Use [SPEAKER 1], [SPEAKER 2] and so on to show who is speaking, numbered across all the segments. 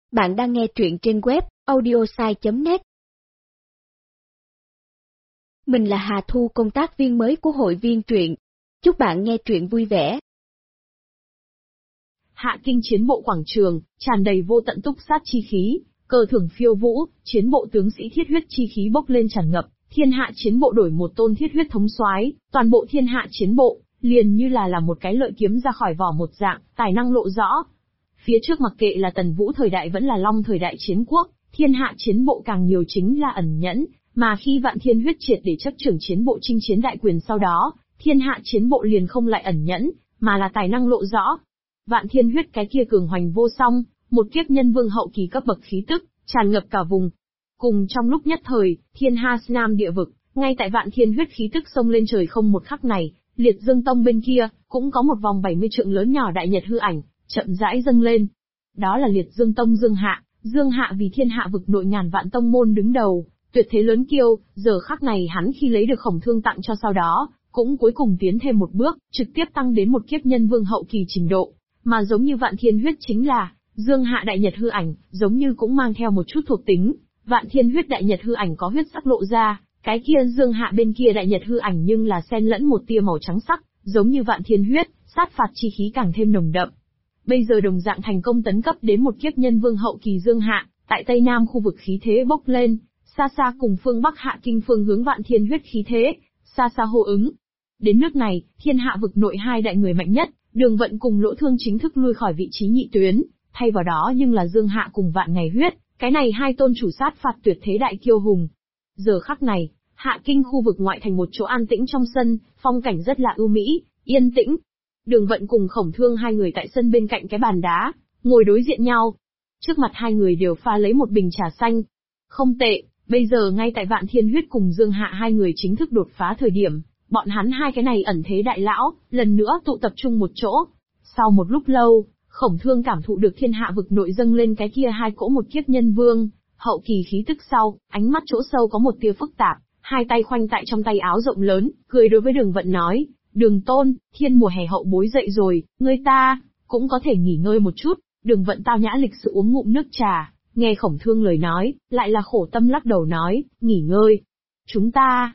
[SPEAKER 1] Bạn đang nghe truyện trên web audiosai.net. Mình là Hà Thu, công tác viên mới của hội viên truyện. Chúc bạn nghe truyện vui vẻ.
[SPEAKER 2] Hạ kinh chiến bộ quảng trường, tràn đầy vô tận túc sát chi khí, cờ thưởng phiêu vũ, chiến bộ tướng sĩ thiết huyết chi khí bốc lên tràn ngập, thiên hạ chiến bộ đổi một tôn thiết huyết thống soái, toàn bộ thiên hạ chiến bộ, liền như là một cái lợi kiếm ra khỏi vỏ một dạng, tài năng lộ rõ. Phía trước mặc kệ là Tần Vũ thời đại vẫn là Long thời đại chiến quốc, thiên hạ chiến bộ càng nhiều chính là ẩn nhẫn, mà khi Vạn Thiên Huyết triệt để chấp trưởng chiến bộ chinh chiến đại quyền sau đó, thiên hạ chiến bộ liền không lại ẩn nhẫn, mà là tài năng lộ rõ. Vạn Thiên Huyết cái kia cường hoành vô song, một kiếp nhân vương hậu kỳ cấp bậc khí tức, tràn ngập cả vùng. Cùng trong lúc nhất thời, thiên ha nam địa vực, ngay tại Vạn Thiên Huyết khí tức xông lên trời không một khắc này, Liệt Dương Tông bên kia, cũng có một vòng 70 trượng lớn nhỏ đại nhật hư ảnh, chậm rãi dâng lên. Đó là Liệt Dương Tông Dương Hạ vì thiên hạ vực nội ngàn vạn tông môn đứng đầu, tuyệt thế lớn kiêu, giờ khắc này hắn khi lấy được Khổng Thương tặng cho sau đó, cũng cuối cùng tiến thêm một bước, trực tiếp tăng đến một kiếp nhân vương hậu kỳ trình độ. Mà giống như Vạn Thiên Huyết chính là, Dương Hạ đại nhật hư ảnh, giống như cũng mang theo một chút thuộc tính. Vạn Thiên Huyết đại nhật hư ảnh có huyết sắc lộ ra, cái kia Dương Hạ bên kia đại nhật hư ảnh nhưng là xen lẫn một tia màu trắng sắc, giống như Vạn Thiên Huyết, sát phạt chi khí càng thêm nồng đậm. Bây giờ đồng dạng thành công tấn cấp đến một kiếp nhân vương hậu kỳ Dương Hạ, tại Tây Nam khu vực khí thế bốc lên, xa xa cùng phương Bắc Hạ Kinh phương hướng Vạn Thiên Huyết khí thế, xa xa hô ứng. Đến nước này, thiên hạ vực nội hai đại người mạnh nhất, Đường Vận cùng Lỗ Thương chính thức lui khỏi vị trí nhị tuyến, thay vào đó nhưng là Dương Hạ cùng Vạn Ngày Huyết, cái này hai tôn chủ sát phạt tuyệt thế đại kiêu hùng. Giờ khắc này, Hạ Kinh khu vực ngoại thành một chỗ an tĩnh trong sân, phong cảnh rất là ưu mỹ, yên tĩnh. Đường Vận cùng Khổng Thương hai người tại sân bên cạnh cái bàn đá, ngồi đối diện nhau. Trước mặt hai người đều pha lấy một bình trà xanh. Không tệ, bây giờ ngay tại Vạn Thiên Huyết cùng Dương Hạ hai người chính thức đột phá thời điểm, bọn hắn hai cái này ẩn thế đại lão, lần nữa tụ tập trung một chỗ. Sau một lúc lâu, Khổng Thương cảm thụ được thiên hạ vực nội dâng lên cái kia hai cỗ một kiếp nhân vương, hậu kỳ khí tức sau, ánh mắt chỗ sâu có một tia phức tạp, hai tay khoanh tại trong tay áo rộng lớn, cười đối với Đường Vận nói, Đường Tôn, thiên mùa hè hậu bối dậy rồi, ngươi ta, cũng có thể nghỉ ngơi một chút. Đường Vận tao nhã lịch sự uống ngụm nước trà, nghe Khổng Thương lời nói, lại là khổ tâm lắc đầu nói, nghỉ ngơi. Chúng ta,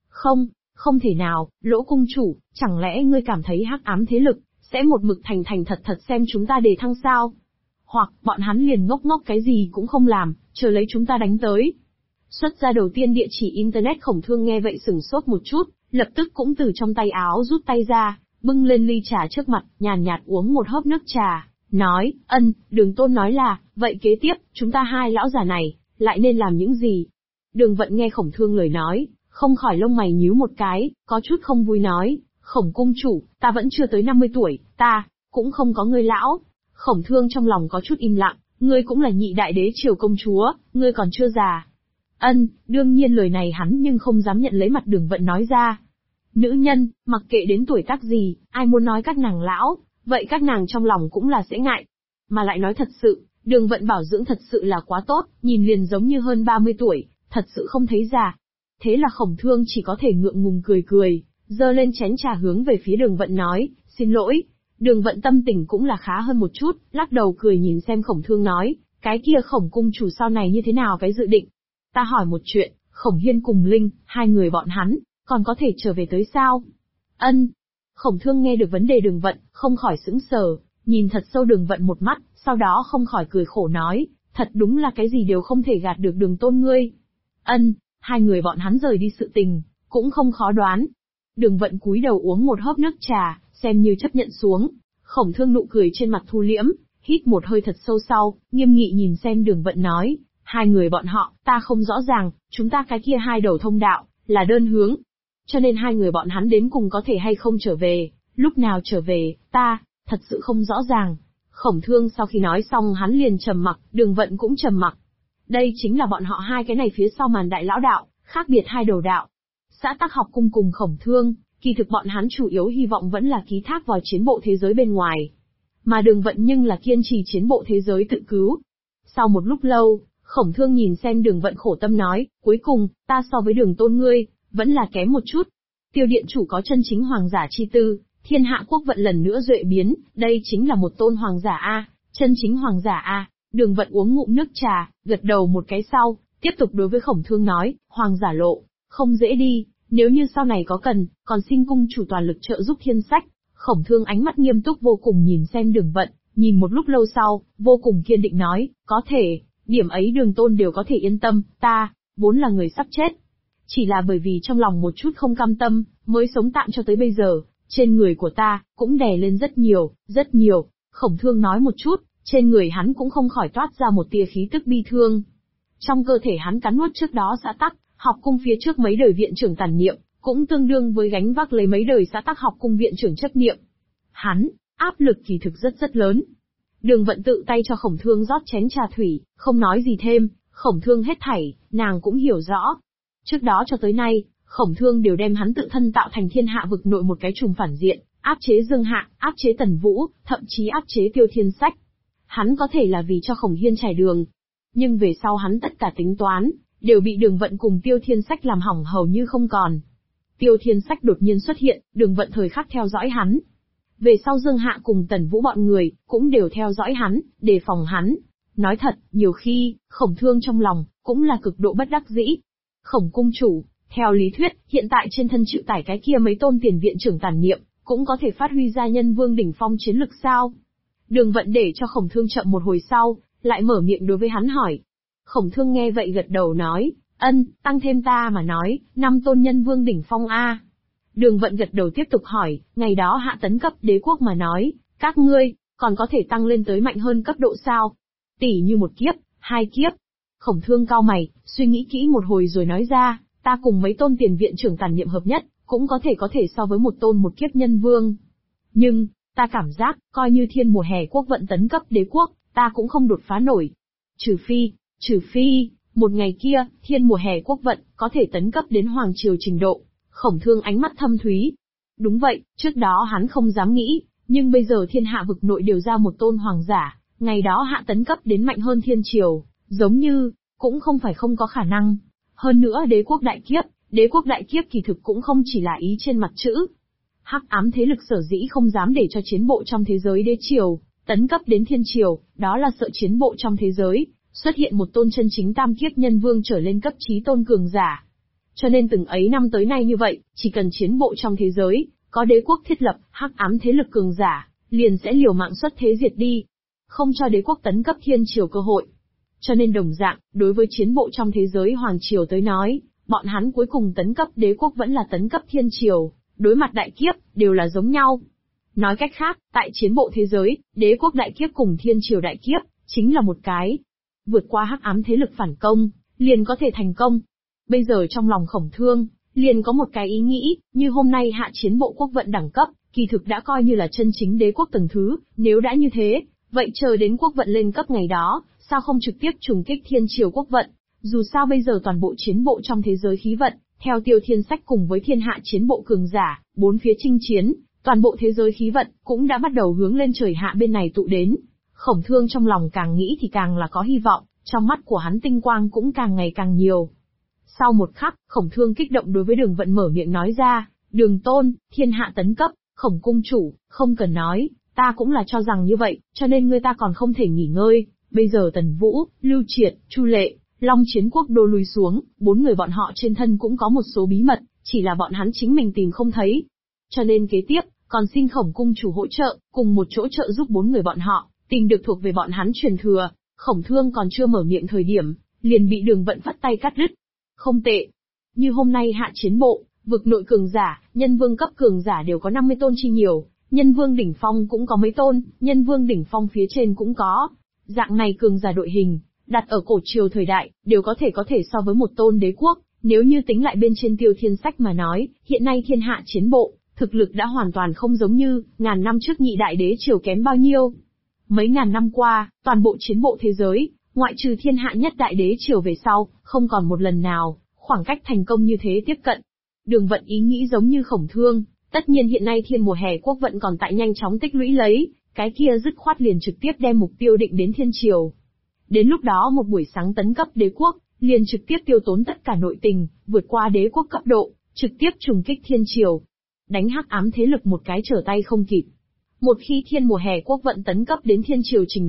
[SPEAKER 2] không thể nào, Lỗ cung chủ, chẳng lẽ ngươi cảm thấy hắc ám thế lực, sẽ một mực thành thật xem chúng ta đề thăng sao? Hoặc, bọn hắn liền ngốc cái gì cũng không làm, chờ lấy chúng ta đánh tới. Xuất ra đầu tiên địa chỉ Internet. Khổng Thương nghe vậy sửng sốt một chút, lập tức cũng từ trong tay áo rút tay ra, bưng lên ly trà trước mặt, nhàn nhạt uống một hớp nước trà, nói, Đường Tôn nói là, vậy kế tiếp, chúng ta hai lão già này, lại nên làm những gì? Đường Vận nghe Khổng Thương lời nói, không khỏi lông mày nhíu một cái, có chút không vui nói, Khổng cung chủ, ta vẫn chưa tới 50 tuổi, ta, cũng không có ngươi lão. Khổng Thương trong lòng có chút im lặng, ngươi cũng là nhị đại đế triều công chúa, ngươi còn chưa già. Đương nhiên lời này hắn nhưng không dám nhận lấy mặt Đường Vận nói ra. Nữ nhân, mặc kệ đến tuổi tác gì, ai muốn nói các nàng lão, vậy các nàng trong lòng cũng là sẽ ngại. Mà lại nói thật sự, Đường Vận bảo dưỡng thật sự là quá tốt, nhìn liền giống như hơn 30 tuổi, thật sự không thấy già. Thế là Khổng Thương chỉ có thể ngượng ngùng cười, giơ lên chén trà hướng về phía Đường Vận nói, xin lỗi. Đường Vận tâm tình cũng là khá hơn một chút, lắc đầu cười nhìn xem Khổng Thương nói, cái kia Khổng cung chủ sau này như thế nào cái dự định? Ta hỏi một chuyện, Khổng Hiên cùng Linh, hai người bọn hắn, còn có thể trở về tới sao? Khổng Thương nghe được vấn đề Đường Vận, không khỏi sững sờ, nhìn thật sâu Đường Vận một mắt, sau đó không khỏi cười khổ nói, thật đúng là cái gì đều không thể gạt được Đường Tôn ngươi. Hai người bọn hắn rời đi sự tình, cũng không khó đoán. Đường Vận cúi đầu uống một hớp nước trà, xem như chấp nhận xuống. Khổng Thương nụ cười trên mặt thu liễm, hít một hơi thật sâu sau, nghiêm nghị nhìn xem Đường Vận nói, hai người bọn họ, ta không rõ ràng, chúng ta cái kia hai đầu thông đạo, là đơn hướng. Cho nên hai người bọn hắn đến cùng có thể hay không trở về, lúc nào trở về, ta, thật sự không rõ ràng. Khổng Thương sau khi nói xong hắn liền trầm mặc, Đường Vận cũng trầm mặc. Đây chính là bọn họ hai cái này phía sau màn đại lão đạo, khác biệt hai đầu đạo. Xã Tắc Học Cung cùng Khổng Thương, kỳ thực bọn hắn chủ yếu hy vọng vẫn là ký thác vào chiến bộ thế giới bên ngoài. Mà Đường Vận nhưng là kiên trì chiến bộ thế giới tự cứu. Sau một lúc lâu, Khổng Thương nhìn xem Đường Vận khổ tâm nói, cuối cùng, ta so với Đường Tôn ngươi, vẫn là kém một chút. Tiêu điện chủ có chân chính hoàng giả chi tư, thiên hạ quốc vận lần nữa duệ biến, đây chính là một tôn hoàng giả A, chân chính hoàng giả A. Đường Vận uống ngụm nước trà, gật đầu một cái sau, tiếp tục đối với Khổng Thương nói, Hoàng giả lộ, không dễ đi, nếu như sau này có cần, còn xin cung chủ toàn lực trợ giúp Thiên Sách. Khổng Thương ánh mắt nghiêm túc vô cùng nhìn xem Đường Vận, nhìn một lúc lâu sau, vô cùng kiên định nói, có thể, điểm ấy Đường Tôn đều có thể yên tâm, ta, vốn là người sắp chết. Chỉ là bởi vì trong lòng một chút không cam tâm, mới sống tạm cho tới bây giờ, trên người của ta, cũng đè lên rất nhiều, rất nhiều. Khổng Thương nói một chút, trên người hắn cũng không khỏi toát ra một tia khí tức bi thương. Trong cơ thể hắn cắn nuốt trước đó xã tắc, học cung phía trước mấy đời viện trưởng tàn niệm, cũng tương đương với gánh vác lấy mấy đời xã tắc học cung viện trưởng chấp niệm. Hắn, áp lực kỳ thực rất rất lớn. Đường Vận tự tay cho Khổng Thương rót chén trà thủy, không nói gì thêm, Khổng Thương hết thảy, nàng cũng hiểu rõ. Trước đó cho tới nay, Khổng Thương đều đem hắn tự thân tạo thành thiên hạ vực nội một cái trùng phản diện, áp chế Dương Hạ, áp chế Tần Vũ, thậm chí áp chế Tiêu Thiên Sách. Hắn có thể là vì cho Khổng Hiên trải đường. Nhưng về sau hắn tất cả tính toán, đều bị Đường Vận cùng Tiêu Thiên Sách làm hỏng hầu như không còn. Tiêu Thiên Sách đột nhiên xuất hiện, Đường Vận thời khắc theo dõi hắn. Về sau Dương Hạ cùng Tần Vũ bọn người, cũng đều theo dõi hắn, đề phòng hắn. Nói thật, nhiều khi, Khổng Thương trong lòng, cũng là cực độ bất đắc dĩ. Khổng cung chủ, theo lý thuyết, hiện tại trên thân chịu tải cái kia mấy tôn tiền viện trưởng tàn niệm, cũng có thể phát huy ra nhân vương đỉnh phong chiến lực sao? Đường Vận để cho Khổng Thương chậm một hồi sau, lại mở miệng đối với hắn hỏi. Khổng Thương nghe vậy gật đầu nói, tăng thêm ta mà nói, 5 tôn nhân vương đỉnh phong a. Đường Vận gật đầu tiếp tục hỏi, ngày đó hạ tấn cấp đế quốc mà nói, các ngươi, còn có thể tăng lên tới mạnh hơn cấp độ sao? Tỷ như 1 kiếp, 2 kiếp. Khổng Thương cau mày, suy nghĩ kỹ một hồi rồi nói ra, ta cùng mấy tôn tiền viện trưởng tàn niệm hợp nhất, cũng có thể so với 1 tôn 1 kiếp nhân vương. Nhưng, ta cảm giác, coi như thiên mùa hè quốc vận tấn cấp đế quốc, ta cũng không đột phá nổi. Trừ phi, một ngày kia, thiên mùa hè quốc vận, có thể tấn cấp đến hoàng triều trình độ. Khổng Thương ánh mắt thâm thúy. Đúng vậy, trước đó hắn không dám nghĩ, nhưng bây giờ thiên hạ vực nội đều ra 1 tôn hoàng giả, ngày đó hạ tấn cấp đến mạnh hơn thiên triều, giống như, cũng không phải không có khả năng. Hơn nữa đế quốc đại kiếp kỳ thực cũng không chỉ là ý trên mặt chữ. Hắc ám thế lực sở dĩ không dám để cho chiến bộ trong thế giới đế triều tấn cấp đến thiên triều, đó là sợ chiến bộ trong thế giới xuất hiện 1 tôn chân chính tam kiếp nhân vương trở lên cấp chí tôn cường giả. Cho nên từng ấy năm tới nay như vậy, chỉ cần chiến bộ trong thế giới có đế quốc thiết lập, hắc ám thế lực cường giả liền sẽ liều mạng xuất thế diệt đi, không cho đế quốc tấn cấp thiên triều cơ hội. Cho nên đồng dạng, đối với chiến bộ trong thế giới hoàng triều tới nói, bọn hắn cuối cùng tấn cấp đế quốc vẫn là tấn cấp thiên triều, đối mặt đại kiếp, đều là giống nhau. Nói cách khác, tại chiến bộ thế giới, đế quốc đại kiếp cùng thiên triều đại kiếp, chính là một cái. Vượt qua hắc ám thế lực phản công, liền có thể thành công. Bây giờ trong lòng Khổng Thương, liền có một cái ý nghĩ, như hôm nay hạ chiến bộ quốc vận đẳng cấp, kỳ thực đã coi như là chân chính đế quốc tầng thứ, nếu đã như thế, vậy chờ đến quốc vận lên cấp ngày đó, sao không trực tiếp trùng kích thiên triều quốc vận? Dù sao bây giờ toàn bộ chiến bộ trong thế giới khí vận, theo Tiêu Thiên Sách cùng với thiên hạ chiến bộ cường giả, 4 phía chinh chiến, toàn bộ thế giới khí vận cũng đã bắt đầu hướng lên trời hạ bên này tụ đến. Khổng Thương trong lòng càng nghĩ thì càng là có hy vọng, trong mắt của hắn tinh quang cũng càng ngày càng nhiều. Sau một khắc, Khổng Thương kích động đối với Đường Vận mở miệng nói ra, Đường Tôn, thiên hạ tấn cấp, Khổng cung chủ, không cần nói, ta cũng là cho rằng như vậy, cho nên ngươi ta còn không thể nghỉ ngơi. Bây giờ Tần Vũ, Lưu Triệt, Chu Lệ, Long Chiến Quốc đô lùi xuống, 4 người bọn họ trên thân cũng có một số bí mật, chỉ là bọn hắn chính mình tìm không thấy. Cho nên kế tiếp, còn xin Khổng cung chủ hỗ trợ, cùng một chỗ trợ giúp 4 người bọn họ, tìm được thuộc về bọn hắn truyền thừa. Khổng Thương còn chưa mở miệng thời điểm, liền bị Đường Vận phất tay cắt đứt. Không tệ. Như hôm nay hạ chiến bộ, vực nội cường giả, nhân vương cấp cường giả đều có 50 tôn chi nhiều, nhân vương đỉnh phong cũng có mấy tôn, nhân vương đỉnh phong phía trên cũng có. Dạng này cường giả đội hình, đặt ở cổ triều thời đại, đều có thể so với 1 tôn đế quốc. Nếu như tính lại bên trên Tiêu Thiên Sách mà nói, hiện nay thiên hạ chiến bộ, thực lực đã hoàn toàn không giống như ngàn năm trước nhị đại đế triều kém bao nhiêu. Mấy ngàn năm qua, toàn bộ chiến bộ thế giới, ngoại trừ thiên hạ nhất đại đế triều về sau, không còn một lần nào, khoảng cách thành công như thế tiếp cận. Đường Vận ý nghĩ giống như Khổng Thương, tất nhiên hiện nay thiên mùa hè quốc vận còn tại nhanh chóng tích lũy lấy, cái kia dứt khoát liền trực tiếp đem mục tiêu định đến thiên triều. Đến lúc đó một buổi sáng tấn cấp đế quốc, liền trực tiếp tiêu tốn tất cả nội tình, vượt qua đế quốc cấp độ, trực tiếp trùng kích thiên triều. Đánh hắc ám thế lực một cái trở tay không kịp. Một khi thiên mùa hè quốc vận tấn cấp đến thiên triều trình độ,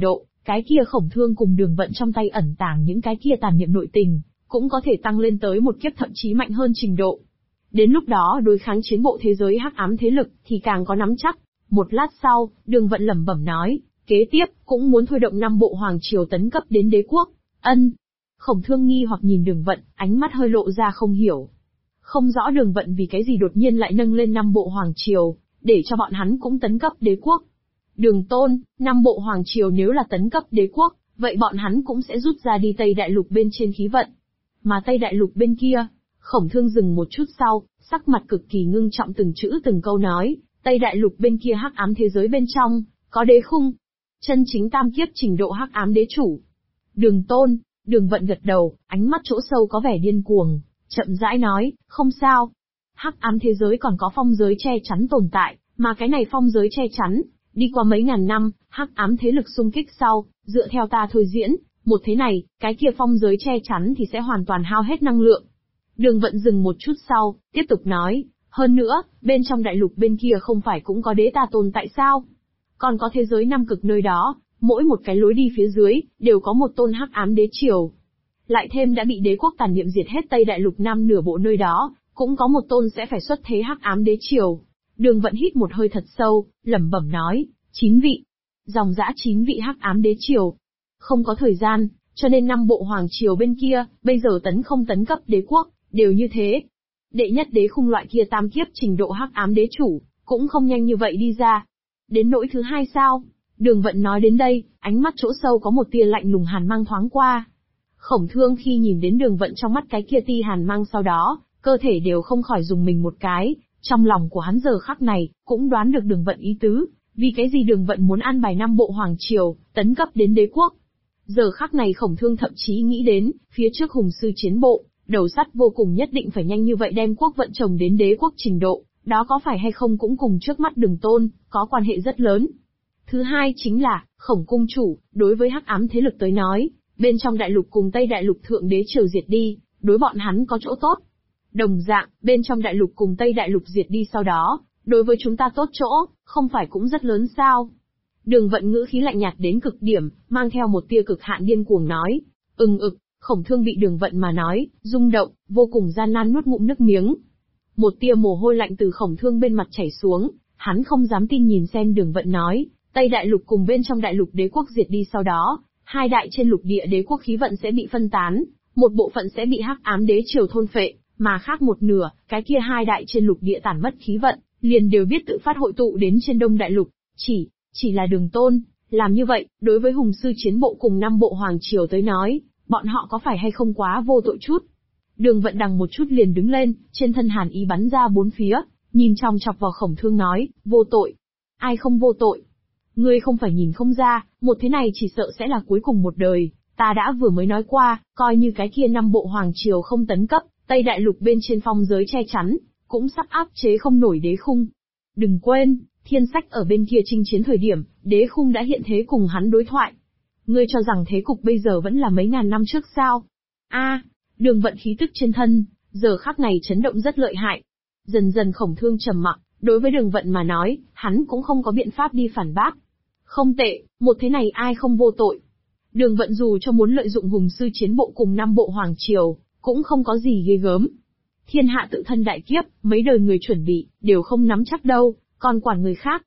[SPEAKER 2] Cái kia Khổng Thương cùng Đường Vận trong tay ẩn tàng những cái kia tàn niệm nội tình, cũng có thể tăng lên tới một kiếp thậm chí mạnh hơn trình độ. Đến lúc đó đối kháng chiến bộ thế giới hắc ám thế lực thì càng có nắm chắc. Một lát sau, Đường Vận lẩm bẩm nói, kế tiếp, cũng muốn thôi động 5 bộ hoàng triều tấn cấp đến đế quốc. Ân. Khổng Thương nghi hoặc nhìn Đường Vận, ánh mắt hơi lộ ra không hiểu. Không rõ Đường Vận vì cái gì đột nhiên lại nâng lên 5 bộ hoàng triều, để cho bọn hắn cũng tấn cấp đế quốc. Đường Tôn, 5 bộ hoàng triều nếu là tấn cấp đế quốc, vậy bọn hắn cũng sẽ rút ra đi Tây Đại Lục bên trên khí vận. Mà Tây Đại Lục bên kia, Khổng Thương dừng một chút sau, sắc mặt cực kỳ ngưng trọng từng chữ từng câu nói, Tây Đại Lục bên kia hắc ám thế giới bên trong, có đế khung. Chân chính tam kiếp trình độ hắc ám đế chủ. Đường Tôn, Đường Vận gật đầu, ánh mắt chỗ sâu có vẻ điên cuồng, chậm rãi nói, không sao. Hắc ám thế giới còn có phong giới che chắn tồn tại, mà cái này phong giới che chắn, đi qua mấy ngàn năm, hắc ám thế lực xung kích sau, dựa theo ta thôi diễn, một thế này, cái kia phong giới che chắn thì sẽ hoàn toàn hao hết năng lượng. Đường Vận dừng một chút sau, tiếp tục nói, hơn nữa, bên trong đại lục bên kia không phải cũng có đế ta tồn tại sao? Còn có thế giới năm cực nơi đó, mỗi một cái lối đi phía dưới, đều có một tôn hắc ám đế triều. Lại thêm đã bị đế quốc tàn niệm diệt hết Tây Đại Lục nam nửa bộ nơi đó, cũng có một tôn sẽ phải xuất thế hắc ám đế triều. Đường Vận hít một hơi thật sâu, lẩm bẩm nói, 9 vị. Dòng dã 9 vị hắc ám đế triều. Không có thời gian, cho nên 5 bộ hoàng triều bên kia, bây giờ không tấn cấp đế quốc, đều như thế. Đệ nhất đế khung loại kia tam kiếp trình độ hắc ám đế chủ, cũng không nhanh như vậy đi ra. Đến nỗi thứ hai sao? Đường Vận nói đến đây, ánh mắt chỗ sâu có một tia lạnh lùng hàn mang thoáng qua. Khổng Thương khi nhìn đến Đường Vận trong mắt cái kia tia hàn mang sau đó, cơ thể đều không khỏi dùng mình một cái, trong lòng của hắn giờ khắc này, cũng đoán được Đường Vận ý tứ, vì cái gì Đường Vận muốn an bài 5 bộ hoàng triều, tấn cấp đến đế quốc. Giờ khắc này Khổng Thương thậm chí nghĩ đến, phía trước hùng sư chiến bộ, đầu sắt vô cùng nhất định phải nhanh như vậy đem quốc vận trồng đến đế quốc trình độ, đó có phải hay không cũng cùng trước mắt Đường Tôn, có quan hệ rất lớn. Thứ hai chính là, Khổng cung chủ, đối với hắc ám thế lực tới nói, bên trong đại lục cùng Tây Đại Lục thượng đế triều diệt đi, đối bọn hắn có chỗ tốt. Đồng dạng, bên trong đại lục cùng Tây Đại Lục diệt đi sau đó, đối với chúng ta tốt chỗ, không phải cũng rất lớn sao? Đường Vận ngữ khí lạnh nhạt đến cực điểm, mang theo một tia cực hạn điên cuồng nói. Khổng Thương bị Đường Vận mà nói, rung động, vô cùng gian nan nuốt ngụm nước miếng. Một tia mồ hôi lạnh từ Khổng Thương bên mặt chảy xuống, hắn không dám tin nhìn xem Đường Vận nói, Tây Đại Lục cùng bên trong đại lục đế quốc diệt đi sau đó, hai đại trên lục địa đế quốc khí vận sẽ bị phân tán, một bộ phận sẽ bị hắc ám đế triều thôn phệ, mà khác một nửa, cái kia hai đại trên lục địa tản mất khí vận, liền đều biết tự phát hội tụ đến trên Đông Đại Lục. Chỉ là Đường Tôn, làm như vậy, đối với hùng sư chiến bộ cùng 5 bộ hoàng triều tới nói, bọn họ có phải hay không quá vô tội chút? Đường Vận đằng một chút liền đứng lên, trên thân hàn ý bắn ra bốn phía, nhìn chòng chọc vào Khổng Thương nói, vô tội. Ai không vô tội? Ngươi không phải nhìn không ra, một thế này chỉ sợ sẽ là cuối cùng một đời, ta đã vừa mới nói qua, coi như cái kia 5 bộ hoàng triều không tấn cấp, Tây Đại Lục bên trên phong giới che chắn, cũng sắp áp chế không nổi đế khung. Đừng quên, Thiên Sách ở bên kia chinh chiến thời điểm, đế khung đã hiện thế cùng hắn đối thoại. Ngươi cho rằng thế cục bây giờ vẫn là mấy ngàn năm trước sao? Đường Vận khí tức trên thân, giờ khắc này chấn động rất lợi hại. Dần dần Khổng Thương trầm mặc, đối với Đường Vận mà nói, hắn cũng không có biện pháp đi phản bác. Không tệ, một thế này ai không vô tội. Đường Vận dù cho muốn lợi dụng hùng sư chiến bộ cùng 5 bộ hoàng triều, cũng không có gì ghê gớm. Thiên hạ tự thân đại kiếp, mấy đời người chuẩn bị, đều không nắm chắc đâu, còn quản người khác.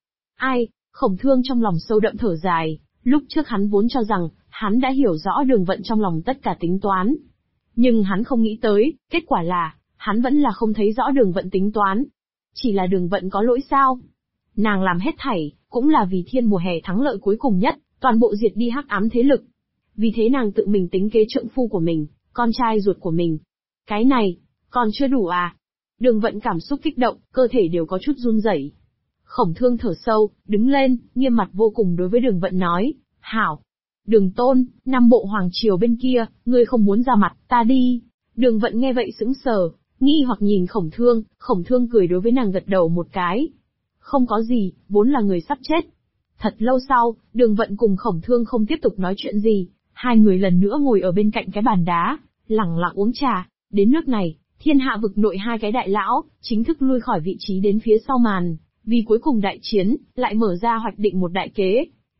[SPEAKER 2] Khổng Thương trong lòng sâu đậm thở dài, lúc trước hắn vốn cho rằng, hắn đã hiểu rõ Đường Vận trong lòng tất cả tính toán. Nhưng hắn không nghĩ tới, kết quả là, hắn vẫn là không thấy rõ Đường Vận tính toán. Chỉ là Đường Vận có lỗi sao? Nàng làm hết thảy, cũng là vì thiên mùa hè thắng lợi cuối cùng nhất, toàn bộ diệt đi hắc ám thế lực. Vì thế nàng tự mình tính kế trượng phu của mình, con trai ruột của mình. Cái này, còn chưa đủ à? Đường Vận cảm xúc kích động, cơ thể đều có chút run rẩy. Khổng Thương thở sâu, đứng lên, nghiêm mặt vô cùng đối với Đường Vận nói, hảo. Đường Tôn, 5 bộ hoàng triều bên kia, ngươi không muốn ra mặt, ta đi. Đường Vận nghe vậy sững sờ, nghi hoặc nhìn Khổng Thương cười đối với nàng gật đầu một cái. Không có gì, vốn là người sắp chết. Thật lâu sau, Đường Vận cùng Khổng Thương không tiếp tục nói chuyện gì, hai người lần nữa ngồi ở bên cạnh cái bàn đá, lặng lặng uống trà. Đến nước này, thiên hạ vực nội hai cái đại lão, chính thức lui khỏi vị trí đến phía sau màn, vì cuối cùng đại chiến, lại mở ra hoạch định một đại kế.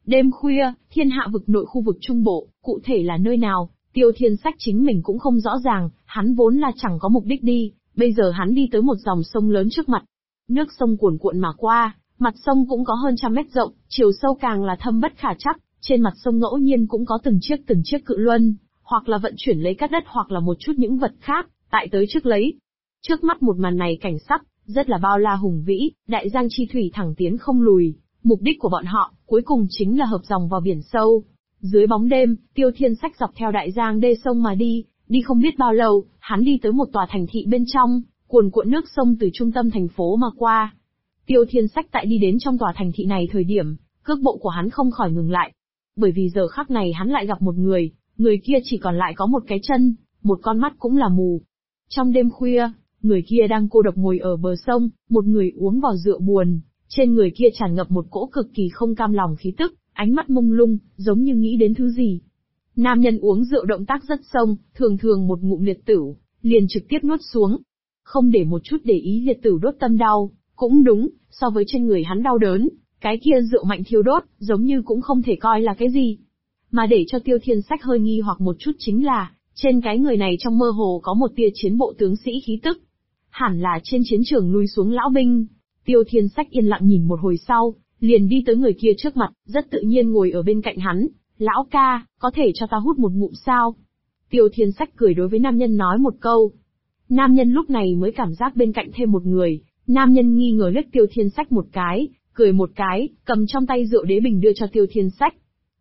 [SPEAKER 2] Đêm khuya, thiên hạ vực nội khu vực Trung Bộ, cụ thể là nơi nào, Tiêu Thiên Sách chính mình cũng không rõ ràng, hắn vốn là chẳng có mục đích đi, bây giờ hắn đi tới một dòng sông lớn trước mặt. Nước sông cuồn cuộn mà qua, mặt sông cũng có hơn 100 mét rộng, chiều sâu càng là thâm bất khả trắc, trên mặt sông ngẫu nhiên cũng có từng chiếc cự luân, hoặc là vận chuyển lấy cát đất hoặc là một chút những vật khác, tại tới trước lấy. Trước mắt một màn này cảnh sắc, rất là bao la hùng vĩ, đại giang chi thủy thẳng tiến không lùi, mục đích của bọn họ, cuối cùng chính là hợp dòng vào biển sâu. Dưới bóng đêm, Tiêu Thiên Sách dọc theo đại giang đê sông mà đi không biết bao lâu, hắn đi tới một tòa thành thị bên trong, cuồn cuộn nước sông từ trung tâm thành phố mà qua. Tiêu Thiên Sách tại đi đến trong tòa thành thị này thời điểm, cước bộ của hắn không khỏi ngừng lại. Bởi vì giờ khắc này hắn lại gặp một người kia chỉ còn lại có một cái chân, một con mắt cũng là mù. Trong đêm khuya, người kia đang cô độc ngồi ở bờ sông, một người uống vào rượu buồn, trên người kia tràn ngập một cỗ cực kỳ không cam lòng khí tức, ánh mắt mông lung, giống như nghĩ đến thứ gì. Nam nhân uống rượu động tác rất xông, thường một ngụm liệt tửu, liền trực tiếp nuốt xuống. Không để một chút để ý liệt tửu đốt tâm đau, cũng đúng, so với trên người hắn đau đớn, cái kia rượu mạnh thiêu đốt, giống như cũng không thể coi là cái gì. Mà để cho Tiêu Thiên Sách hơi nghi hoặc một chút chính là, trên cái người này trong mơ hồ có một tia chiến bộ tướng sĩ khí tức. Hẳn là trên chiến trường lui xuống lão binh. Tiêu Thiên Sách yên lặng nhìn một hồi sau, liền đi tới người kia trước mặt, rất tự nhiên ngồi ở bên cạnh hắn. Lão ca, có thể cho ta hút một ngụm sao? Tiêu Thiên Sách cười đối với nam nhân nói một câu. Nam nhân lúc này mới cảm giác bên cạnh thêm một người. Nam nhân nghi ngờ liếc Tiêu Thiên Sách một cái, cười một cái, cầm trong tay rượu đế bình đưa cho Tiêu Thiên Sách.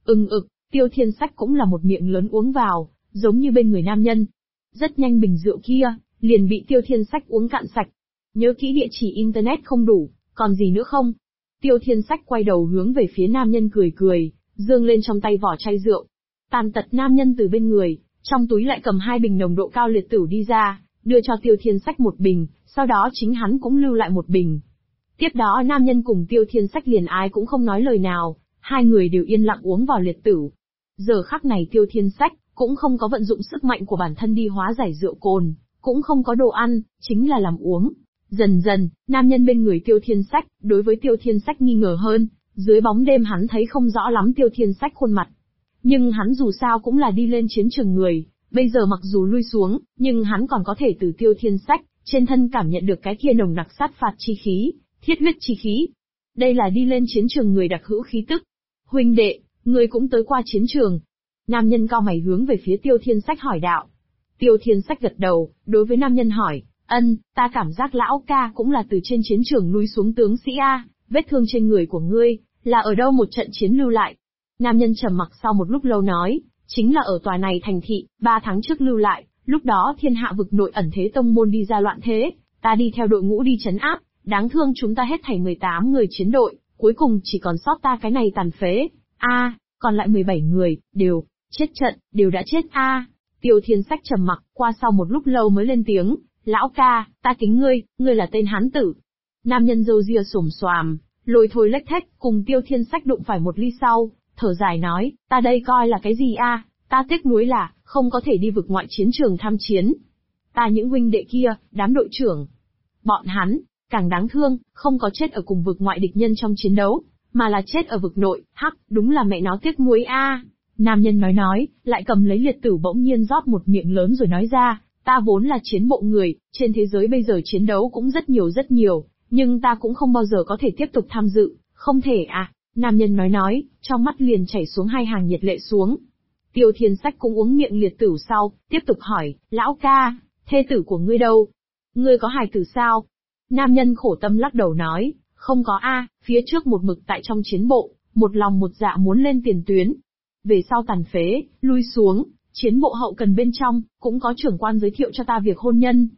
[SPEAKER 2] Tiêu Thiên Sách cũng là một miệng lớn uống vào, giống như bên người nam nhân. Rất nhanh bình rượu kia, liền bị Tiêu Thiên Sách uống cạn sạch. Nhớ kỹ địa chỉ internet không đủ, còn gì nữa không? Tiêu Thiên Sách quay đầu hướng về phía nam nhân cười, dương lên trong tay vỏ chai rượu. Tàn tật nam nhân từ bên người, trong túi lại cầm 2 bình nồng độ cao liệt tửu đi ra, đưa cho Tiêu Thiên Sách một bình, sau đó chính hắn cũng lưu lại một bình. Tiếp đó nam nhân cùng Tiêu Thiên Sách liền ai cũng không nói lời nào, hai người đều yên lặng uống vào liệt tửu. Giờ khắc này Tiêu Thiên Sách cũng không có vận dụng sức mạnh của bản thân đi hóa giải rượu cồn, cũng không có đồ ăn, chính là làm uống. Dần dần, nam nhân bên người Tiêu Thiên Sách, đối với Tiêu Thiên Sách nghi ngờ hơn, dưới bóng đêm hắn thấy không rõ lắm Tiêu Thiên Sách khuôn mặt. Nhưng hắn dù sao cũng là đi lên chiến trường người, bây giờ mặc dù lui xuống, nhưng hắn còn có thể từ Tiêu Thiên Sách, trên thân cảm nhận được cái kia nồng nặc sát phạt chi khí, thiết huyết chi khí. Đây là đi lên chiến trường người đặc hữu khí tức. Huynh đệ, ngươi cũng tới qua chiến trường. Nam nhân cao mày hướng về phía Tiêu Thiên Sách hỏi đạo. Tiêu Thiên Sách gật đầu, đối với nam nhân hỏi, ta cảm giác lão ca cũng là từ trên chiến trường lui xuống tướng sĩ A, vết thương trên người của ngươi, là ở đâu một trận chiến lưu lại. Nam nhân trầm mặc sau một lúc lâu nói, chính là ở tòa này thành thị, 3 tháng trước lưu lại, lúc đó thiên hạ vực nội ẩn thế tông môn đi ra loạn thế, ta đi theo đội ngũ đi trấn áp, đáng thương chúng ta hết thảy 18 người chiến đội, cuối cùng chỉ còn sót ta cái này tàn phế. Còn lại 17 người, đều chết trận, đều đã chết Tiêu Thiên Sách trầm mặc, qua sau một lúc lâu mới lên tiếng, lão ca, ta kính ngươi là tên hán tử. Nam nhân râu ria xồm xoàm, lôi thôi lếch thếch, cùng Tiêu Thiên Sách đụng phải một ly sau, thở dài nói, ta đây coi là cái gì ta tiếc nuối là, không có thể đi vực ngoại chiến trường tham chiến. Ta những huynh đệ kia, đám đội trưởng. Bọn hắn, càng đáng thương, không có chết ở cùng vực ngoại địch nhân trong chiến đấu, mà là chết ở vực nội, đúng là mẹ nó tiếc nuối Nam nhân nói, lại cầm lấy liệt tửu bỗng nhiên rót một miệng lớn rồi nói ra, ta vốn là chiến bộ người, trên thế giới bây giờ chiến đấu cũng rất nhiều, nhưng ta cũng không bao giờ có thể tiếp tục tham dự, không thể Nam nhân nói, trong mắt liền chảy xuống 2 hàng nhiệt lệ xuống. Tiêu Thiên Sách cũng uống miệng liệt tửu sau, tiếp tục hỏi, lão ca, thê tử của ngươi đâu? Ngươi có hài tử sao? Nam nhân khổ tâm lắc đầu nói, không có phía trước một mực tại trong chiến bộ, một lòng một dạ muốn lên tiền tuyến. Về sau tàn phế, lui xuống, chiến bộ hậu cần bên trong, cũng có trưởng quan giới thiệu cho ta việc hôn nhân.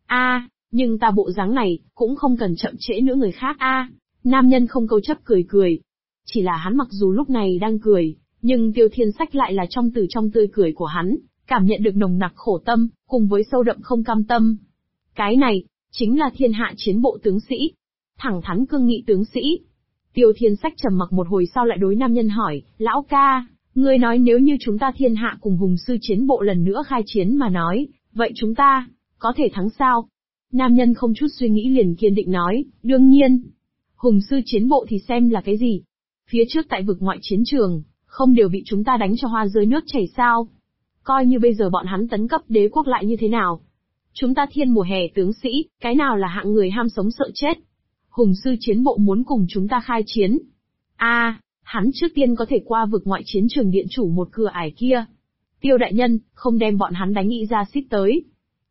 [SPEAKER 2] Nhưng ta bộ dáng này, cũng không cần chậm trễ nữa người khác Nam nhân không câu chấp cười. Chỉ là hắn mặc dù lúc này đang cười, nhưng Tiêu Thiên Sách lại là trong tươi cười của hắn, cảm nhận được nồng nặc khổ tâm, cùng với sâu đậm không cam tâm. Cái này, chính là thiên hạ chiến bộ tướng sĩ. Thẳng thắn cương nghị tướng sĩ. Tiêu Thiên Sách trầm mặc một hồi sau lại đối nam nhân hỏi, lão ca, ngươi nói nếu như chúng ta thiên hạ cùng hùng sư chiến bộ lần nữa khai chiến mà nói, vậy chúng ta, có thể thắng sao? Nam nhân không chút suy nghĩ liền kiên định nói, đương nhiên. Hùng sư chiến bộ thì xem là cái gì? Phía trước tại vực ngoại chiến trường, không đều bị chúng ta đánh cho hoa rơi nước chảy sao? Coi như bây giờ bọn hắn tấn cấp đế quốc lại như thế nào? Chúng ta thiên mùa hè tướng sĩ, cái nào là hạng người ham sống sợ chết? Hùng sư chiến bộ muốn cùng chúng ta khai chiến. Hắn trước tiên có thể qua vực ngoại chiến trường điện chủ một cửa ải kia. Tiêu đại nhân, không đem bọn hắn đánh nghĩ ra xít tới.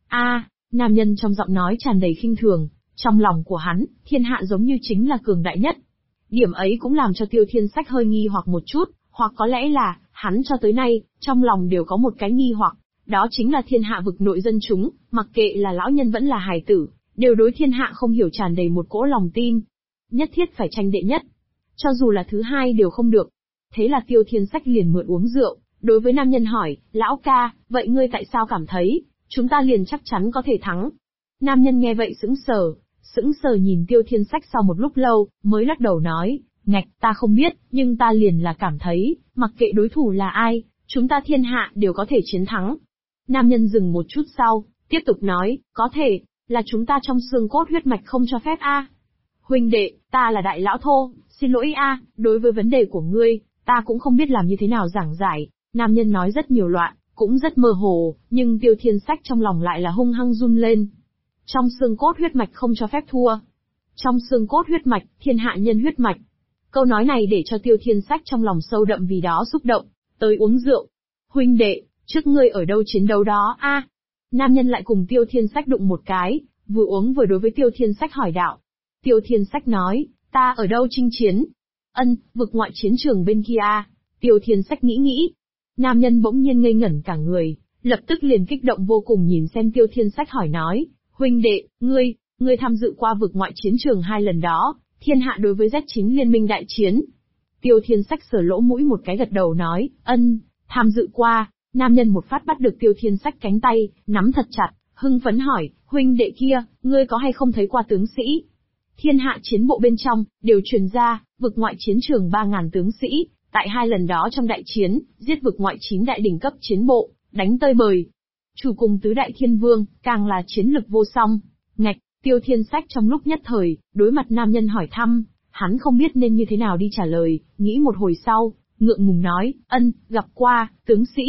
[SPEAKER 2] Nam nhân trong giọng nói tràn đầy khinh thường, trong lòng của hắn, thiên hạ giống như chính là cường đại nhất. Điểm ấy cũng làm cho Tiêu Thiên Sách hơi nghi hoặc một chút, hoặc có lẽ là, hắn cho tới nay, trong lòng đều có một cái nghi hoặc, đó chính là thiên hạ vực nội dân chúng, mặc kệ là lão nhân vẫn là hài tử, đều đối thiên hạ không hiểu tràn đầy một cỗ lòng tin. Nhất thiết phải tranh đệ nhất. Cho dù là thứ hai đều không được. Thế là Tiêu Thiên Sách liền mượn uống rượu, đối với nam nhân hỏi, lão ca, vậy ngươi tại sao cảm thấy, chúng ta liền chắc chắn có thể thắng? Nam nhân nghe vậy sững sờ nhìn Tiêu Thiên Sách sau một lúc lâu, mới lắc đầu nói, ngạch, ta không biết, nhưng ta liền là cảm thấy, mặc kệ đối thủ là ai, chúng ta thiên hạ đều có thể chiến thắng. Nam nhân dừng một chút sau, tiếp tục nói, có thể, là chúng ta trong xương cốt huyết mạch không cho phép Huynh đệ, ta là đại lão thô, xin lỗi đối với vấn đề của ngươi, ta cũng không biết làm như thế nào giảng giải. Nam nhân nói rất nhiều loạn, cũng rất mơ hồ, nhưng Tiêu Thiên Sách trong lòng lại là hung hăng run lên. Trong xương cốt huyết mạch không cho phép thua. Trong xương cốt huyết mạch, thiên hạ nhân huyết mạch. Câu nói này để cho Tiêu Thiên Sách trong lòng sâu đậm vì đó xúc động, tới uống rượu. Huynh đệ, trước ngươi ở đâu chiến đấu đó Nam nhân lại cùng Tiêu Thiên Sách đụng một cái, vừa uống vừa đối với Tiêu Thiên Sách hỏi đạo. Tiêu Thiên Sách nói, ta ở đâu chinh chiến? Vực ngoại chiến trường bên kia Tiêu Thiên Sách nghĩ. Nam nhân bỗng nhiên ngây ngẩn cả người, lập tức liền kích động vô cùng nhìn xem Tiêu Thiên Sách hỏi nói, huynh đệ, ngươi tham dự qua vực ngoại chiến trường 2 lần đó, thiên hạ đối với Z9 liên minh đại chiến. Tiêu Thiên Sách sờ lỗ mũi một cái gật đầu nói, tham dự qua. Nam nhân một phát bắt được Tiêu Thiên Sách cánh tay, nắm thật chặt, hưng phấn hỏi, huynh đệ kia, ngươi có hay không thấy qua tướng sĩ? Thiên hạ chiến bộ bên trong, đều truyền ra, vực ngoại chiến trường 3.000 tướng sĩ, tại 2 lần đó trong đại chiến, giết vực ngoại 9 đại đỉnh cấp chiến bộ, đánh tơi bời. Chủ cùng tứ đại thiên vương, càng là chiến lực vô song. Ngạch, Tiêu Thiên Sách trong lúc nhất thời, đối mặt nam nhân hỏi thăm, hắn không biết nên như thế nào đi trả lời, nghĩ một hồi sau, ngượng ngùng nói, gặp qua, tướng sĩ.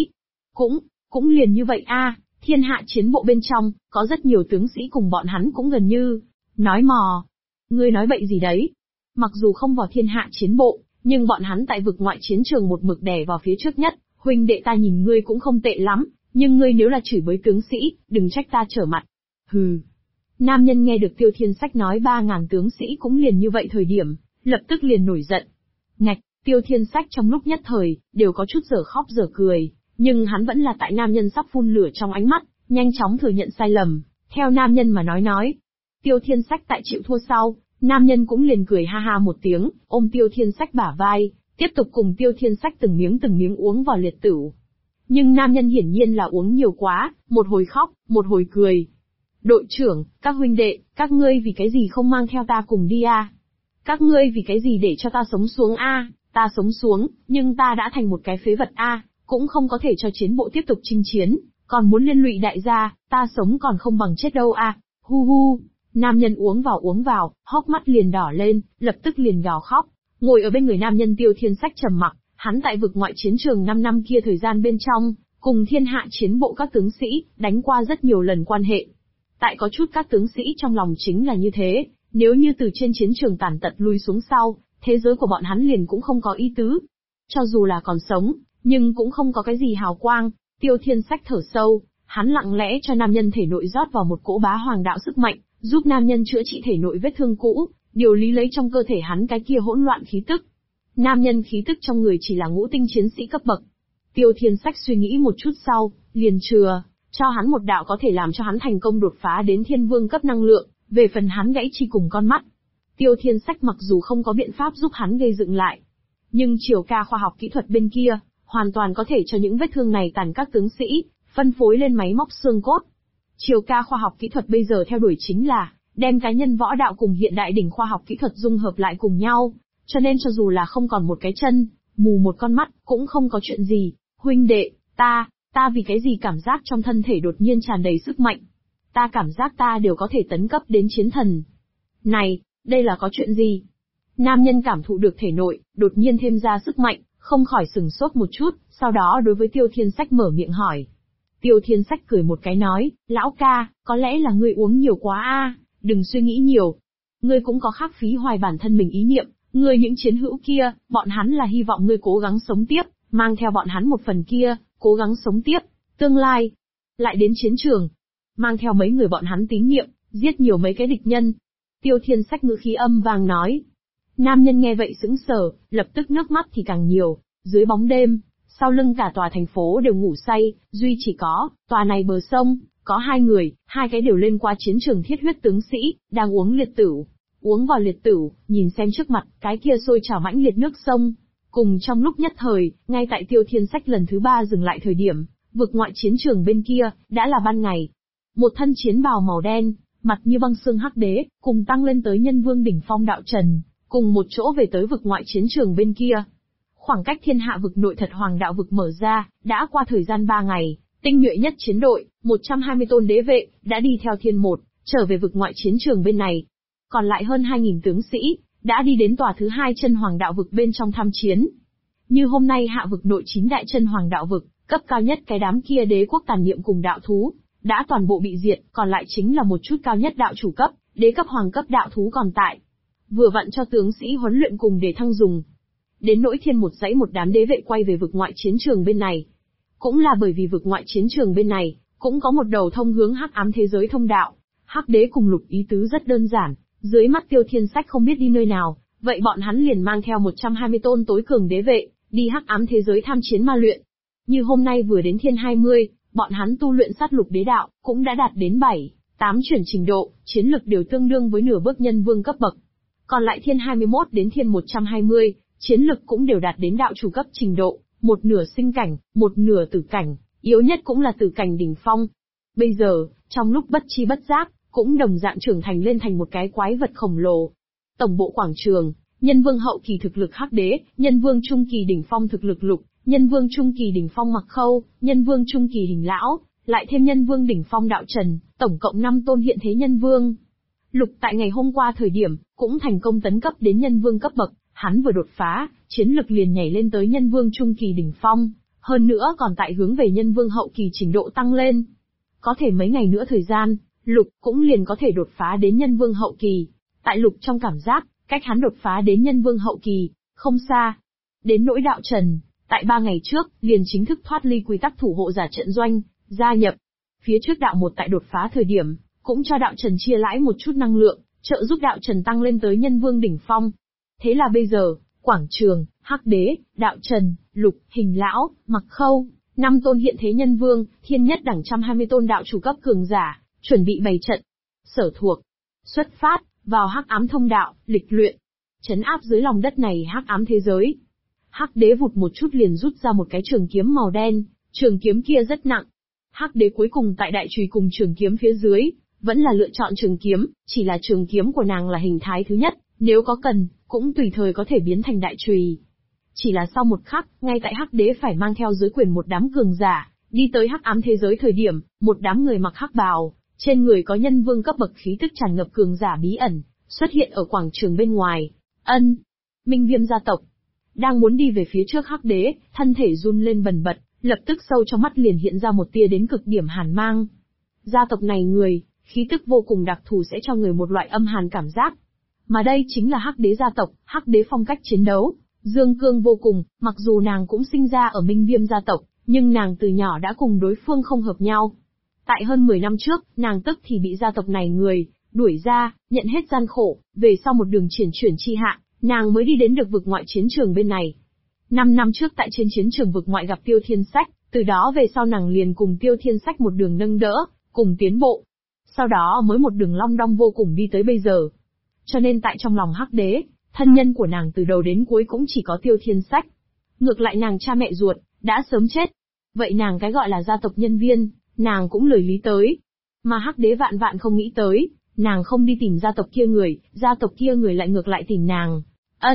[SPEAKER 2] Cũng liền như vậy thiên hạ chiến bộ bên trong, có rất nhiều tướng sĩ cùng bọn hắn cũng gần như, nói mò. Ngươi nói bậy gì đấy? Mặc dù không vào thiên hạ chiến bộ, nhưng bọn hắn tại vực ngoại chiến trường một mực đè vào phía trước nhất, huynh đệ ta nhìn ngươi cũng không tệ lắm, nhưng ngươi nếu là chửi bới tướng sĩ, đừng trách ta trở mặt. Hừ. Nam nhân nghe được Tiêu Thiên Sách nói 3.000 tướng sĩ cũng liền như vậy thời điểm, lập tức liền nổi giận. Ngạch, Tiêu Thiên Sách trong lúc nhất thời, đều có chút dở khóc dở cười, nhưng hắn vẫn là tại nam nhân sắp phun lửa trong ánh mắt, nhanh chóng thừa nhận sai lầm, theo nam nhân mà nói. Tiêu Thiên Sách tại chịu thua sau, nam nhân cũng liền cười ha ha một tiếng, ôm Tiêu Thiên Sách bả vai, tiếp tục cùng Tiêu Thiên Sách từng miếng uống vào liệt tửu. Nhưng nam nhân hiển nhiên là uống nhiều quá, một hồi khóc, một hồi cười. Đội trưởng, các huynh đệ, các ngươi vì cái gì không mang theo ta cùng đi Các ngươi vì cái gì để cho ta sống xuống Ta sống xuống, nhưng ta đã thành một cái phế vật cũng không có thể cho chiến bộ tiếp tục chinh chiến, còn muốn liên lụy đại gia, ta sống còn không bằng chết đâu Hu hu. Nam nhân uống vào, hốc mắt liền đỏ lên, lập tức liền gào khóc. Ngồi ở bên người nam nhân Tiêu Thiên Sách trầm mặc, hắn tại vực ngoại chiến trường 5 năm kia thời gian bên trong, cùng thiên hạ chiến bộ các tướng sĩ, đánh qua rất nhiều lần quan hệ. Tại có chút các tướng sĩ trong lòng chính là như thế, nếu như từ trên chiến trường tàn tật lui xuống sau, thế giới của bọn hắn liền cũng không có ý tứ. Cho dù là còn sống, nhưng cũng không có cái gì hào quang. Tiêu Thiên Sách thở sâu, hắn lặng lẽ cho nam nhân thể nội rót vào một cỗ bá hoàng đạo sức mạnh, giúp nam nhân chữa trị thể nội vết thương cũ, điều lý lấy trong cơ thể hắn cái kia hỗn loạn khí tức. Nam nhân khí tức trong người chỉ là ngũ tinh chiến sĩ cấp bậc. Tiêu Thiên Sách suy nghĩ một chút sau, liền chừa cho hắn một đạo có thể làm cho hắn thành công đột phá đến thiên vương cấp năng lượng, về phần hắn gãy chi cùng con mắt. Tiêu Thiên Sách mặc dù không có biện pháp giúp hắn gây dựng lại, nhưng chiều ca khoa học kỹ thuật bên kia, hoàn toàn có thể cho những vết thương này tàn các tướng sĩ, phân phối lên máy móc xương cốt. Chiều ca khoa học kỹ thuật bây giờ theo đuổi chính là, đem cá nhân võ đạo cùng hiện đại đỉnh khoa học kỹ thuật dung hợp lại cùng nhau, cho nên cho dù là không còn một cái chân, mù một con mắt, cũng không có chuyện gì. Huynh đệ, ta vì cái gì cảm giác trong thân thể đột nhiên tràn đầy sức mạnh. Ta cảm giác ta đều có thể tấn cấp đến chiến thần. Này, đây là có chuyện gì? Nam nhân cảm thụ được thể nội, đột nhiên thêm ra sức mạnh, không khỏi sừng sốt một chút, sau đó đối với Tiêu Thiên Sách mở miệng hỏi. Tiêu Thiên Sách cười một cái nói, lão ca, có lẽ là ngươi uống nhiều quá a, đừng suy nghĩ nhiều. Ngươi cũng có khác phí hoài bản thân mình ý niệm, ngươi những chiến hữu kia, bọn hắn là hy vọng ngươi cố gắng sống tiếp, mang theo bọn hắn một phần kia, cố gắng sống tiếp, tương lai. Lại đến chiến trường, mang theo mấy người bọn hắn tín niệm, giết nhiều mấy cái địch nhân. Tiêu Thiên Sách ngữ khí âm vang nói. Nam nhân nghe vậy sững sờ, lập tức nước mắt thì càng nhiều, dưới bóng đêm, sau lưng cả tòa thành phố đều ngủ say, duy chỉ có, tòa này bờ sông, có hai người, hai cái đều lên qua chiến trường thiết huyết tướng sĩ, đang uống liệt tửu. Uống vào liệt tửu, nhìn xem trước mặt, cái kia sôi trào mãnh liệt nước sông. Cùng trong lúc nhất thời, ngay tại Tiêu Thiên Sách lần thứ 3 dừng lại thời điểm, vực ngoại chiến trường bên kia, đã là ban ngày. Một thân chiến bào màu đen, mặt như băng xương hắc đế, cùng tăng lên tới nhân vương đỉnh phong đạo trần, cùng một chỗ về tới vực ngoại chiến trường bên kia. Khoảng cách thiên hạ vực nội thật hoàng đạo vực mở ra, đã qua thời gian 3 ngày, tinh nhuệ nhất chiến đội, 120 tôn đế vệ, đã đi theo thiên một, trở về vực ngoại chiến trường bên này. Còn lại hơn 2.000 tướng sĩ, đã đi đến tòa thứ 2 chân hoàng đạo vực bên trong tham chiến. Như hôm nay hạ vực nội 9 đại chân hoàng đạo vực, cấp cao nhất cái đám kia đế quốc tàn niệm cùng đạo thú, đã toàn bộ bị diệt, còn lại chính là một chút cao nhất đạo chủ cấp, đế cấp hoàng cấp đạo thú còn tại. Vừa vặn cho tướng sĩ huấn luyện cùng để thăng dùng. Đến nỗi thiên một dãy một đám đế vệ quay về vực ngoại chiến trường bên này. Cũng là bởi vì vực ngoại chiến trường bên này, cũng có một đầu thông hướng hắc ám thế giới thông đạo. Hắc đế cùng lục ý tứ rất đơn giản, dưới mắt Tiêu Thiên Sách không biết đi nơi nào, vậy bọn hắn liền mang theo 120 tôn tối cường đế vệ, đi hắc ám thế giới tham chiến ma luyện. Như hôm nay vừa đến thiên 20, bọn hắn tu luyện sát lục đế đạo, cũng đã đạt đến 7-8 chuyển trình độ, chiến lực đều tương đương với nửa bước nhân vương cấp bậc. Còn lại thiên 21 đến thiên 120, chiến lực cũng đều đạt đến đạo chủ cấp trình độ, một nửa sinh cảnh, một nửa tử cảnh, yếu nhất cũng là tử cảnh đỉnh phong. Bây giờ, trong lúc bất chi bất giác, cũng đồng dạng trưởng thành lên thành một cái quái vật khổng lồ. Tổng bộ quảng trường, nhân vương hậu kỳ thực lực hắc đế, nhân vương trung kỳ đỉnh phong thực lực lục, nhân vương trung kỳ đỉnh phong mặc khâu, nhân vương trung kỳ hình lão, lại thêm nhân vương đỉnh phong đạo trần, tổng cộng 5 tôn hiện thế nhân vương. Lục tại ngày hôm qua thời điểm, cũng thành công tấn cấp đến nhân vương cấp bậc, hắn vừa đột phá, chiến lực liền nhảy lên tới nhân vương trung kỳ đỉnh phong, hơn nữa còn tại hướng về nhân vương hậu kỳ trình độ tăng lên. Có thể mấy ngày nữa thời gian, Lục cũng liền có thể đột phá đến nhân vương hậu kỳ. Tại Lục trong cảm giác, cách hắn đột phá đến nhân vương hậu kỳ, không xa. Đến nỗi đạo trần, tại 3 ngày trước, liền chính thức thoát ly quy tắc thủ hộ giả trận doanh, gia nhập. Phía trước đạo một tại đột phá thời điểm, cũng cho đạo trần chia lãi một chút năng lượng, trợ giúp đạo trần tăng lên tới nhân vương đỉnh phong. Thế là bây giờ, quảng trường, hắc đế, đạo trần, lục, hình lão, mặc khâu, 5 tôn hiện thế nhân vương, thiên nhất đẳng 120 tôn đạo chủ cấp cường giả, chuẩn bị bày trận. Sở thuộc, xuất phát, vào hắc ám thông đạo, lịch luyện. Trấn áp dưới lòng đất này hắc ám thế giới. Hắc đế vụt một chút liền rút ra một cái trường kiếm màu đen, trường kiếm kia rất nặng. Hắc đế cuối cùng tại đại chùy cùng trường kiếm phía dưới, vẫn là lựa chọn trường kiếm, chỉ là trường kiếm của nàng là hình thái thứ nhất, nếu có cần, cũng tùy thời có thể biến thành đại chùy. Chỉ là sau một khắc, ngay tại hắc đế phải mang theo dưới quyền một đám cường giả, đi tới hắc ám thế giới thời điểm, một đám người mặc hắc bào, trên người có nhân vương cấp bậc khí tức tràn ngập cường giả bí ẩn, xuất hiện ở quảng trường bên ngoài. Minh Viêm gia tộc. Đang muốn đi về phía trước hắc đế, thân thể run lên bần bật, lập tức sâu trong mắt liền hiện ra một tia đến cực điểm hàn mang. Gia tộc này người, khí tức vô cùng đặc thù sẽ cho người một loại âm hàn cảm giác. Mà đây chính là hắc đế gia tộc, hắc đế phong cách chiến đấu, dương cương vô cùng, mặc dù nàng cũng sinh ra ở Minh Viêm gia tộc, nhưng nàng từ nhỏ đã cùng đối phương không hợp nhau. Tại hơn 10 năm trước, nàng tức thì bị gia tộc này người đuổi ra, nhận hết gian khổ, về sau một đường chuyển chi hạ, nàng mới đi đến được vực ngoại chiến trường bên này. 5 năm trước tại trên chiến trường vực ngoại gặp Tiêu Thiên Sách, từ đó về sau nàng liền cùng Tiêu Thiên Sách một đường nâng đỡ, cùng tiến bộ. Sau đó mới một đường long đong vô cùng đi tới bây giờ. Cho nên tại trong lòng hắc đế, thân nhân của nàng từ đầu đến cuối cũng chỉ có Tiêu Thiên Sách. Ngược lại nàng cha mẹ ruột, đã sớm chết. Vậy nàng cái gọi là gia tộc nhân viên, nàng cũng lười lý tới. Mà hắc đế vạn vạn không nghĩ tới, nàng không đi tìm gia tộc kia người lại ngược lại tìm nàng.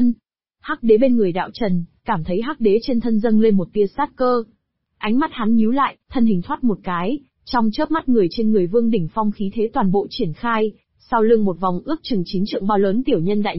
[SPEAKER 2] Hắc đế bên người đạo trần, cảm thấy hắc đế trên thân dâng lên một tia sát cơ. Ánh mắt hắn nhíu lại, thân hình thoát một cái, trong chớp mắt người trên người vương đỉnh phong khí thế toàn bộ triển khai, sau lưng một vòng ước chừng 9 trượng bao lớn tiểu nhân đại nhật,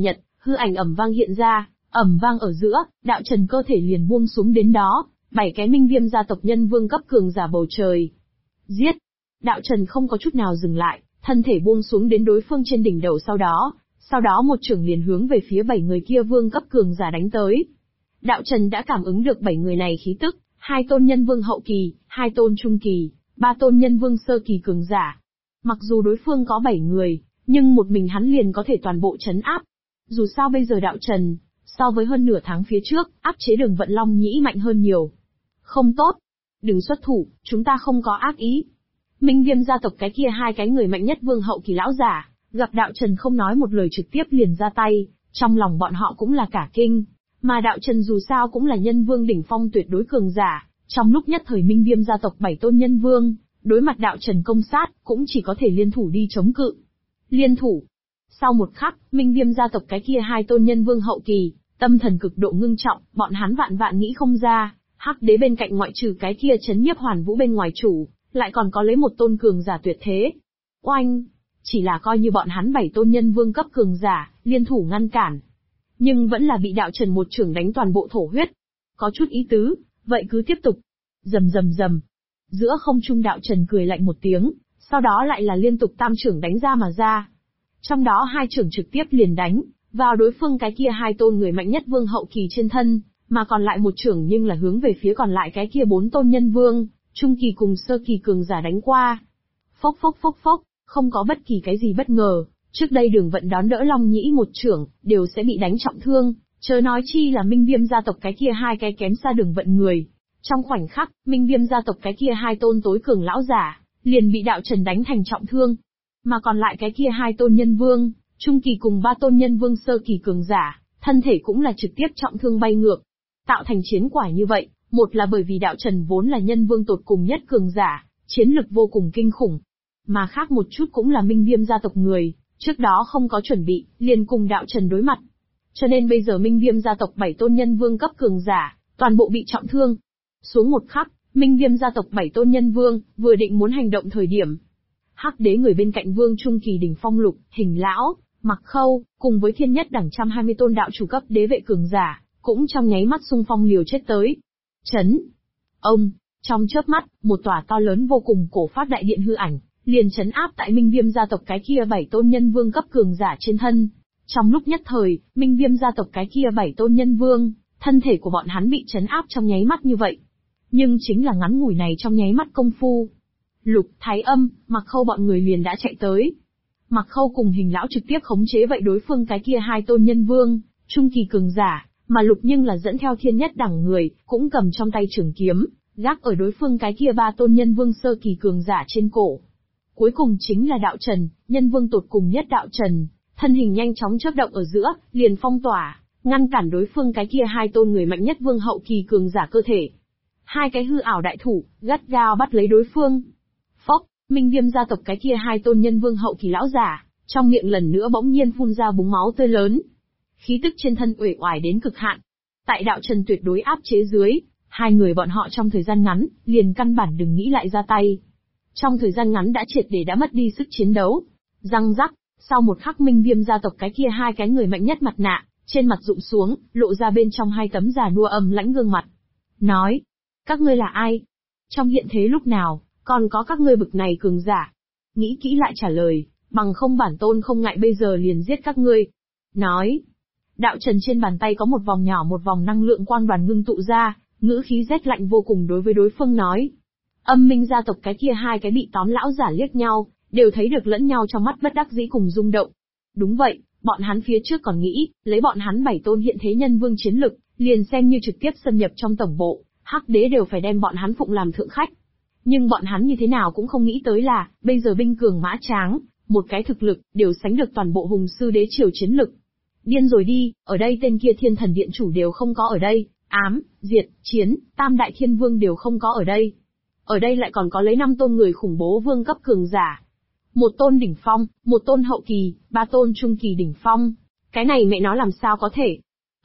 [SPEAKER 2] Hư ảnh ầm vang hiện ra, ầm vang ở giữa, đạo trần cơ thể liền buông xuống đến đó, 7 cái minh viêm gia tộc nhân vương cấp cường giả bầu trời. Giết! Đạo trần không có chút nào dừng lại, thân thể buông xuống đến đối phương trên đỉnh đầu sau đó một chưởng liền hướng về phía 7 người kia vương cấp cường giả đánh tới. Đạo trần đã cảm ứng được 7 người này khí tức, 2 tôn nhân vương hậu kỳ, 2 tôn trung kỳ, 3 tôn nhân vương sơ kỳ cường giả. Mặc dù đối phương có 7 người, nhưng một mình hắn liền có thể toàn bộ trấn áp. Dù sao bây giờ đạo trần, so với hơn nửa tháng phía trước, áp chế Đường Vận Long Nhĩ mạnh hơn nhiều. Không tốt. Đừng xuất thủ, chúng ta không có ác ý. Minh viêm gia tộc cái kia 2 cái người mạnh nhất vương hậu kỳ lão giả, gặp đạo trần không nói một lời trực tiếp liền ra tay, trong lòng bọn họ cũng là cả kinh. Mà đạo trần dù sao cũng là nhân vương đỉnh phong tuyệt đối cường giả, trong lúc nhất thời minh viêm gia tộc 7 tôn nhân vương, đối mặt đạo trần công sát, cũng chỉ có thể liên thủ đi chống cự. Liên thủ. Sau một khắc, minh viêm gia tộc cái kia 2 tôn nhân vương hậu kỳ, tâm thần cực độ ngưng trọng, bọn hắn vạn vạn nghĩ không ra, Hắc Đế bên cạnh ngoại trừ cái kia chấn nhiếp Hoàn Vũ bên ngoài chủ, lại còn có lấy một tôn cường giả tuyệt thế. Oanh! Chỉ là coi như bọn hắn 7 tôn nhân vương cấp cường giả, liên thủ ngăn cản. Nhưng vẫn là bị đạo trần một chưởng đánh toàn bộ thổ huyết. Có chút ý tứ, vậy cứ tiếp tục. Rầm rầm rầm. Giữa không trung đạo trần cười lạnh một tiếng, sau đó lại là liên tục tam chưởng đánh ra mà ra. Trong đó 2 chưởng trực tiếp liền đánh vào đối phương cái kia 2 tôn người mạnh nhất vương hậu kỳ trên thân, mà còn lại một chưởng nhưng là hướng về phía còn lại cái kia 4 tôn nhân vương, trung kỳ cùng sơ kỳ cường giả đánh qua. Phốc phốc phốc phốc, không có bất kỳ cái gì bất ngờ, trước đây Đường Vận đón đỡ Long Nhĩ một chưởng, đều sẽ bị đánh trọng thương, chớ nói chi là minh viêm gia tộc cái kia 2 cái kém xa Đường Vận người. Trong khoảnh khắc, minh viêm gia tộc cái kia 2 tôn tối cường lão giả, liền bị đạo trần đánh thành trọng thương. Mà còn lại cái kia 2 tôn nhân vương, trung kỳ cùng 3 tôn nhân vương sơ kỳ cường giả, thân thể cũng là trực tiếp trọng thương bay ngược. Tạo thành chiến quả như vậy, một là bởi vì đạo trần vốn là nhân vương tột cùng nhất cường giả, chiến lực vô cùng kinh khủng. Mà khác một chút cũng là minh viêm gia tộc người, trước đó không có chuẩn bị, liền cùng đạo trần đối mặt. Cho nên bây giờ minh viêm gia tộc 7 tôn nhân vương cấp cường giả, toàn bộ bị trọng thương. Xuống một khắc, minh viêm gia tộc 7 tôn nhân vương, vừa định muốn hành động thời điểm. Hắc Đế người bên cạnh vương trung kỳ đỉnh phong Lục, Hình Lão, Mặc Khâu, cùng với thiên nhất đẳng 120 tôn đạo chủ cấp đế vệ cường giả, cũng trong nháy mắt xung phong liều chết tới. Chấn! Ông! Trong chớp mắt, một tòa to lớn vô cùng cổ phát đại điện hư ảnh, liền chấn áp tại minh viêm gia tộc cái kia 7 tôn nhân vương cấp cường giả trên thân. Trong lúc nhất thời, minh viêm gia tộc cái kia 7 tôn nhân vương, thân thể của bọn hắn bị chấn áp trong nháy mắt như vậy. Nhưng chính là ngắn ngủi này trong nháy mắt công phu. Lục, Thái Âm, Mặc Khâu bọn người liền đã chạy tới. Mặc Khâu cùng Hình Lão trực tiếp khống chế vậy đối phương cái kia 2 tôn nhân vương, trung kỳ cường giả, mà Lục nhưng là dẫn theo thiên nhất đẳng người, cũng cầm trong tay trường kiếm, gác ở đối phương cái kia 3 tôn nhân vương sơ kỳ cường giả trên cổ. Cuối cùng chính là đạo trần, nhân vương tột cùng nhất đạo trần, thân hình nhanh chóng chớp động ở giữa, liền phong tỏa, ngăn cản đối phương cái kia 2 tôn người mạnh nhất vương hậu kỳ cường giả cơ thể. 2 cái hư ảo đại thủ, gắt gao bắt lấy đối phương. Phốc, minh viêm gia tộc cái kia 2 tôn nhân vương hậu kỳ lão giả, trong miệng lần nữa bỗng nhiên phun ra búng máu tươi lớn. Khí tức trên thân uể oải đến cực hạn. Tại đạo trần tuyệt đối áp chế dưới, 2 người bọn họ trong thời gian ngắn, liền căn bản đừng nghĩ lại ra tay. Trong thời gian ngắn đã triệt để đã mất đi sức chiến đấu. Răng rắc, sau một khắc minh viêm gia tộc cái kia 2 cái người mạnh nhất mặt nạ, trên mặt rụng xuống, lộ ra bên trong 2 tấm già nua âm lãnh gương mặt. Nói, các ngươi là ai? Trong hiện thế lúc nào, còn có các ngươi bực này cường giả? Nghĩ kỹ lại trả lời, bằng không bản tôn không ngại bây giờ liền giết các ngươi. Nói, đạo trần trên bàn tay có một vòng nhỏ một vòng năng lượng quang đoàn ngưng tụ ra, ngữ khí rét lạnh vô cùng đối với đối phương nói. Âm minh gia tộc cái kia 2 cái bị tóm lão giả liếc nhau, đều thấy được lẫn nhau trong mắt bất đắc dĩ cùng rung động. Đúng vậy, bọn hắn phía trước còn nghĩ, lấy bọn hắn 7 tôn hiện thế nhân vương chiến lực, liền xem như trực tiếp xâm nhập trong tổng bộ, Hắc Đế đều phải đem bọn hắn phụng làm thượng khách. Nhưng bọn hắn như thế nào cũng không nghĩ tới là, bây giờ binh cường mã tráng, một cái thực lực, đều sánh được toàn bộ hùng sư đế triều chiến lực. Điên rồi đi, ở đây tên kia thiên thần điện chủ đều không có ở đây, ám, diệt, chiến, tam đại thiên vương đều không có ở đây. Ở đây lại còn có lấy 5 tôn người khủng bố vương cấp cường giả. 1 tôn đỉnh phong, 1 tôn hậu kỳ, 3 tôn trung kỳ đỉnh phong. Cái này mẹ nó làm sao có thể?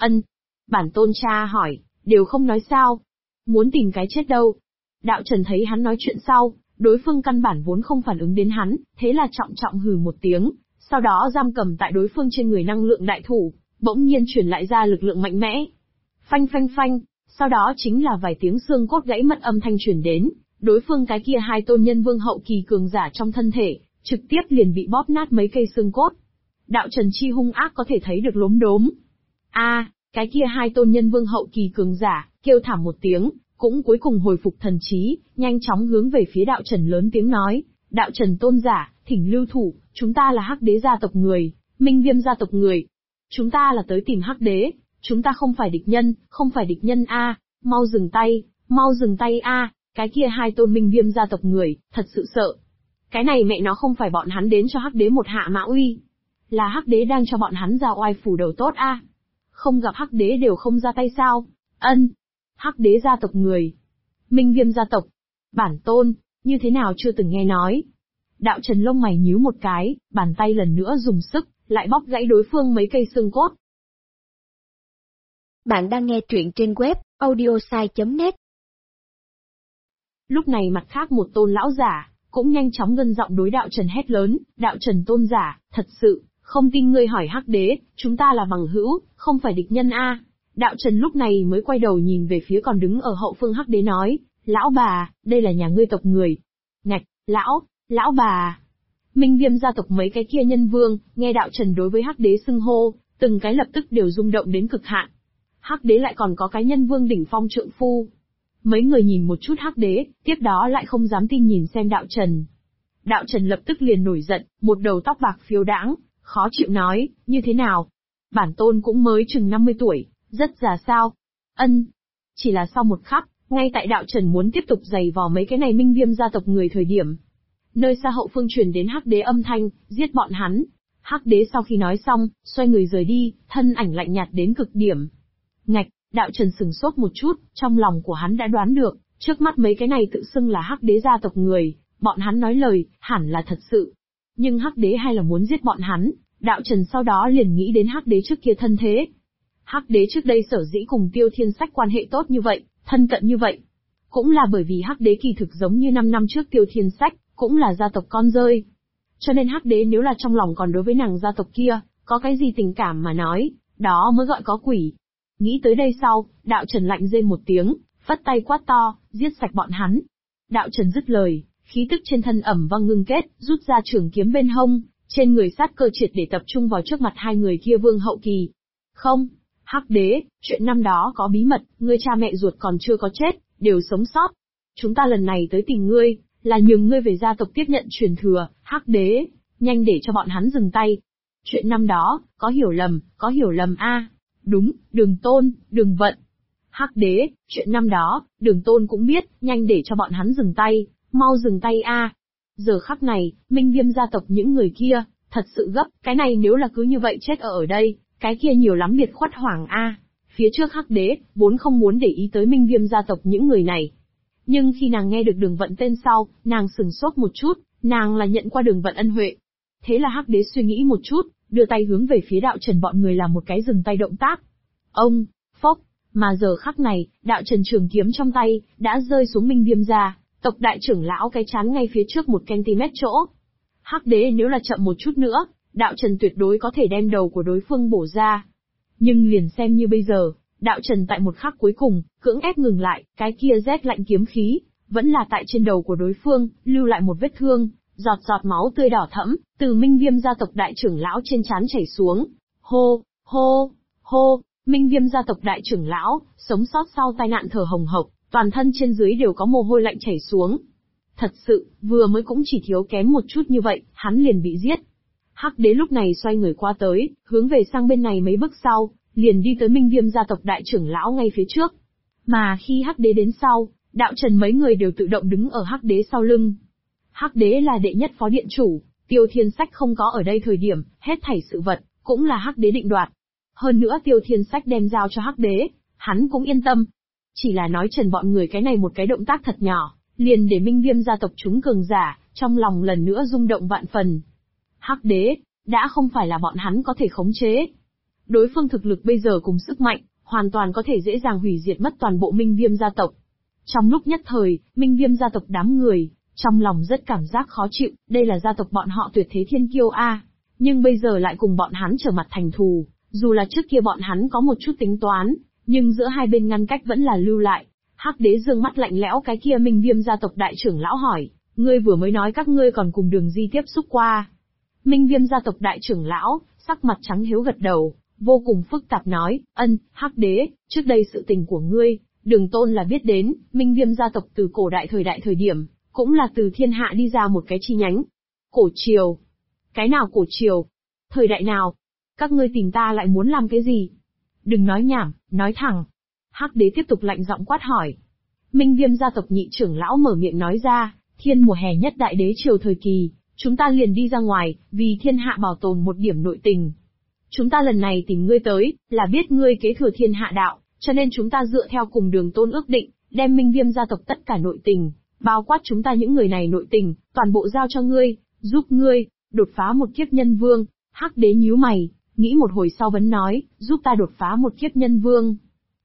[SPEAKER 2] Bản tôn cha hỏi, đều không nói sao. Muốn tìm cái chết đâu. Đạo Trần thấy hắn nói chuyện sau, đối phương căn bản vốn không phản ứng đến hắn, thế là trọng trọng hừ một tiếng, sau đó giam cầm tại đối phương trên người năng lượng đại thủ, bỗng nhiên truyền lại ra lực lượng mạnh mẽ. Phanh phanh phanh, sau đó chính là vài tiếng xương cốt gãy mất âm thanh truyền đến, đối phương cái kia hai tôn nhân vương hậu kỳ cường giả trong thân thể, trực tiếp liền bị bóp nát mấy cây xương cốt. Đạo Trần chi hung ác có thể thấy được lốm đốm. Cái kia hai tôn nhân vương hậu kỳ cường giả, kêu thảm một tiếng, cũng cuối cùng hồi phục thần trí, nhanh chóng hướng về phía Đạo Trần lớn tiếng nói, Đạo Trần tôn giả, thỉnh lưu thủ, chúng ta là Hắc Đế gia tộc người, Minh Viêm gia tộc người. Chúng ta là tới tìm Hắc Đế, chúng ta không phải địch nhân, không phải địch nhân mau dừng tay cái kia hai tôn Minh Viêm gia tộc người, thật sự sợ. Cái này mẹ nó không phải bọn hắn đến cho Hắc Đế một hạ mã uy, là Hắc Đế đang cho bọn hắn ra oai phủ đầu tốt Không gặp Hắc Đế đều không ra tay sao? Hắc Đế gia tộc người, Minh Viêm gia tộc, bản tôn, như thế nào chưa từng nghe nói. Đạo Trần lông mày nhíu một cái, bàn tay lần nữa dùng sức, lại bóp gãy đối phương mấy cây xương cốt.
[SPEAKER 1] Bạn đang nghe truyện trên web audiosai.net.
[SPEAKER 2] Lúc này mặt khác một tôn lão giả, cũng nhanh chóng gân giọng đối Đạo Trần hét lớn, Đạo Trần tôn giả, thật sự, không tin ngươi hỏi Hắc Đế, chúng ta là bằng hữu, không phải địch nhân Đạo Trần lúc này mới quay đầu nhìn về phía còn đứng ở hậu phương Hắc Đế nói, lão bà, đây là nhà ngươi tộc người. Ngạch, lão bà. Minh Viêm gia tộc mấy cái kia nhân vương, nghe Đạo Trần đối với Hắc Đế xưng hô, từng cái lập tức đều rung động đến cực hạn. Hắc Đế lại còn có cái nhân vương đỉnh phong trượng phu. Mấy người nhìn một chút Hắc Đế, tiếp đó lại không dám tin nhìn xem Đạo Trần. Đạo Trần lập tức liền nổi giận, một đầu tóc bạc phiêu đãng, khó chịu nói, như thế nào? Bản tôn cũng mới chừng 50 tuổi, rất già sao? Chỉ là sau một khắc, ngay tại Đạo Trần muốn tiếp tục giày vò mấy cái này Minh Viêm gia tộc người thời điểm. Nơi xa hậu phương truyền đến Hắc Đế âm thanh, giết bọn hắn. Hắc Đế sau khi nói xong, xoay người rời đi, thân ảnh lạnh nhạt đến cực điểm. Ngạch, Đạo Trần sừng sốt một chút, trong lòng của hắn đã đoán được, trước mắt mấy cái này tự xưng là Hắc Đế gia tộc người, bọn hắn nói lời, hẳn là thật sự. Nhưng Hắc Đế hay là muốn giết bọn hắn, Đạo Trần sau đó liền nghĩ đến Hắc Đế trước kia thân thế. Hắc Đế trước đây sở dĩ cùng Tiêu Thiên Sách quan hệ tốt như vậy, thân cận như vậy. Cũng là bởi vì Hắc Đế kỳ thực giống như 5 năm trước Tiêu Thiên Sách, cũng là gia tộc con rơi. Cho nên Hắc Đế nếu là trong lòng còn đối với nàng gia tộc kia, có cái gì tình cảm mà nói, đó mới gọi có quỷ. Nghĩ tới đây sau, Đạo Trần lạnh rên một tiếng, phất tay quát to, giết sạch bọn hắn. Đạo Trần dứt lời, khí tức trên thân ẩm vang ngưng kết, rút ra trường kiếm bên hông, trên người sát cơ triệt để tập trung vào trước mặt hai người kia vương hậu kỳ. Không, Hắc Đế, chuyện năm đó có bí mật, ngươi cha mẹ ruột còn chưa có chết, đều sống sót. Chúng ta lần này tới tìm ngươi, là nhường ngươi về gia tộc tiếp nhận truyền thừa, Hắc Đế, nhanh để cho bọn hắn dừng tay. Chuyện năm đó, có hiểu lầm Đúng, Đường Tôn, Đường Vận. Hắc Đế, chuyện năm đó, Đường Tôn cũng biết, nhanh để cho bọn hắn dừng tay, mau dừng tay Giờ khắc này, Minh Viêm gia tộc những người kia, thật sự gấp, cái này nếu là cứ như vậy chết ở đây, cái kia nhiều lắm biệt khuất hoảng Phía trước Hắc Đế, vốn không muốn để ý tới Minh Viêm gia tộc những người này. Nhưng khi nàng nghe được Đường Vận tên sau, nàng sừng sốt một chút, nàng là nhận qua Đường Vận ân huệ. Thế là Hắc Đế suy nghĩ một chút, đưa tay hướng về phía Đạo Trần bọn người làm một cái dừng tay động tác. Ông, phốc, mà giờ khắc này, Đạo Trần trường kiếm trong tay, đã rơi xuống Minh Viêm gia tộc đại trưởng lão cái chán ngay phía trước 1 cm chỗ. Hắc Đế nếu là chậm một chút nữa, Đạo Trần tuyệt đối có thể đem đầu của đối phương bổ ra. Nhưng liền xem như bây giờ, Đạo Trần tại một khắc cuối cùng, cưỡng ép ngừng lại, cái kia rét lạnh kiếm khí, vẫn là tại trên đầu của đối phương, lưu lại một vết thương, giọt giọt máu tươi đỏ thẫm, từ Minh Viêm gia tộc đại trưởng lão trên trán chảy xuống. Hô, Minh Viêm gia tộc đại trưởng lão, sống sót sau tai nạn thở hồng hộc, toàn thân trên dưới đều có mồ hôi lạnh chảy xuống. Thật sự, vừa mới cũng chỉ thiếu kém một chút như vậy, hắn liền bị giết. Hắc Đế lúc này xoay người qua tới, hướng về sang bên này mấy bước sau, liền đi tới Minh Viêm gia tộc đại trưởng lão ngay phía trước. Mà khi Hắc Đế đến sau, Đạo Trần mấy người đều tự động đứng ở Hắc Đế sau lưng. Hắc Đế là đệ nhất phó điện chủ, Tiêu Thiên Sách không có ở đây thời điểm, hết thảy sự vật, cũng là Hắc Đế định đoạt. Hơn nữa Tiêu Thiên Sách đem giao cho Hắc Đế, hắn cũng yên tâm. Chỉ là nói Trần bọn người cái này một cái động tác thật nhỏ, liền để Minh Viêm gia tộc chúng cường giả, trong lòng lần nữa rung động vạn phần. Hắc Đế, đã không phải là bọn hắn có thể khống chế. Đối phương thực lực bây giờ cùng sức mạnh, hoàn toàn có thể dễ dàng hủy diệt mất toàn bộ Minh Viêm gia tộc. Trong lúc nhất thời, Minh Viêm gia tộc đám người, trong lòng rất cảm giác khó chịu, đây là gia tộc bọn họ tuyệt thế thiên kiêu nhưng bây giờ lại cùng bọn hắn trở mặt thành thù, Dù là trước kia bọn hắn có một chút tính toán, nhưng giữa hai bên ngăn cách vẫn là lưu lại. Hắc đế dương mắt lạnh lẽo cái kia Minh Viêm gia tộc đại trưởng lão hỏi, ngươi vừa mới nói các ngươi còn cùng Đường Di tiếp xúc qua. Minh Viêm gia tộc đại trưởng lão, sắc mặt trắng hiếu gật đầu, vô cùng phức tạp nói, Hắc đế, trước đây sự tình của ngươi, Đường Tôn là biết đến, Minh Viêm gia tộc từ cổ đại thời điểm, cũng là từ thiên hạ đi ra một cái chi nhánh. Cổ triều. Cái nào cổ triều? Thời đại nào? Các ngươi tìm ta lại muốn làm cái gì? Đừng nói nhảm, nói thẳng. Hắc đế tiếp tục lạnh giọng quát hỏi. Minh Viêm gia tộc nhị trưởng lão mở miệng nói ra, thiên mùa hè nhất đại đế triều thời kỳ, chúng ta liền đi ra ngoài, vì thiên hạ bảo tồn một điểm nội tình. Chúng ta lần này tìm ngươi tới, là biết ngươi kế thừa thiên hạ đạo, cho nên chúng ta dựa theo cùng Đường Tôn ước định, đem Minh Viêm gia tộc tất cả nội tình, bao quát chúng ta những người này nội tình, toàn bộ giao cho ngươi, giúp ngươi, đột phá một kiếp nhân vương. Hắc đế nhíu mày, nghĩ một hồi sau vẫn nói, giúp ta đột phá một kiếp nhân vương.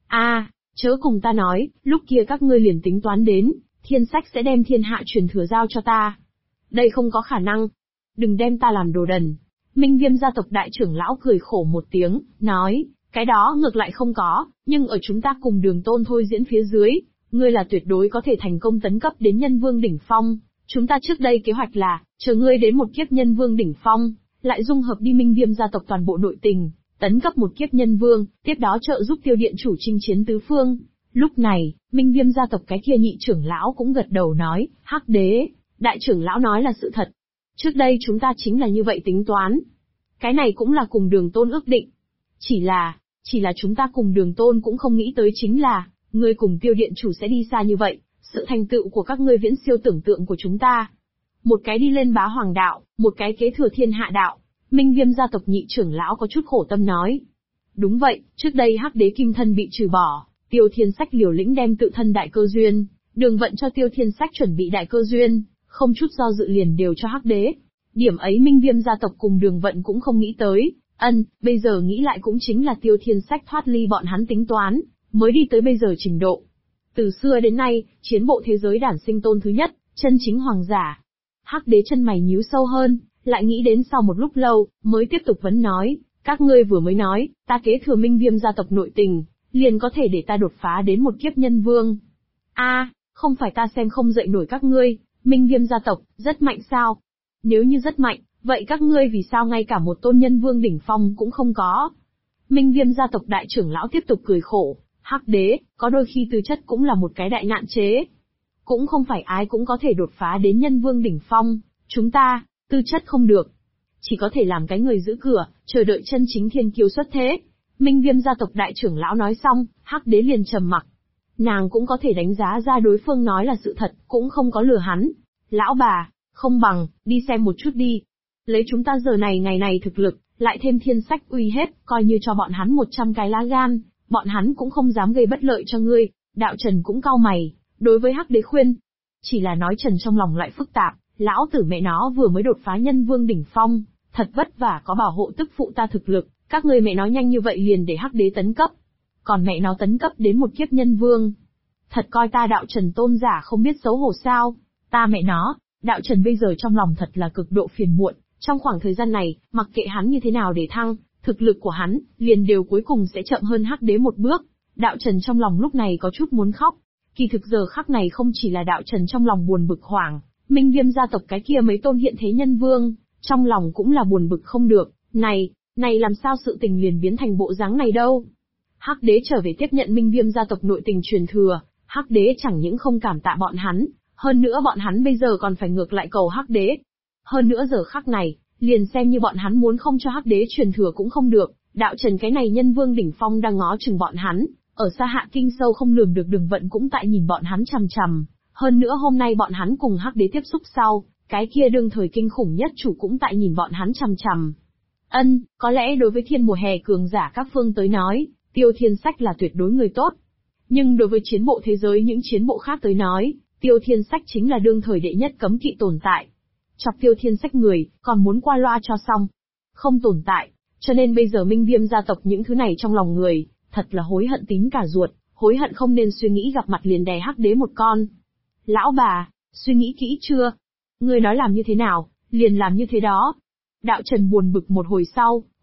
[SPEAKER 2] Chớ cùng ta nói, lúc kia các ngươi liền tính toán đến, thiên sách sẽ đem thiên hạ truyền thừa giao cho ta. Đây không có khả năng. Đừng đem ta làm đồ đần. Minh Viêm gia tộc đại trưởng lão cười khổ một tiếng, nói, cái đó ngược lại không có, nhưng ở chúng ta cùng Đường Tôn thôi diễn phía dưới, ngươi là tuyệt đối có thể thành công tấn cấp đến nhân vương đỉnh phong. Chúng ta trước đây kế hoạch là, chờ ngươi đến một kiếp nhân vương đỉnh phong, lại dung hợp đi Minh Viêm gia tộc toàn bộ nội tình, tấn cấp một kiếp nhân vương, tiếp đó trợ giúp Tiêu điện chủ chinh chiến tứ phương. Lúc này, Minh Viêm gia tộc cái kia nhị trưởng lão cũng gật đầu nói, Hắc đế, đại trưởng lão nói là sự thật. Trước đây chúng ta chính là như vậy tính toán. Cái này cũng là cùng Đường Tôn ước định. Chỉ là chúng ta cùng Đường Tôn cũng không nghĩ tới chính là, ngươi cùng Tiêu điện chủ sẽ đi xa như vậy, sự thành tựu của các ngươi viễn siêu tưởng tượng của chúng ta. Một cái đi lên bá hoàng đạo, một cái kế thừa thiên hạ đạo. Minh Viêm gia tộc nhị trưởng lão có chút khổ tâm nói. Đúng vậy, trước đây Hắc đế kim thân bị trừ bỏ, Tiêu Thiên Sách liều lĩnh đem tự thân đại cơ duyên, Đường Vận cho Tiêu Thiên Sách chuẩn bị đại cơ duyên, không chút do dự liền đều cho Hắc đế. Điểm ấy Minh Viêm gia tộc cùng Đường Vận cũng không nghĩ tới, bây giờ nghĩ lại cũng chính là Tiêu Thiên Sách thoát ly bọn hắn tính toán, mới đi tới bây giờ trình độ. Từ xưa đến nay, chiến bộ thế giới đản sinh tôn thứ nhất, chân chính hoàng giả. Hắc đế chân mày nhíu sâu hơn, lại nghĩ đến sau một lúc lâu, mới tiếp tục vấn nói, các ngươi vừa mới nói, ta kế thừa Minh Viêm gia tộc nội tình, liền có thể để ta đột phá đến một kiếp nhân vương. Không phải ta xem không dậy nổi các ngươi, Minh Viêm gia tộc, rất mạnh sao? Nếu như rất mạnh, vậy các ngươi vì sao ngay cả một tôn nhân vương đỉnh phong cũng không có? Minh Viêm gia tộc đại trưởng lão tiếp tục cười khổ, Hắc đế, có đôi khi tư chất cũng là một cái đại nạn chế. Cũng không phải ai cũng có thể đột phá đến nhân vương đỉnh phong, chúng ta, tư chất không được. Chỉ có thể làm cái người giữ cửa, chờ đợi chân chính thiên kiêu xuất thế. Minh Viêm gia tộc đại trưởng lão nói xong, Hắc đế liền trầm mặc. Nàng cũng có thể đánh giá ra đối phương nói là sự thật, cũng không có lừa hắn. Lão bà, không bằng, đi xem một chút đi. Lấy chúng ta giờ này ngày này thực lực, lại thêm thiên sách uy hết, coi như cho bọn hắn 100 cái lá gan, bọn hắn cũng không dám gây bất lợi cho ngươi. Đạo Trần cũng cau mày, đối với Hắc đế khuyên. Chỉ là nói Trần trong lòng lại phức tạp, lão tử mẹ nó vừa mới đột phá nhân vương đỉnh phong, thật vất vả có bảo hộ tức phụ ta thực lực, các ngươi mẹ nó nhanh như vậy liền để Hắc đế tấn cấp. Còn mẹ nó tấn cấp đến một kiếp nhân vương. Thật coi ta Đạo Trần tôn giả không biết xấu hổ sao? Ta mẹ nó, Đạo Trần bây giờ trong lòng thật là cực độ phiền muộn, trong khoảng thời gian này, mặc kệ hắn như thế nào để thăng, thực lực của hắn, liền đều cuối cùng sẽ chậm hơn Hắc đế một bước. Đạo Trần trong lòng lúc này có chút muốn khóc. Kỳ thực giờ khắc này không chỉ là Đạo Trần trong lòng buồn bực hoảng, Minh Viêm gia tộc cái kia mấy tôn hiện thế nhân vương, trong lòng cũng là buồn bực không được, này làm sao sự tình liền biến thành bộ dáng này đâu. Hắc đế trở về tiếp nhận Minh Viêm gia tộc nội tình truyền thừa, Hắc đế chẳng những không cảm tạ bọn hắn, hơn nữa bọn hắn bây giờ còn phải ngược lại cầu Hắc đế. Hơn nữa giờ khắc này, liền xem như bọn hắn muốn không cho Hắc đế truyền thừa cũng không được, Đạo Trần cái này nhân vương đỉnh phong đang ngó chừng bọn hắn, ở xa Hạ Kinh sâu không lường được Đường Vận cũng tại nhìn bọn hắn chằm chằm. Hơn nữa hôm nay bọn hắn cùng Hắc đế tiếp xúc sau, cái kia đương thời kinh khủng nhất chủ cũng tại nhìn bọn hắn chằm chằm. Có lẽ đối với thiên mùa hè cường giả các phương tới nói, Tiêu Thiên Sách là tuyệt đối người tốt. Nhưng đối với chiến bộ thế giới những chiến bộ khác tới nói, Tiêu Thiên Sách chính là đương thời đệ nhất cấm kỵ tồn tại. Chọc Tiêu Thiên Sách người, còn muốn qua loa cho xong. Không tồn tại, cho nên bây giờ Minh Viêm gia tộc những thứ này trong lòng người, thật là hối hận tím cả ruột, hối hận không nên suy nghĩ gặp mặt liền đè Hắc đế một con. Lão bà, suy nghĩ kỹ chưa? Ngươi nói làm như thế nào, liền làm như thế đó. Đạo Trần buồn bực một hồi sau,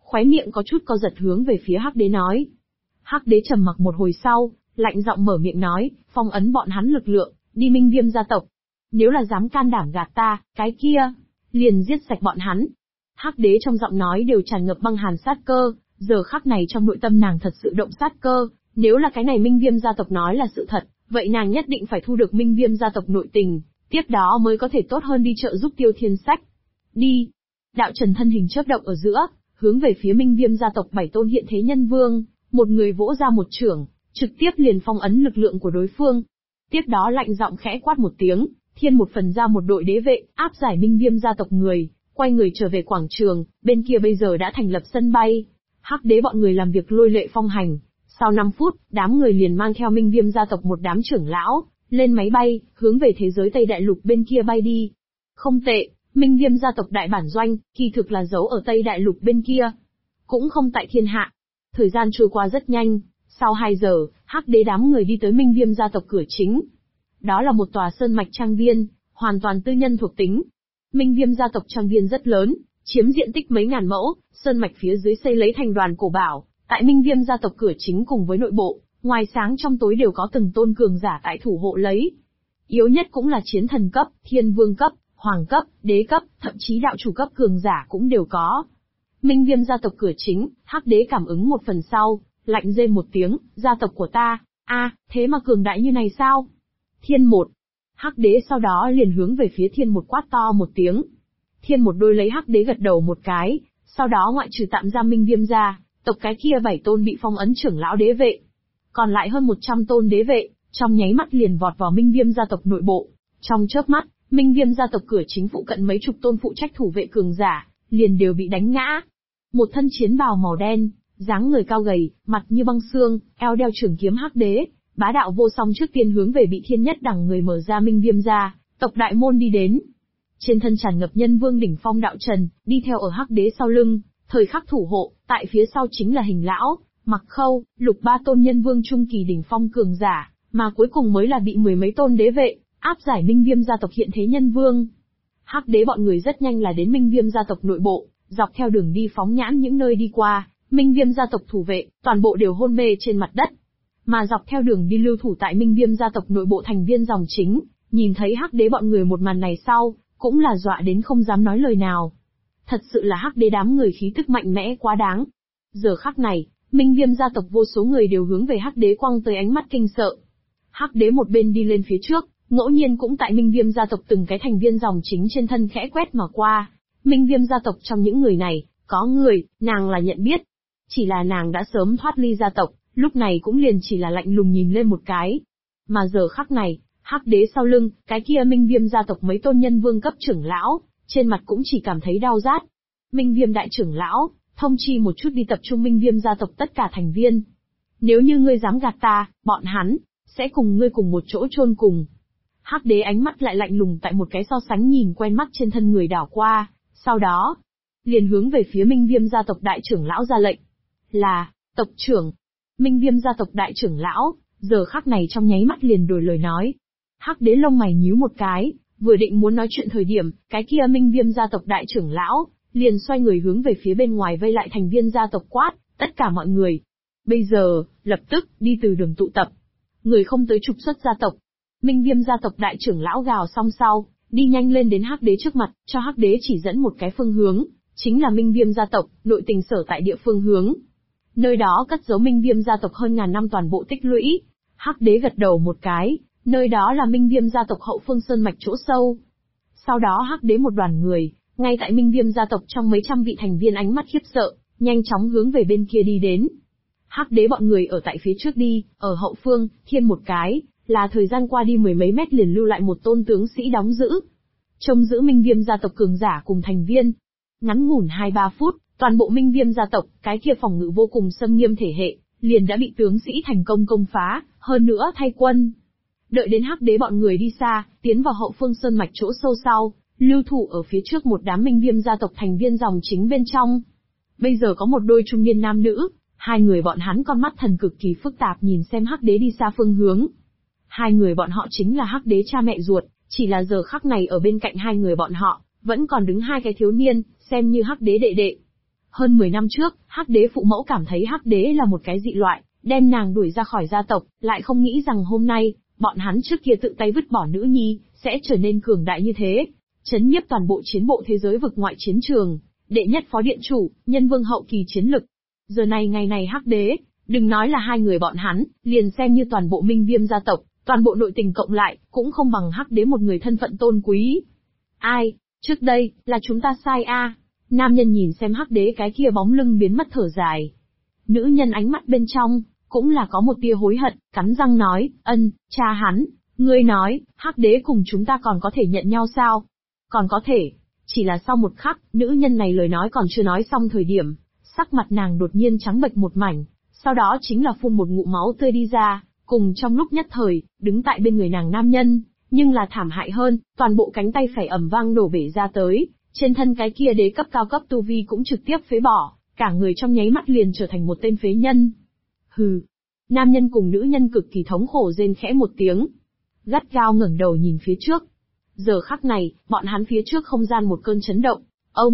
[SPEAKER 2] khóe miệng có chút co giật hướng về phía Hắc Đế nói. Hắc Đế trầm mặc một hồi sau, lạnh giọng mở miệng nói, phong ấn bọn hắn lực lượng, đi Minh Viêm gia tộc. Nếu là dám can đảm gạt ta, cái kia, liền giết sạch bọn hắn. Hắc Đế trong giọng nói đều tràn ngập băng hàn sát cơ, giờ khắc này trong nội tâm nàng thật sự động sát cơ, nếu là cái này Minh Viêm gia tộc nói là sự thật, vậy nàng nhất định phải thu được Minh Viêm gia tộc nội tình, tiếp đó mới có thể tốt hơn đi trợ giúp Tiêu Thiên Sách. Đi! Đạo Trần thân hình chớp động ở giữa, hướng về phía Minh Viêm gia tộc 7 tôn hiện thế nhân vương, một người vỗ ra một chưởng, trực tiếp liền phong ấn lực lượng của đối phương. Tiếp đó lạnh giọng khẽ quát một tiếng, thiên một phần ra một đội đế vệ, áp giải Minh Viêm gia tộc người, quay người trở về quảng trường, bên kia bây giờ đã thành lập sân bay. Hắc Đế bọn người làm việc lôi lệ phong hành. Sau 5 phút, đám người liền mang theo Minh Viêm gia tộc một đám trưởng lão, lên máy bay, hướng về thế giới Tây Đại Lục bên kia bay đi. Không tệ, Minh Viêm gia tộc đại bản doanh, kỳ thực là giấu ở Tây Đại Lục bên kia. Cũng không tại thiên hạ. Thời gian trôi qua rất nhanh, sau 2 giờ, Hắc Đế đám người đi tới Minh Viêm gia tộc cửa chính. Đó là một tòa sơn mạch trang viên, hoàn toàn tư nhân thuộc tính. Minh Viêm gia tộc trang viên rất lớn, chiếm diện tích mấy ngàn mẫu, sơn mạch phía dưới xây lấy thành đoàn cổ bảo. Tại Minh Viêm gia tộc cửa chính cùng với nội bộ, ngoài sáng trong tối đều có từng tôn cường giả tại thủ hộ lấy. Yếu nhất cũng là chiến thần cấp, thiên vương cấp, hoàng cấp, đế cấp, thậm chí đạo chủ cấp cường giả cũng đều có. Minh Viêm gia tộc cửa chính, Hắc Đế cảm ứng một phần sau, lạnh rên một tiếng, gia tộc của ta, thế mà cường đại như này sao? Thiên một. Hắc Đế sau đó liền hướng về phía Thiên một quát to một tiếng. Thiên một đôi lấy Hắc Đế gật đầu một cái, sau đó ngoại trừ tạm giam Minh Viêm gia tộc cái kia 7 tôn bị phong ấn trưởng lão đế vệ. Còn lại hơn 100 tôn đế vệ, trong nháy mắt liền vọt vào Minh Viêm gia tộc nội bộ. Trong chớp mắt, Minh Viêm gia tộc cửa chính phụ cận mấy chục tôn phụ trách thủ vệ cường giả, liền đều bị đánh ngã. Một thân chiến bào màu đen, dáng người cao gầy, mặt như băng xương, eo đeo trường kiếm Hắc Đế, bá đạo vô song trước tiên hướng về bị thiên nhất đẳng người mở ra Minh Viêm gia tộc đại môn đi đến. Trên thân tràn ngập nhân vương đỉnh phong đạo trần, đi theo ở Hắc Đế sau lưng. Thời khắc thủ hộ, tại phía sau chính là Hình Lão, Mặc Khâu, Lục ba tôn nhân vương trung kỳ đỉnh phong cường giả, mà cuối cùng mới là bị 10 mấy tôn đế vệ, áp giải Minh Viêm gia tộc hiện thế nhân vương. Hắc Đế bọn người rất nhanh là đến Minh Viêm gia tộc nội bộ, dọc theo đường đi phóng nhãn những nơi đi qua, Minh Viêm gia tộc thủ vệ, toàn bộ đều hôn mê trên mặt đất. Mà dọc theo đường đi lưu thủ tại Minh Viêm gia tộc nội bộ thành viên dòng chính, nhìn thấy Hắc Đế bọn người một màn này sau, cũng là dọa đến không dám nói lời nào. Thật sự là Hắc Đế đám người khí tức mạnh mẽ quá đáng. Giờ khắc này, Minh Viêm gia tộc vô số người đều hướng về Hắc Đế quăng tới ánh mắt kinh sợ. Hắc Đế một bên đi lên phía trước, ngẫu nhiên cũng tại Minh Viêm gia tộc từng cái thành viên dòng chính trên thân khẽ quét mà qua. Minh Viêm gia tộc trong những người này, có người, nàng là nhận biết. Chỉ là nàng đã sớm thoát ly gia tộc, lúc này cũng liền chỉ là lạnh lùng nhìn lên một cái. Mà giờ khắc này, Hắc Đế sau lưng, cái kia Minh Viêm gia tộc mấy tôn nhân vương cấp trưởng lão, trên mặt cũng chỉ cảm thấy đau rát. Minh Viêm đại trưởng lão, thông chi một chút đi tập trung Minh Viêm gia tộc tất cả thành viên. Nếu như ngươi dám gạt ta, bọn hắn sẽ cùng ngươi cùng một chỗ chôn cùng. Hắc Đế ánh mắt lại lạnh lùng tại một cái so sánh nhìn quen mắt trên thân người đảo qua, sau đó liền hướng về phía Minh Viêm gia tộc đại trưởng lão ra lệnh. Là, tộc trưởng. Minh Viêm gia tộc đại trưởng lão, giờ khắc này trong nháy mắt liền đổi lời nói. Hắc Đế lông mày nhíu một cái, vừa định muốn nói chuyện thời điểm, cái kia Minh Viêm gia tộc đại trưởng lão liền xoay người hướng về phía bên ngoài vây lại thành viên gia tộc quát, tất cả mọi người. Bây giờ, lập tức, đi từ đường tụ tập. Người không tới trục xuất gia tộc. Minh Viêm gia tộc đại trưởng lão gào xong sau, đi nhanh lên đến Hắc Đế trước mặt, cho Hắc Đế chỉ dẫn một cái phương hướng, chính là Minh Viêm gia tộc, nội tình sở tại địa phương hướng. Nơi đó cất giấu Minh Viêm gia tộc hơn ngàn năm toàn bộ tích lũy. Hắc Đế gật đầu một cái, nơi đó là Minh Viêm gia tộc hậu phương sơn mạch chỗ sâu. Sau đó Hắc Đế một đoàn người, ngay tại Minh Viêm gia tộc trong mấy trăm vị thành viên ánh mắt khiếp sợ, nhanh chóng hướng về bên kia đi đến. Hắc Đế bọn người ở tại phía trước đi, ở hậu phương, thiên một cái, là thời gian qua đi 10 mấy mét liền lưu lại một tôn tướng sĩ đóng giữ. Trông giữ Minh Viêm gia tộc cường giả cùng thành viên. Ngắn ngủn 2-3 phút, toàn bộ Minh Viêm gia tộc, cái kia phòng ngự vô cùng xâm nghiêm thể hệ, liền đã bị tướng sĩ thành công công phá, hơn nữa thay quân. Đợi đến Hắc Đế bọn người đi xa, tiến vào hậu phương sơn mạch chỗ sâu sau, lưu thủ ở phía trước một đám Minh Viêm gia tộc thành viên dòng chính bên trong. Bây giờ có một đôi trung niên nam nữ, hai người bọn hắn con mắt thần cực kỳ phức tạp nhìn xem Hắc Đế đi xa phương hướng. Hai người bọn họ chính là Hắc Đế cha mẹ ruột, chỉ là giờ khắc này ở bên cạnh hai người bọn họ, vẫn còn đứng hai cái thiếu niên, xem như Hắc Đế đệ đệ. Hơn 10 năm trước, Hắc Đế phụ mẫu cảm thấy Hắc Đế là một cái dị loại, đem nàng đuổi ra khỏi gia tộc, lại không nghĩ rằng hôm nay, bọn hắn trước kia tự tay vứt bỏ nữ nhi, sẽ trở nên cường đại như thế, chấn nhiếp toàn bộ chiến bộ thế giới vực ngoại chiến trường, đệ nhất phó điện chủ, nhân vương hậu kỳ chiến lực. Giờ này ngày này Hắc Đế, đừng nói là hai người bọn hắn, liền xem như toàn bộ Minh Viêm gia tộc, toàn bộ nội tình cộng lại, cũng không bằng Hắc Đế một người thân phận tôn quý. Ai, trước đây, là chúng ta sai a. Nam nhân nhìn xem Hắc Đế cái kia bóng lưng biến mất thở dài. Nữ nhân ánh mắt bên trong, cũng là có một tia hối hận, cắn răng nói, cha hắn, ngươi nói, Hắc Đế cùng chúng ta còn có thể nhận nhau sao? Còn có thể. Chỉ là sau một khắc, nữ nhân này lời nói còn chưa nói xong thời điểm, sắc mặt nàng đột nhiên trắng bệch một mảnh, sau đó chính là phun một ngụm máu tươi đi ra, cùng trong lúc nhất thời, đứng tại bên người nàng nam nhân, nhưng là thảm hại hơn, toàn bộ cánh tay phải ầm vang đổ bể ra tới, trên thân cái kia đế cấp cao cấp tu vi cũng trực tiếp phế bỏ, cả người trong nháy mắt liền trở thành một tên phế nhân. Hừ. Nam nhân cùng nữ nhân cực kỳ thống khổ rên khẽ một tiếng, gắt gao ngẩng đầu nhìn phía trước. Giờ khắc này, bọn hắn phía trước không gian một cơn chấn động.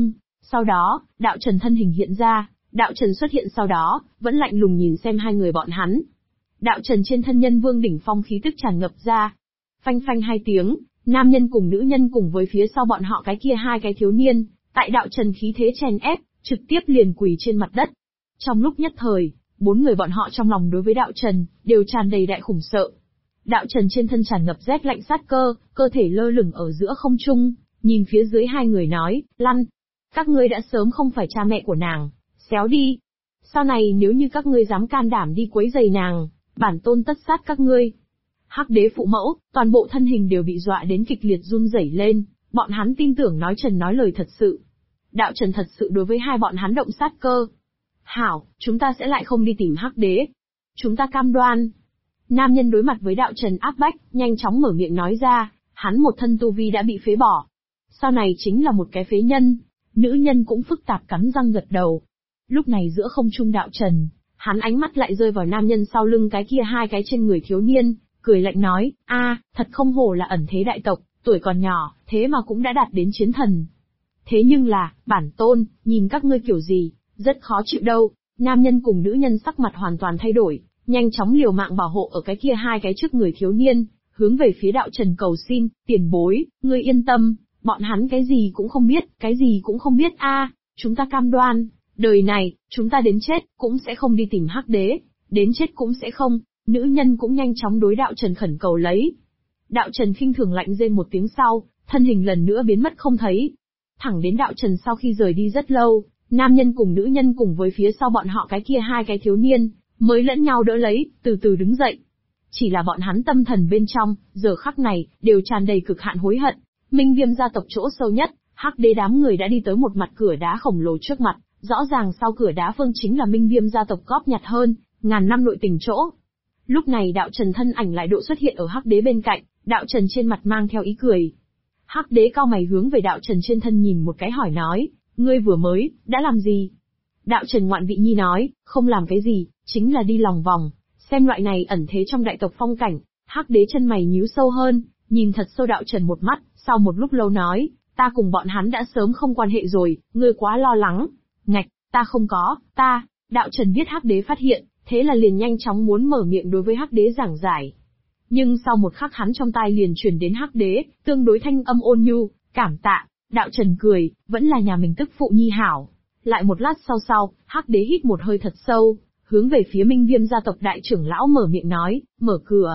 [SPEAKER 2] Sau đó, đạo trần thân hình hiện ra, đạo trần xuất hiện sau đó, vẫn lạnh lùng nhìn xem hai người bọn hắn. Đạo trần trên thân nhân vương đỉnh phong khí tức tràn ngập ra. Phanh phanh hai tiếng, nam nhân cùng nữ nhân cùng với phía sau bọn họ cái kia hai cái thiếu niên, tại đạo trần khí thế chèn ép, trực tiếp liền quỳ trên mặt đất. Trong lúc nhất thời, bốn người bọn họ trong lòng đối với đạo trần, đều tràn đầy đại khủng sợ. Đạo trần trên thân tràn ngập rét lạnh sát cơ, cơ thể lơ lửng ở giữa không trung, nhìn phía dưới hai người nói, lăn. Các ngươi đã sớm không phải cha mẹ của nàng, xéo đi. Sau này nếu như các ngươi dám can đảm đi quấy rầy nàng, bản tôn tất sát các ngươi. Hắc Đế phụ mẫu, toàn bộ thân hình đều bị dọa đến kịch liệt run rẩy lên, bọn hắn tin tưởng nói Trần nói lời thật sự. Đạo Trần thật sự đối với hai bọn hắn động sát cơ. Hảo, chúng ta sẽ lại không đi tìm Hắc Đế. Chúng ta cam đoan. Nam nhân đối mặt với đạo Trần áp bách, nhanh chóng mở miệng nói ra, hắn một thân tu vi đã bị phế bỏ. Sau này chính là một cái phế nhân. Nữ nhân cũng phức tạp cắn răng gật đầu. Lúc này giữa không trung đạo Trần, hắn ánh mắt lại rơi vào nam nhân sau lưng cái kia hai cái trên người thiếu niên, cười lạnh nói, thật không hổ là ẩn thế đại tộc, tuổi còn nhỏ, thế mà cũng đã đạt đến chiến thần. Thế nhưng là, bản tôn, nhìn các ngươi kiểu gì, rất khó chịu đâu. Nam nhân cùng nữ nhân sắc mặt hoàn toàn thay đổi, nhanh chóng liều mạng bảo hộ ở cái kia hai cái trước người thiếu niên, hướng về phía đạo Trần cầu xin, tiền bối, ngươi yên tâm, bọn hắn cái gì cũng không biết, cái gì cũng không biết chúng ta cam đoan, đời này, chúng ta đến chết, cũng sẽ không đi tìm Hắc Đế, đến chết cũng sẽ không. Nữ nhân cũng nhanh chóng đối đạo Trần khẩn cầu lấy. Đạo Trần khinh thường lạnh rên một tiếng sau, thân hình lần nữa biến mất không thấy. Thẳng đến đạo Trần sau khi rời đi rất lâu, nam nhân cùng nữ nhân cùng với phía sau bọn họ cái kia hai cái thiếu niên, mới lẫn nhau đỡ lấy, từ từ đứng dậy. Chỉ là bọn hắn tâm thần bên trong, giờ khắc này, đều tràn đầy cực hạn hối hận. Minh Viêm gia tộc chỗ sâu nhất, Hắc Đế đám người đã đi tới một mặt cửa đá khổng lồ trước mặt, rõ ràng sau cửa đá phương chính là Minh Viêm gia tộc góp nhặt hơn ngàn năm nội tình chỗ. Lúc này đạo Trần thân ảnh lại độ xuất hiện ở Hắc Đế bên cạnh, đạo Trần trên mặt mang theo ý cười. Hắc Đế cao mày hướng về đạo Trần trên thân nhìn một cái hỏi nói, ngươi vừa mới, đã làm gì? Đạo Trần ngoạn vị nhi nói, không làm cái gì, chính là đi lòng vòng, xem loại này ẩn thế trong đại tộc phong cảnh. Hắc Đế chân mày nhíu sâu hơn, nhìn thật sâu đạo Trần một mắt, sau một lúc lâu nói, ta cùng bọn hắn đã sớm không quan hệ rồi, ngươi quá lo lắng. Ngạch, ta không có, đạo Trần biết Hắc Đế phát hiện, thế là liền nhanh chóng muốn mở miệng đối với Hắc Đế giảng giải. Nhưng sau một khắc hắn trong tai liền truyền đến Hắc Đế, tương đối thanh âm ôn nhu, cảm tạ. Đạo Trần cười, vẫn là nhà mình tức phụ nhi hảo. Lại một lát sau, Hắc Đế hít một hơi thật sâu, hướng về phía Minh Viêm gia tộc đại trưởng lão mở miệng nói, mở cửa.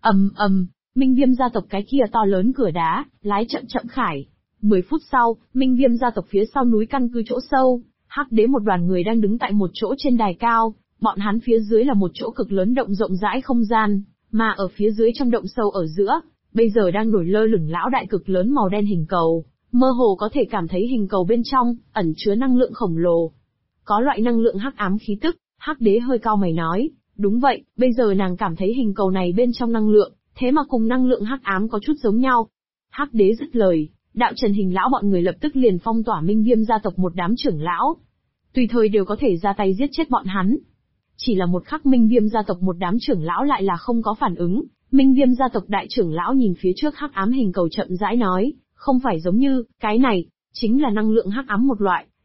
[SPEAKER 2] Minh Viêm gia tộc cái kia to lớn cửa đá, lái chậm chậm khải. 10 phút sau, Minh Viêm gia tộc phía sau núi căn cứ chỗ sâu, Hắc Đế một đoàn người đang đứng tại một chỗ trên đài cao, bọn hắn phía dưới là một chỗ cực lớn động rộng rãi không gian, mà ở phía dưới trong động sâu ở giữa, bây giờ đang nổi lơ lửng lão đại cực lớn màu đen hình cầu, mơ hồ có thể cảm thấy hình cầu bên trong ẩn chứa năng lượng khổng lồ. Có loại năng lượng hắc ám khí tức, Hắc Đế hơi cau mày nói, đúng vậy, bây giờ nàng cảm thấy hình cầu này bên trong năng lượng, thế mà cùng năng lượng hắc ám có chút giống nhau. Hắc Đế dứt lời, đạo Trần hình lão bọn người lập tức liền phong tỏa Minh Viêm gia tộc một đám trưởng lão, tùy thời đều có thể ra tay giết chết bọn hắn. Chỉ là một khắc Minh Viêm gia tộc một đám trưởng lão lại là không có phản ứng. Minh Viêm gia tộc đại trưởng lão nhìn phía trước hắc ám hình cầu chậm rãi nói, không phải giống như, cái này, chính là năng lượng hắc ám một loại,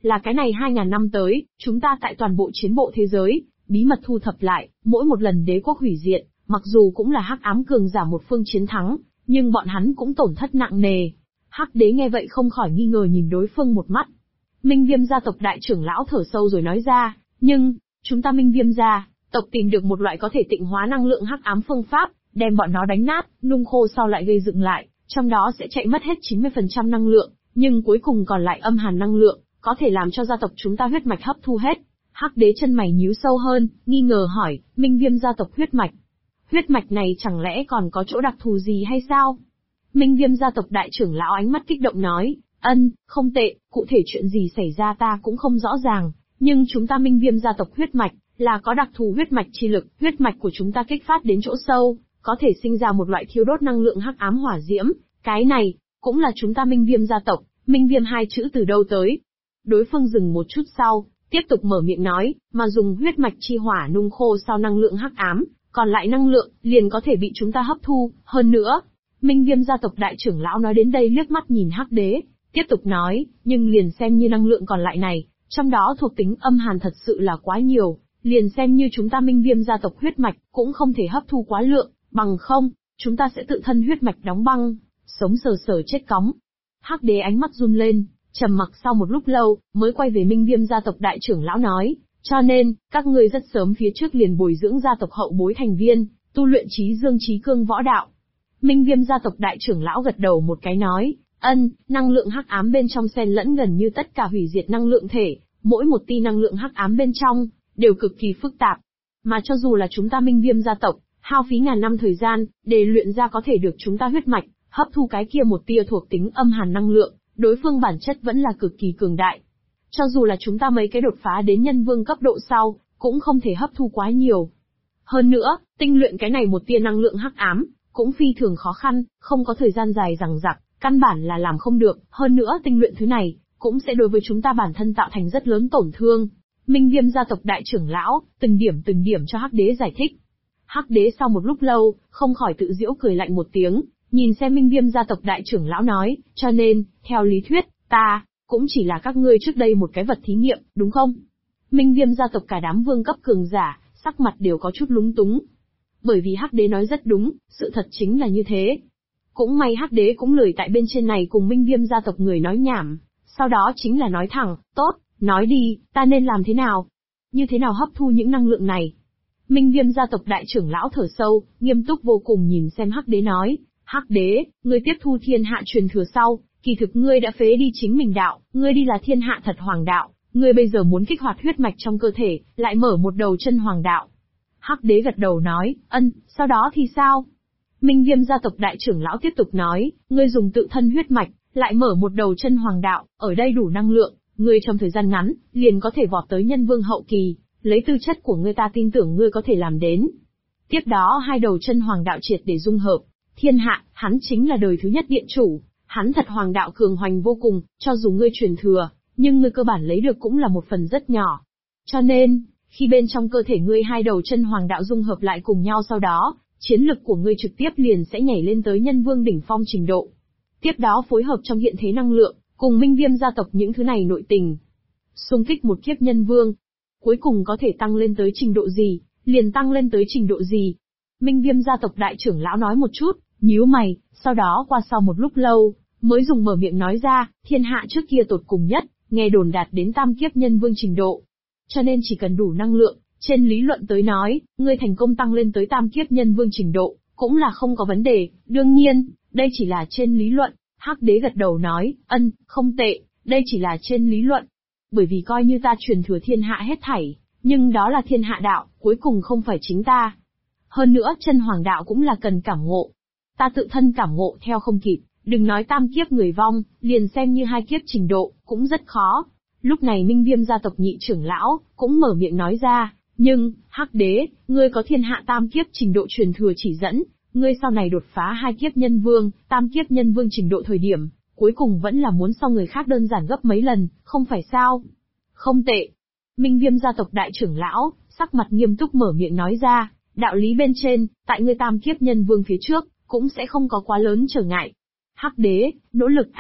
[SPEAKER 2] là cái này 2.000 năm tới, chúng ta tại toàn bộ chiến bộ thế giới, bí mật thu thập lại, mỗi một lần đế quốc hủy diệt, mặc dù cũng là hắc ám cường giả một phương chiến thắng, nhưng bọn hắn cũng tổn thất nặng nề. Hắc đế nghe vậy không khỏi nghi ngờ nhìn đối phương một mắt. Minh Viêm gia tộc đại trưởng lão thở sâu rồi nói ra, nhưng, chúng ta Minh Viêm gia tộc tìm được một loại có thể tịnh hóa năng lượng hắc ám phương pháp, đem bọn nó đánh nát, nung khô sau lại gây dựng lại, trong đó sẽ chạy mất hết 90% năng lượng, nhưng cuối cùng còn lại âm hàn năng lượng, có thể làm cho gia tộc chúng ta huyết mạch hấp thu hết. Hắc đế chân mày nhíu sâu hơn, nghi ngờ hỏi, Minh Viêm gia tộc huyết mạch. Huyết mạch này chẳng lẽ còn có chỗ đặc thù gì hay sao? Minh Viêm gia tộc đại trưởng lão ánh mắt kích động nói, không tệ, cụ thể chuyện gì xảy ra ta cũng không rõ ràng, nhưng chúng ta Minh Viêm gia tộc huyết mạch, là có đặc thù huyết mạch chi lực, huyết mạch của chúng ta kích phát đến chỗ sâu, có thể sinh ra một loại thiêu đốt năng lượng hắc ám hỏa diễm, cái này, cũng là chúng ta Minh Viêm gia tộc, Minh Viêm hai chữ từ đâu tới? Đối phương dừng một chút sau, tiếp tục mở miệng nói, mà dùng huyết mạch chi hỏa nung khô sau năng lượng hắc ám, còn lại năng lượng, liền có thể bị chúng ta hấp thu, hơn nữa. Minh Viêm gia tộc đại trưởng lão nói đến đây liếc mắt nhìn Hắc đế, tiếp tục nói, nhưng liền xem như năng lượng còn lại này, trong đó thuộc tính âm hàn thật sự là quá nhiều, liền xem như chúng ta Minh Viêm gia tộc huyết mạch, cũng không thể hấp thu quá lượng, bằng không, chúng ta sẽ tự thân huyết mạch đóng băng, sống sờ sờ chết cóng. Hắc đế ánh mắt run lên, trầm mặc sau một lúc lâu, mới quay về Minh Viêm gia tộc đại trưởng lão nói, cho nên, các ngươi rất sớm phía trước liền bồi dưỡng gia tộc hậu bối thành viên, tu luyện trí dương trí cương võ đạo. Minh Viêm gia tộc đại trưởng lão gật đầu một cái nói, năng lượng hắc ám bên trong xen lẫn gần như tất cả hủy diệt năng lượng thể, mỗi một tia năng lượng hắc ám bên trong, đều cực kỳ phức tạp. Mà cho dù là chúng ta Minh Viêm gia tộc, hao phí ngàn năm thời gian, để luyện ra có thể được chúng ta huyết mạch, hấp thu cái kia một tia thuộc tính âm hàn năng lượng, đối phương bản chất vẫn là cực kỳ cường đại. Cho dù là chúng ta mấy cái đột phá đến nhân vương cấp độ sau, cũng không thể hấp thu quá nhiều. Hơn nữa, tinh luyện cái này một tia năng lượng hắc ám, cũng phi thường khó khăn, không có thời gian dài dằng dặc, căn bản là làm không được, hơn nữa tinh luyện thứ này, cũng sẽ đối với chúng ta bản thân tạo thành rất lớn tổn thương. Minh Viêm gia tộc đại trưởng lão, từng điểm cho Hắc đế giải thích. Hắc đế sau một lúc lâu, không khỏi tự giễu cười lạnh một tiếng, nhìn xem Minh Viêm gia tộc đại trưởng lão nói, cho nên, theo lý thuyết, ta, cũng chỉ là các ngươi trước đây một cái vật thí nghiệm, đúng không? Minh Viêm gia tộc cả đám vương cấp cường giả, sắc mặt đều có chút lúng túng. Bởi vì Hắc đế nói rất đúng, sự thật chính là như thế. Cũng may Hắc đế cũng lười tại bên trên này cùng Minh Viêm gia tộc người nói nhảm, sau đó chính là nói thẳng, tốt, nói đi, ta nên làm thế nào? Như thế nào hấp thu những năng lượng này? Minh Viêm gia tộc đại trưởng lão thở sâu, nghiêm túc vô cùng nhìn xem Hắc đế nói, Hắc đế, ngươi tiếp thu thiên hạ truyền thừa sau, kỳ thực ngươi đã phế đi chính mình đạo, ngươi đi là thiên hạ thật hoàng đạo, ngươi bây giờ muốn kích hoạt huyết mạch trong cơ thể, lại mở một đầu chân hoàng đạo. Hắc đế gật đầu nói, sau đó thì sao? Minh Viêm gia tộc đại trưởng lão tiếp tục nói, ngươi dùng tự thân huyết mạch, lại mở một đầu chân hoàng đạo, ở đây đủ năng lượng, ngươi trong thời gian ngắn, liền có thể vọt tới nhân vương hậu kỳ, lấy tư chất của ngươi ta tin tưởng ngươi có thể làm đến. Tiếp đó hai đầu chân hoàng đạo triệt để dung hợp, thiên hạ, hắn chính là đời thứ nhất điện chủ, hắn thật hoàng đạo cường hoành vô cùng, cho dù ngươi truyền thừa, nhưng ngươi cơ bản lấy được cũng là một phần rất nhỏ. Cho nên, khi bên trong cơ thể ngươi hai đầu chân hoàng đạo dung hợp lại cùng nhau sau đó, chiến lực của ngươi trực tiếp liền sẽ nhảy lên tới nhân vương đỉnh phong trình độ. Tiếp đó phối hợp trong hiện thế năng lượng, cùng Minh Viêm gia tộc những thứ này nội tình. Xung kích một kiếp nhân vương. Cuối cùng có thể tăng lên tới trình độ gì, liền tăng lên tới trình độ gì. Minh Viêm gia tộc đại trưởng lão nói một chút, nhíu mày, sau đó qua sau một lúc lâu, mới dùng mở miệng nói ra, thiên hạ trước kia tột cùng nhất, nghe đồn đạt đến tam kiếp nhân vương trình độ. Cho nên chỉ cần đủ năng lượng, trên lý luận tới nói, ngươi thành công tăng lên tới tam kiếp nhân vương trình độ, cũng là không có vấn đề, đương nhiên, đây chỉ là trên lý luận. Hắc đế gật đầu nói, không tệ, đây chỉ là trên lý luận. Bởi vì coi như ta truyền thừa thiên hạ hết thảy, nhưng đó là thiên hạ đạo, cuối cùng không phải chính ta. Hơn nữa chân hoàng đạo cũng là cần cảm ngộ. Ta tự thân cảm ngộ theo không kịp, đừng nói tam kiếp người vong, liền xem như hai kiếp trình độ, cũng rất khó. Lúc này Minh Viêm gia tộc nhị trưởng lão, cũng mở miệng nói ra, nhưng, Hắc đế, ngươi có thiên hạ tam kiếp trình độ truyền thừa chỉ dẫn, ngươi sau này đột phá hai kiếp nhân vương, tam kiếp nhân vương trình độ thời điểm, cuối cùng vẫn là muốn so người khác đơn giản gấp mấy lần, không phải sao? Không tệ. Minh Viêm gia tộc đại trưởng lão, sắc mặt nghiêm túc mở miệng nói ra, đạo lý bên trên, tại ngươi tam kiếp nhân vương phía trước, cũng sẽ không có quá lớn trở ngại. Hắc đế, nỗ lực a,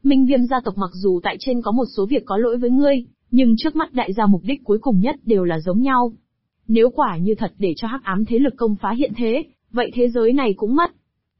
[SPEAKER 2] Minh Viêm gia tộc mặc dù tại trên có một số việc có lỗi với ngươi, nhưng trước mắt đại gia mục đích cuối cùng nhất đều là giống nhau. Nếu quả như thật để cho hắc ám thế lực công phá hiện thế, vậy thế giới này cũng mất.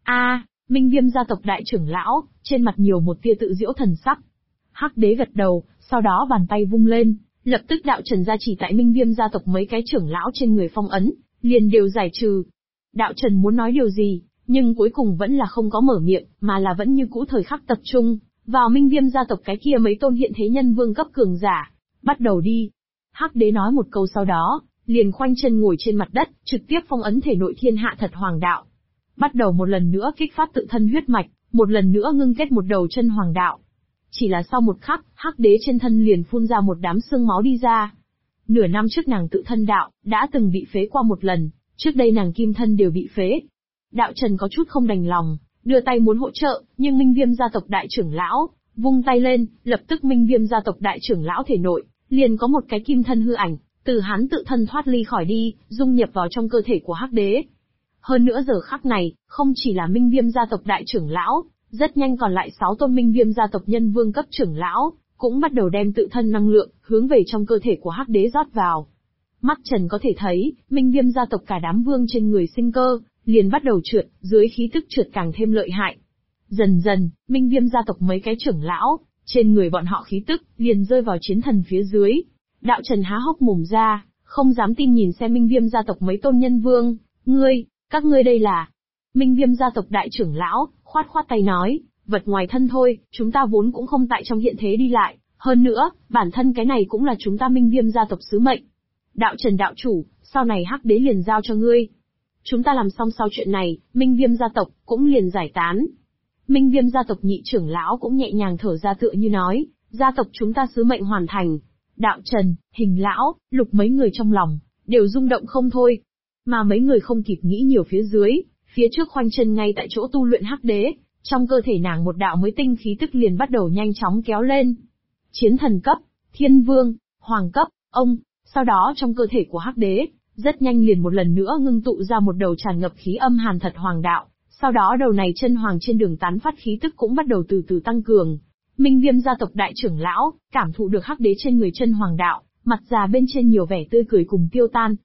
[SPEAKER 2] Minh Viêm gia tộc đại trưởng lão, trên mặt nhiều một tia tự giễu thần sắc. Hắc đế gật đầu, sau đó bàn tay vung lên, lập tức đạo trần gia chỉ tại Minh Viêm gia tộc mấy cái trưởng lão trên người phong ấn, liền đều giải trừ. Đạo trần muốn nói điều gì, nhưng cuối cùng vẫn là không có mở miệng, mà là vẫn như cũ thời khắc tập trung vào Minh Viêm gia tộc cái kia mấy tôn hiện thế nhân vương cấp cường giả. Bắt đầu đi. Hắc đế nói một câu sau đó, liền khoanh chân ngồi trên mặt đất, trực tiếp phong ấn thể nội thiên hạ thật hoàng đạo. Bắt đầu một lần nữa kích phát tự thân huyết mạch, một lần nữa ngưng kết một đầu chân hoàng đạo. Chỉ là sau một khắc, hắc đế trên thân liền phun ra một đám xương máu đi ra. Nửa năm trước nàng tự thân đạo, đã từng bị phế qua một lần, trước đây nàng kim thân đều bị phế. Đạo Trần có chút không đành lòng, đưa tay muốn hỗ trợ, nhưng Minh Viêm gia tộc đại trưởng lão, vung tay lên, lập tức Minh Viêm gia tộc đại trưởng lão thể nội, liền có một cái kim thân hư ảnh, từ hắn tự thân thoát ly khỏi đi, dung nhập vào trong cơ thể của hắc đế. Hơn nữa giờ khắc này, không chỉ là Minh Viêm gia tộc đại trưởng lão, rất nhanh còn lại 6 tôn Minh Viêm gia tộc nhân vương cấp trưởng lão, cũng bắt đầu đem tự thân năng lượng, hướng về trong cơ thể của hắc đế rót vào. Mắt Trần có thể thấy, Minh Viêm gia tộc cả đám vương trên người sinh cơ, liền bắt đầu trượt, dưới khí tức trượt càng thêm lợi hại. Dần dần, Minh Viêm gia tộc mấy cái trưởng lão, trên người bọn họ khí tức, liền rơi vào chiến thần phía dưới. Đạo Trần há hốc mồm ra, không dám tin nhìn xem Minh Viêm gia tộc mấy tôn nhân vương, các ngươi đây là... Minh Viêm gia tộc đại trưởng lão, khoát khoát tay nói, vật ngoài thân thôi, chúng ta vốn cũng không tại trong hiện thế đi lại, hơn nữa, bản thân cái này cũng là chúng ta Minh Viêm gia tộc sứ mệnh. Đạo Trần đạo chủ, sau này hắc đế liền giao cho ngươi. Chúng ta làm xong sau chuyện này, Minh Viêm gia tộc cũng liền giải tán. Minh Viêm gia tộc nhị trưởng lão cũng nhẹ nhàng thở ra tựa như nói, gia tộc chúng ta sứ mệnh hoàn thành. Đạo Trần, Hình lão, Lục mấy người trong lòng, đều rung động không thôi. Mà mấy người không kịp nghĩ nhiều phía trước khoanh chân ngay tại chỗ tu luyện hắc đế, trong cơ thể nàng một đạo mới tinh khí tức liền bắt đầu nhanh chóng kéo lên. Chiến thần cấp, thiên vương, hoàng cấp, sau đó trong cơ thể của hắc đế, rất nhanh liền một lần nữa ngưng tụ ra một đầu tràn ngập khí âm hàn thật hoàng đạo, sau đó đầu này chân hoàng trên đường tán phát khí tức cũng bắt đầu từ từ tăng cường. Minh Viêm gia tộc đại trưởng lão, cảm thụ được hắc đế trên người chân hoàng đạo, mặt già bên trên nhiều vẻ tươi cười cùng tiêu tan,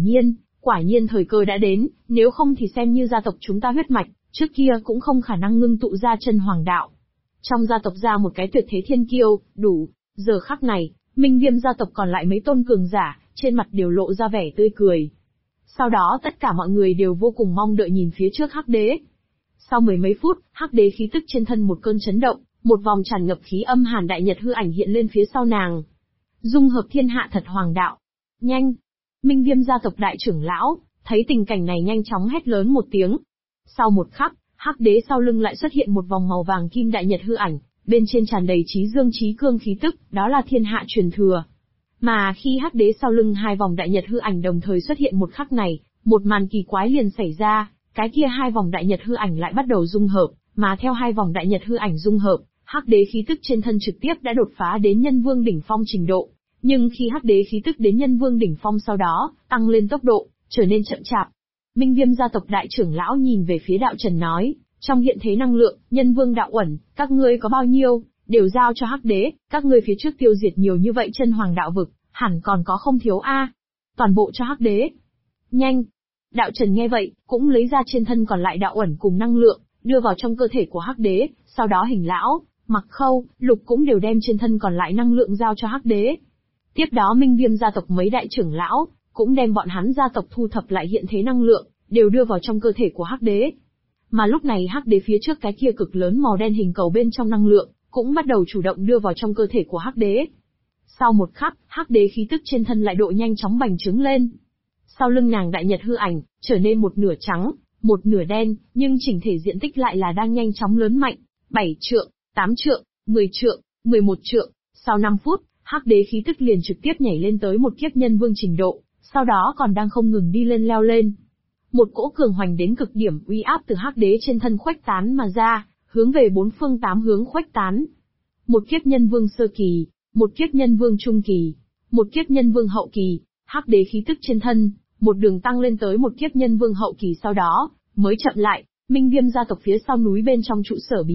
[SPEAKER 2] quả nhiên thời cơ đã đến, nếu không thì xem như gia tộc chúng ta huyết mạch, trước kia cũng không khả năng ngưng tụ ra chân hoàng đạo. Trong gia tộc ra một cái tuyệt thế thiên kiêu, đủ. Giờ khắc này, Minh Viêm gia tộc còn lại mấy tôn cường giả, trên mặt đều lộ ra vẻ tươi cười. Sau đó tất cả mọi người đều vô cùng mong đợi nhìn phía trước hắc đế. Sau mười mấy phút, hắc đế khí tức trên thân một cơn chấn động, một vòng tràn ngập khí âm hàn đại nhật hư ảnh hiện lên phía sau nàng. Dung hợp thiên hạ thật hoàng đạo. Nhanh! Minh Viêm gia tộc đại trưởng lão, thấy tình cảnh này nhanh chóng hét lớn một tiếng. Sau một khắc, hắc đế sau lưng lại xuất hiện một vòng màu vàng kim đại nhật hư ảnh, bên trên tràn đầy trí dương trí cương khí tức, đó là thiên hạ truyền thừa. Mà khi hắc đế sau lưng hai vòng đại nhật hư ảnh đồng thời xuất hiện một khắc này, một màn kỳ quái liền xảy ra, cái kia hai vòng đại nhật hư ảnh lại bắt đầu dung hợp, mà theo hai vòng đại nhật hư ảnh dung hợp, hắc đế khí tức trên thân trực tiếp đã đột phá đến nhân vương đỉnh phong trình độ. Nhưng khi hắc đế khí tức đến nhân vương đỉnh phong sau đó, tăng lên tốc độ, trở nên chậm chạp. Minh Viêm gia tộc đại trưởng lão nhìn về phía đạo Trần nói, trong hiện thế năng lượng, nhân vương đạo uẩn, các ngươi có bao nhiêu, đều giao cho hắc đế, các ngươi phía trước tiêu diệt nhiều như vậy chân hoàng đạo vực, hẳn còn có không thiếu a. Toàn bộ cho hắc đế. Nhanh. Đạo Trần nghe vậy, cũng lấy ra trên thân còn lại đạo uẩn cùng năng lượng, đưa vào trong cơ thể của hắc đế, sau đó Hình lão, Mặc Khâu, Lục cũng đều đem trên thân còn lại năng lượng giao cho hắc đế. Tiếp đó Minh Viêm gia tộc mấy đại trưởng lão, cũng đem bọn hắn gia tộc thu thập lại hiện thế năng lượng, đều đưa vào trong cơ thể của hắc đế. Mà lúc này hắc đế phía trước cái kia cực lớn màu đen hình cầu bên trong năng lượng, cũng bắt đầu chủ động đưa vào trong cơ thể của hắc đế. Sau một khắc, hắc đế khí tức trên thân lại độ nhanh chóng bành trướng lên. Sau lưng nàng đại nhật hư ảnh, trở nên một nửa trắng, một nửa đen, nhưng chỉnh thể diện tích lại là đang nhanh chóng lớn mạnh, 7 trượng, 8 trượng, 10 trượng, 11 trượng. Sau 5 phút, hắc đế khí tức liền trực tiếp nhảy lên tới một kiếp nhân vương trình độ, sau đó còn đang không ngừng đi lên leo lên. Một cỗ cường hoành đến cực điểm uy áp từ hắc đế trên thân khuếch tán mà ra, hướng về bốn phương tám hướng khuếch tán. Một kiếp nhân vương sơ kỳ, một kiếp nhân vương trung kỳ, một kiếp nhân vương hậu kỳ, hắc đế khí tức trên thân, một đường tăng lên tới một kiếp nhân vương hậu kỳ sau đó, mới chậm lại. Minh Viêm gia tộc phía sau núi bên trong trụ sở bí mật,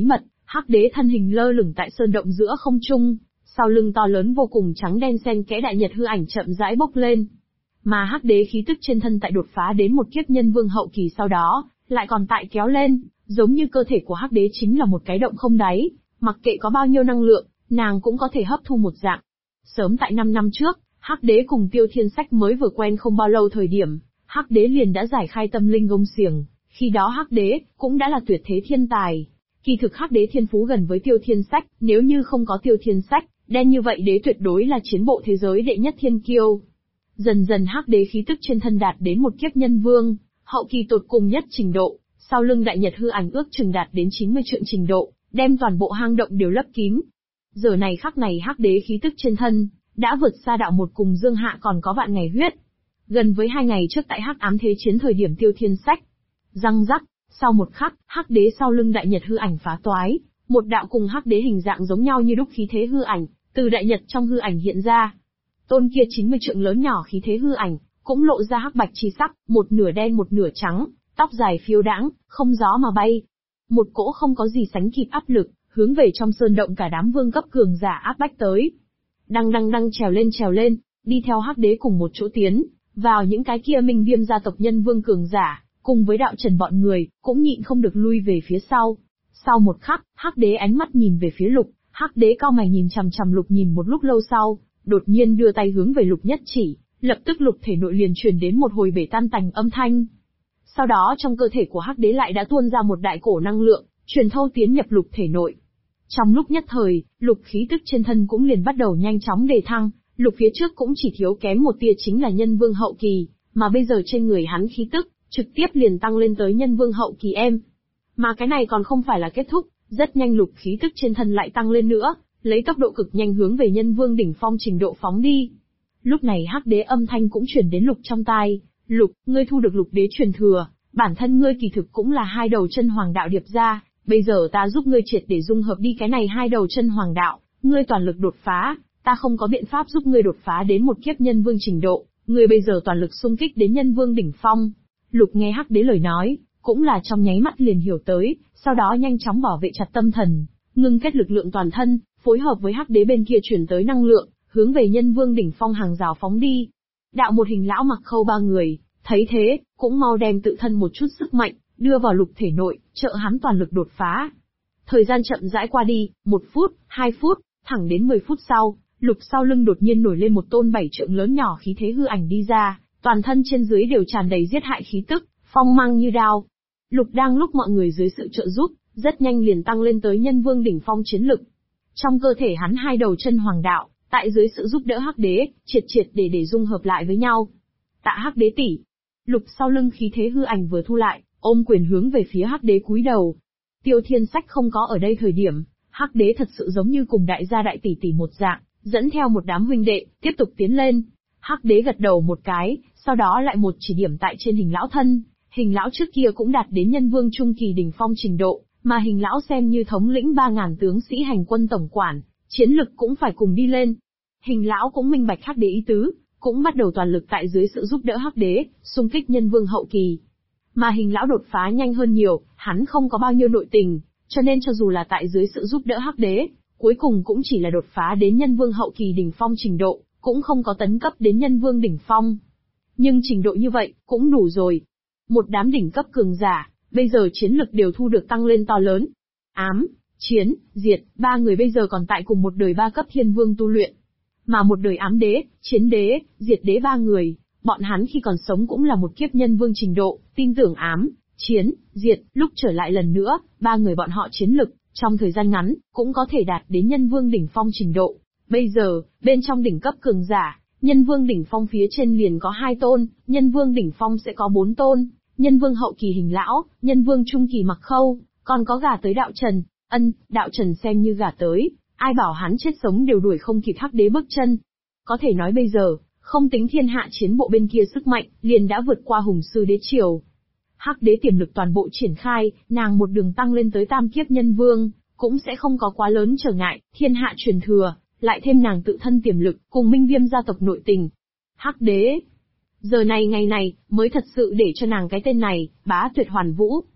[SPEAKER 2] Hắc đế thân hình lơ lửng tại sơn động giữa không trung, sau lưng to lớn vô cùng trắng đen xen kẽ đại nhật hư ảnh chậm rãi bốc lên. Mà hắc đế khí tức trên thân tại đột phá đến một kiếp nhân vương hậu kỳ sau đó, lại còn tại kéo lên, giống như cơ thể của hắc đế chính là một cái động không đáy, mặc kệ có bao nhiêu năng lượng, nàng cũng có thể hấp thu một dạng. Sớm tại 5 năm trước, hắc đế cùng Tiêu Thiên Sách mới vừa quen không bao lâu thời điểm, hắc đế liền đã giải khai tâm linh gông xiềng, khi đó hắc đế cũng đã là tuyệt thế thiên tài. Kỳ thực hắc đế thiên phú gần với Tiêu Thiên Sách, nếu như không có Tiêu Thiên Sách, đen như vậy đế tuyệt đối là chiến bộ thế giới đệ nhất thiên kiêu. Dần dần hắc đế khí tức trên thân đạt đến một kiếp nhân vương, hậu kỳ tột cùng nhất trình độ, sau lưng đại nhật hư ảnh ước chừng đạt đến 90 trượng trình độ, đem toàn bộ hang động đều lấp kín. Giờ này khắc này hắc đế khí tức trên thân đã vượt xa đạo một cùng Dương Hạ còn có vạn ngày huyết. Gần với 2 ngày trước tại hắc ám thế chiến thời điểm Tiêu Thiên Sách. Răng rắc, sau một khắc, hắc đế sau lưng đại nhật hư ảnh phá toái, một đạo cùng hắc đế hình dạng giống nhau như đúc khí thế hư ảnh, từ đại nhật trong hư ảnh hiện ra. Tôn kia 90 trượng lớn nhỏ khí thế hư ảnh, cũng lộ ra hắc bạch chi sắc, một nửa đen một nửa trắng, tóc dài phiêu đãng, không gió mà bay. Một cỗ không có gì sánh kịp áp lực, hướng về trong sơn động cả đám vương cấp cường giả áp bách tới. Đăng trèo lên, đi theo hắc đế cùng một chỗ tiến, vào những cái kia Minh Viêm gia tộc nhân vương cường giả, cùng với đạo trần bọn người, cũng nhịn không được lui về phía sau. Sau một khắc, hắc đế ánh mắt nhìn về phía Lục, hắc đế cao mày nhìn chằm chằm Lục nhìn một lúc lâu sau, đột nhiên đưa tay hướng về Lục nhất chỉ, lập tức Lục thể nội liền truyền đến một hồi bể tan tành âm thanh. Sau đó trong cơ thể của hắc đế lại đã tuôn ra một đại cổ năng lượng, truyền thâu tiến nhập Lục thể nội. Trong lúc nhất thời, Lục khí tức trên thân cũng liền bắt đầu nhanh chóng đề thăng, Lục phía trước cũng chỉ thiếu kém một tia chính là nhân vương hậu kỳ, mà bây giờ trên người hắn khí tức, trực tiếp liền tăng lên tới nhân vương hậu kỳ em. Mà cái này còn không phải là kết thúc, rất nhanh Lục khí tức trên thân lại tăng lên nữa, lấy tốc độ cực nhanh hướng về nhân vương đỉnh phong trình độ phóng đi. Lúc này hắc đế âm thanh cũng truyền đến Lục trong tai, Lục, ngươi thu được Lục đế truyền thừa, bản thân ngươi kỳ thực cũng là 2 đầu chân hoàng đạo điệp ra, bây giờ ta giúp ngươi triệt để dung hợp đi cái này 2 đầu chân hoàng đạo, ngươi toàn lực đột phá, ta không có biện pháp giúp ngươi đột phá đến một kiếp nhân vương trình độ, ngươi bây giờ toàn lực xung kích đến nhân vương đỉnh phong. Lục nghe hắc đế lời nói, cũng là trong nháy mắt liền hiểu tới, sau đó nhanh chóng bảo vệ chặt tâm thần, ngưng kết lực lượng toàn thân, phối hợp với hắc đế bên kia chuyển tới năng lượng, hướng về nhân vương đỉnh phong hàng rào phóng đi. Đạo một hình lão mặc khâu 3 người, thấy thế, cũng mau đem tự thân một chút sức mạnh, đưa vào Lục thể nội, trợ hắn toàn lực đột phá. Thời gian chậm rãi qua đi, 1 phút, 2 phút, thẳng đến 10 phút sau, Lục sau lưng đột nhiên nổi lên một tôn 7 trượng lớn nhỏ khí thế hư ảnh đi ra, toàn thân trên dưới đều tràn đầy giết hại khí tức, phong mang như đao. Lục đang lúc mọi người dưới sự trợ giúp, rất nhanh liền tăng lên tới nhân vương đỉnh phong chiến lực. Trong cơ thể hắn 2 đầu chân hoàng đạo, tại dưới sự giúp đỡ hắc đế, triệt để dung hợp lại với nhau. Tạ hắc đế tỷ. Lục sau lưng khí thế hư ảnh vừa thu lại, ôm quyền hướng về phía hắc đế cúi đầu. Tiêu Thiên Sách không có ở đây thời điểm, hắc đế thật sự giống như cùng đại gia đại tỷ tỷ một dạng, dẫn theo một đám huynh đệ, tiếp tục tiến lên. Hắc đế gật đầu một cái, sau đó lại một chỉ điểm tại trên hình lão thân. Hình lão trước kia cũng đạt đến nhân vương trung kỳ đỉnh phong trình độ, mà hình lão xem như thống lĩnh 3.000 tướng sĩ hành quân tổng quản, chiến lực cũng phải cùng đi lên. Hình lão cũng minh bạch hắc đế ý tứ, cũng bắt đầu toàn lực tại dưới sự giúp đỡ hắc đế, xung kích nhân vương hậu kỳ. Mà hình lão đột phá nhanh hơn nhiều, hắn không có bao nhiêu nội tình, cho nên cho dù là tại dưới sự giúp đỡ hắc đế, cuối cùng cũng chỉ là đột phá đến nhân vương hậu kỳ đỉnh phong trình độ, cũng không có tấn cấp đến nhân vương đỉnh phong. Nhưng trình độ như vậy, cũng đủ rồi. Một đám đỉnh cấp cường giả, bây giờ chiến lực đều thu được tăng lên to lớn. Ám, Chiến, Diệt, 3 người bây giờ còn tại cùng một đời 3 cấp thiên vương tu luyện. Mà một đời Ám đế, Chiến đế, Diệt đế 3 người, bọn hắn khi còn sống cũng là một kiếp nhân vương trình độ, tin tưởng Ám, Chiến, Diệt, lúc trở lại lần nữa, 3 người bọn họ chiến lực, trong thời gian ngắn, cũng có thể đạt đến nhân vương đỉnh phong trình độ. Bây giờ, bên trong đỉnh cấp cường giả, nhân vương đỉnh phong phía trên liền có 2 tôn, nhân vương đỉnh phong sẽ có 4 tôn, nhân vương hậu kỳ hình lão, nhân vương trung kỳ mặc khâu, còn có gà tới đạo trần. Đạo trần xem như gà tới, ai bảo hắn chết sống đều đuổi không kịp hắc đế bước chân. Có thể nói bây giờ, không tính thiên hạ chiến bộ bên kia sức mạnh, liền đã vượt qua hùng sư đế triều. Hắc đế tiềm lực toàn bộ triển khai, nàng một đường tăng lên tới tam kiếp nhân vương, cũng sẽ không có quá lớn trở ngại, thiên hạ truyền thừa, lại thêm nàng tự thân tiềm lực, cùng Minh Viêm gia tộc nội tình. Hắc đế. Giờ này ngày này, mới thật sự để cho nàng cái tên này, Bá Tuyệt Hoàn Vũ.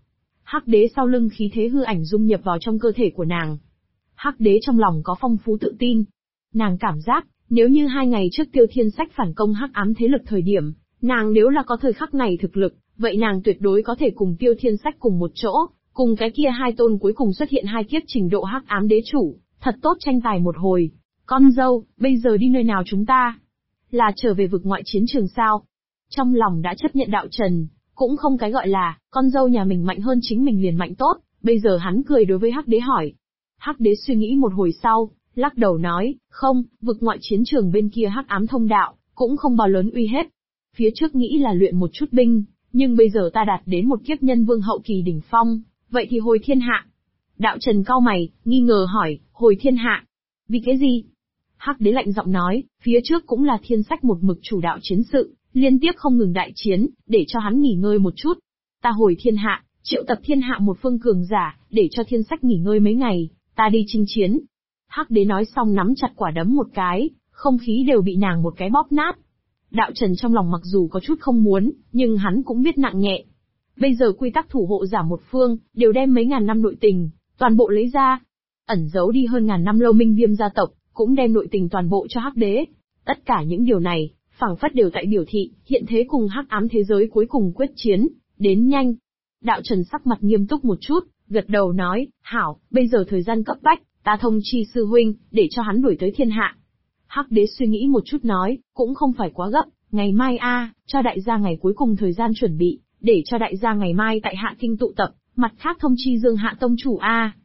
[SPEAKER 2] Hắc đế sau lưng khí thế hư ảnh dung nhập vào trong cơ thể của nàng. Hắc đế trong lòng có phong phú tự tin. Nàng cảm giác, nếu như 2 ngày trước Tiêu Thiên Sách phản công hắc ám thế lực thời điểm, nàng nếu là có thời khắc này thực lực, vậy nàng tuyệt đối có thể cùng Tiêu Thiên Sách cùng một chỗ, cùng cái kia 2 tôn cuối cùng xuất hiện 2 kiếp trình độ hắc ám đế chủ, thật tốt tranh tài một hồi. Con dâu, bây giờ đi nơi nào chúng ta? Là trở về vực ngoại chiến trường sao? Trong lòng đã chấp nhận Đạo Trần, cũng không cái gọi là, con dâu nhà mình mạnh hơn chính mình liền mạnh tốt, bây giờ hắn cười đối với Hắc đế hỏi. Hắc đế suy nghĩ một hồi sau, lắc đầu nói, không, vực ngoại chiến trường bên kia hắc ám thông đạo, cũng không bao lớn uy hiếp. Phía trước nghĩ là luyện một chút binh, nhưng bây giờ ta đạt đến một kiếp nhân vương hậu kỳ đỉnh phong, vậy thì hồi thiên hạ. Đạo Trần cau mày, nghi ngờ hỏi, hồi thiên hạ? Vì cái gì? Hắc đế lạnh giọng nói, phía trước cũng là Thiên Sách một mực chủ đạo chiến sự, liên tiếp không ngừng đại chiến, để cho hắn nghỉ ngơi một chút. Ta hồi thiên hạ, triệu tập thiên hạ một phương cường giả, để cho Thiên Sách nghỉ ngơi mấy ngày, ta đi chinh chiến. Hắc đế nói xong nắm chặt quả đấm một cái, không khí đều bị nàng một cái bóp nát. Đạo Trần trong lòng mặc dù có chút không muốn, nhưng hắn cũng biết nặng nhẹ. Bây giờ quy tắc thủ hộ giả một phương, đều đem mấy ngàn năm nội tình, toàn bộ lấy ra. Ẩn giấu đi hơn ngàn năm lâu Minh Viêm gia tộc, cũng đem nội tình toàn bộ cho Hắc đế. Tất cả những điều này, phảng phất đều tại biểu thị, hiện thế cùng hắc ám thế giới cuối cùng quyết chiến, đến nhanh. Đạo Trần sắc mặt nghiêm túc một chút, gật đầu nói, hảo, bây giờ thời gian cấp bách, ta thông chi sư huynh, để cho hắn đuổi tới thiên hạ. Hắc đế suy nghĩ một chút nói, cũng không phải quá gấp, ngày mai cho đại gia ngày cuối cùng thời gian chuẩn bị, để cho đại gia ngày mai tại Hạ Kinh tụ tập, mặt khác thông chi Dương Hạ tông chủ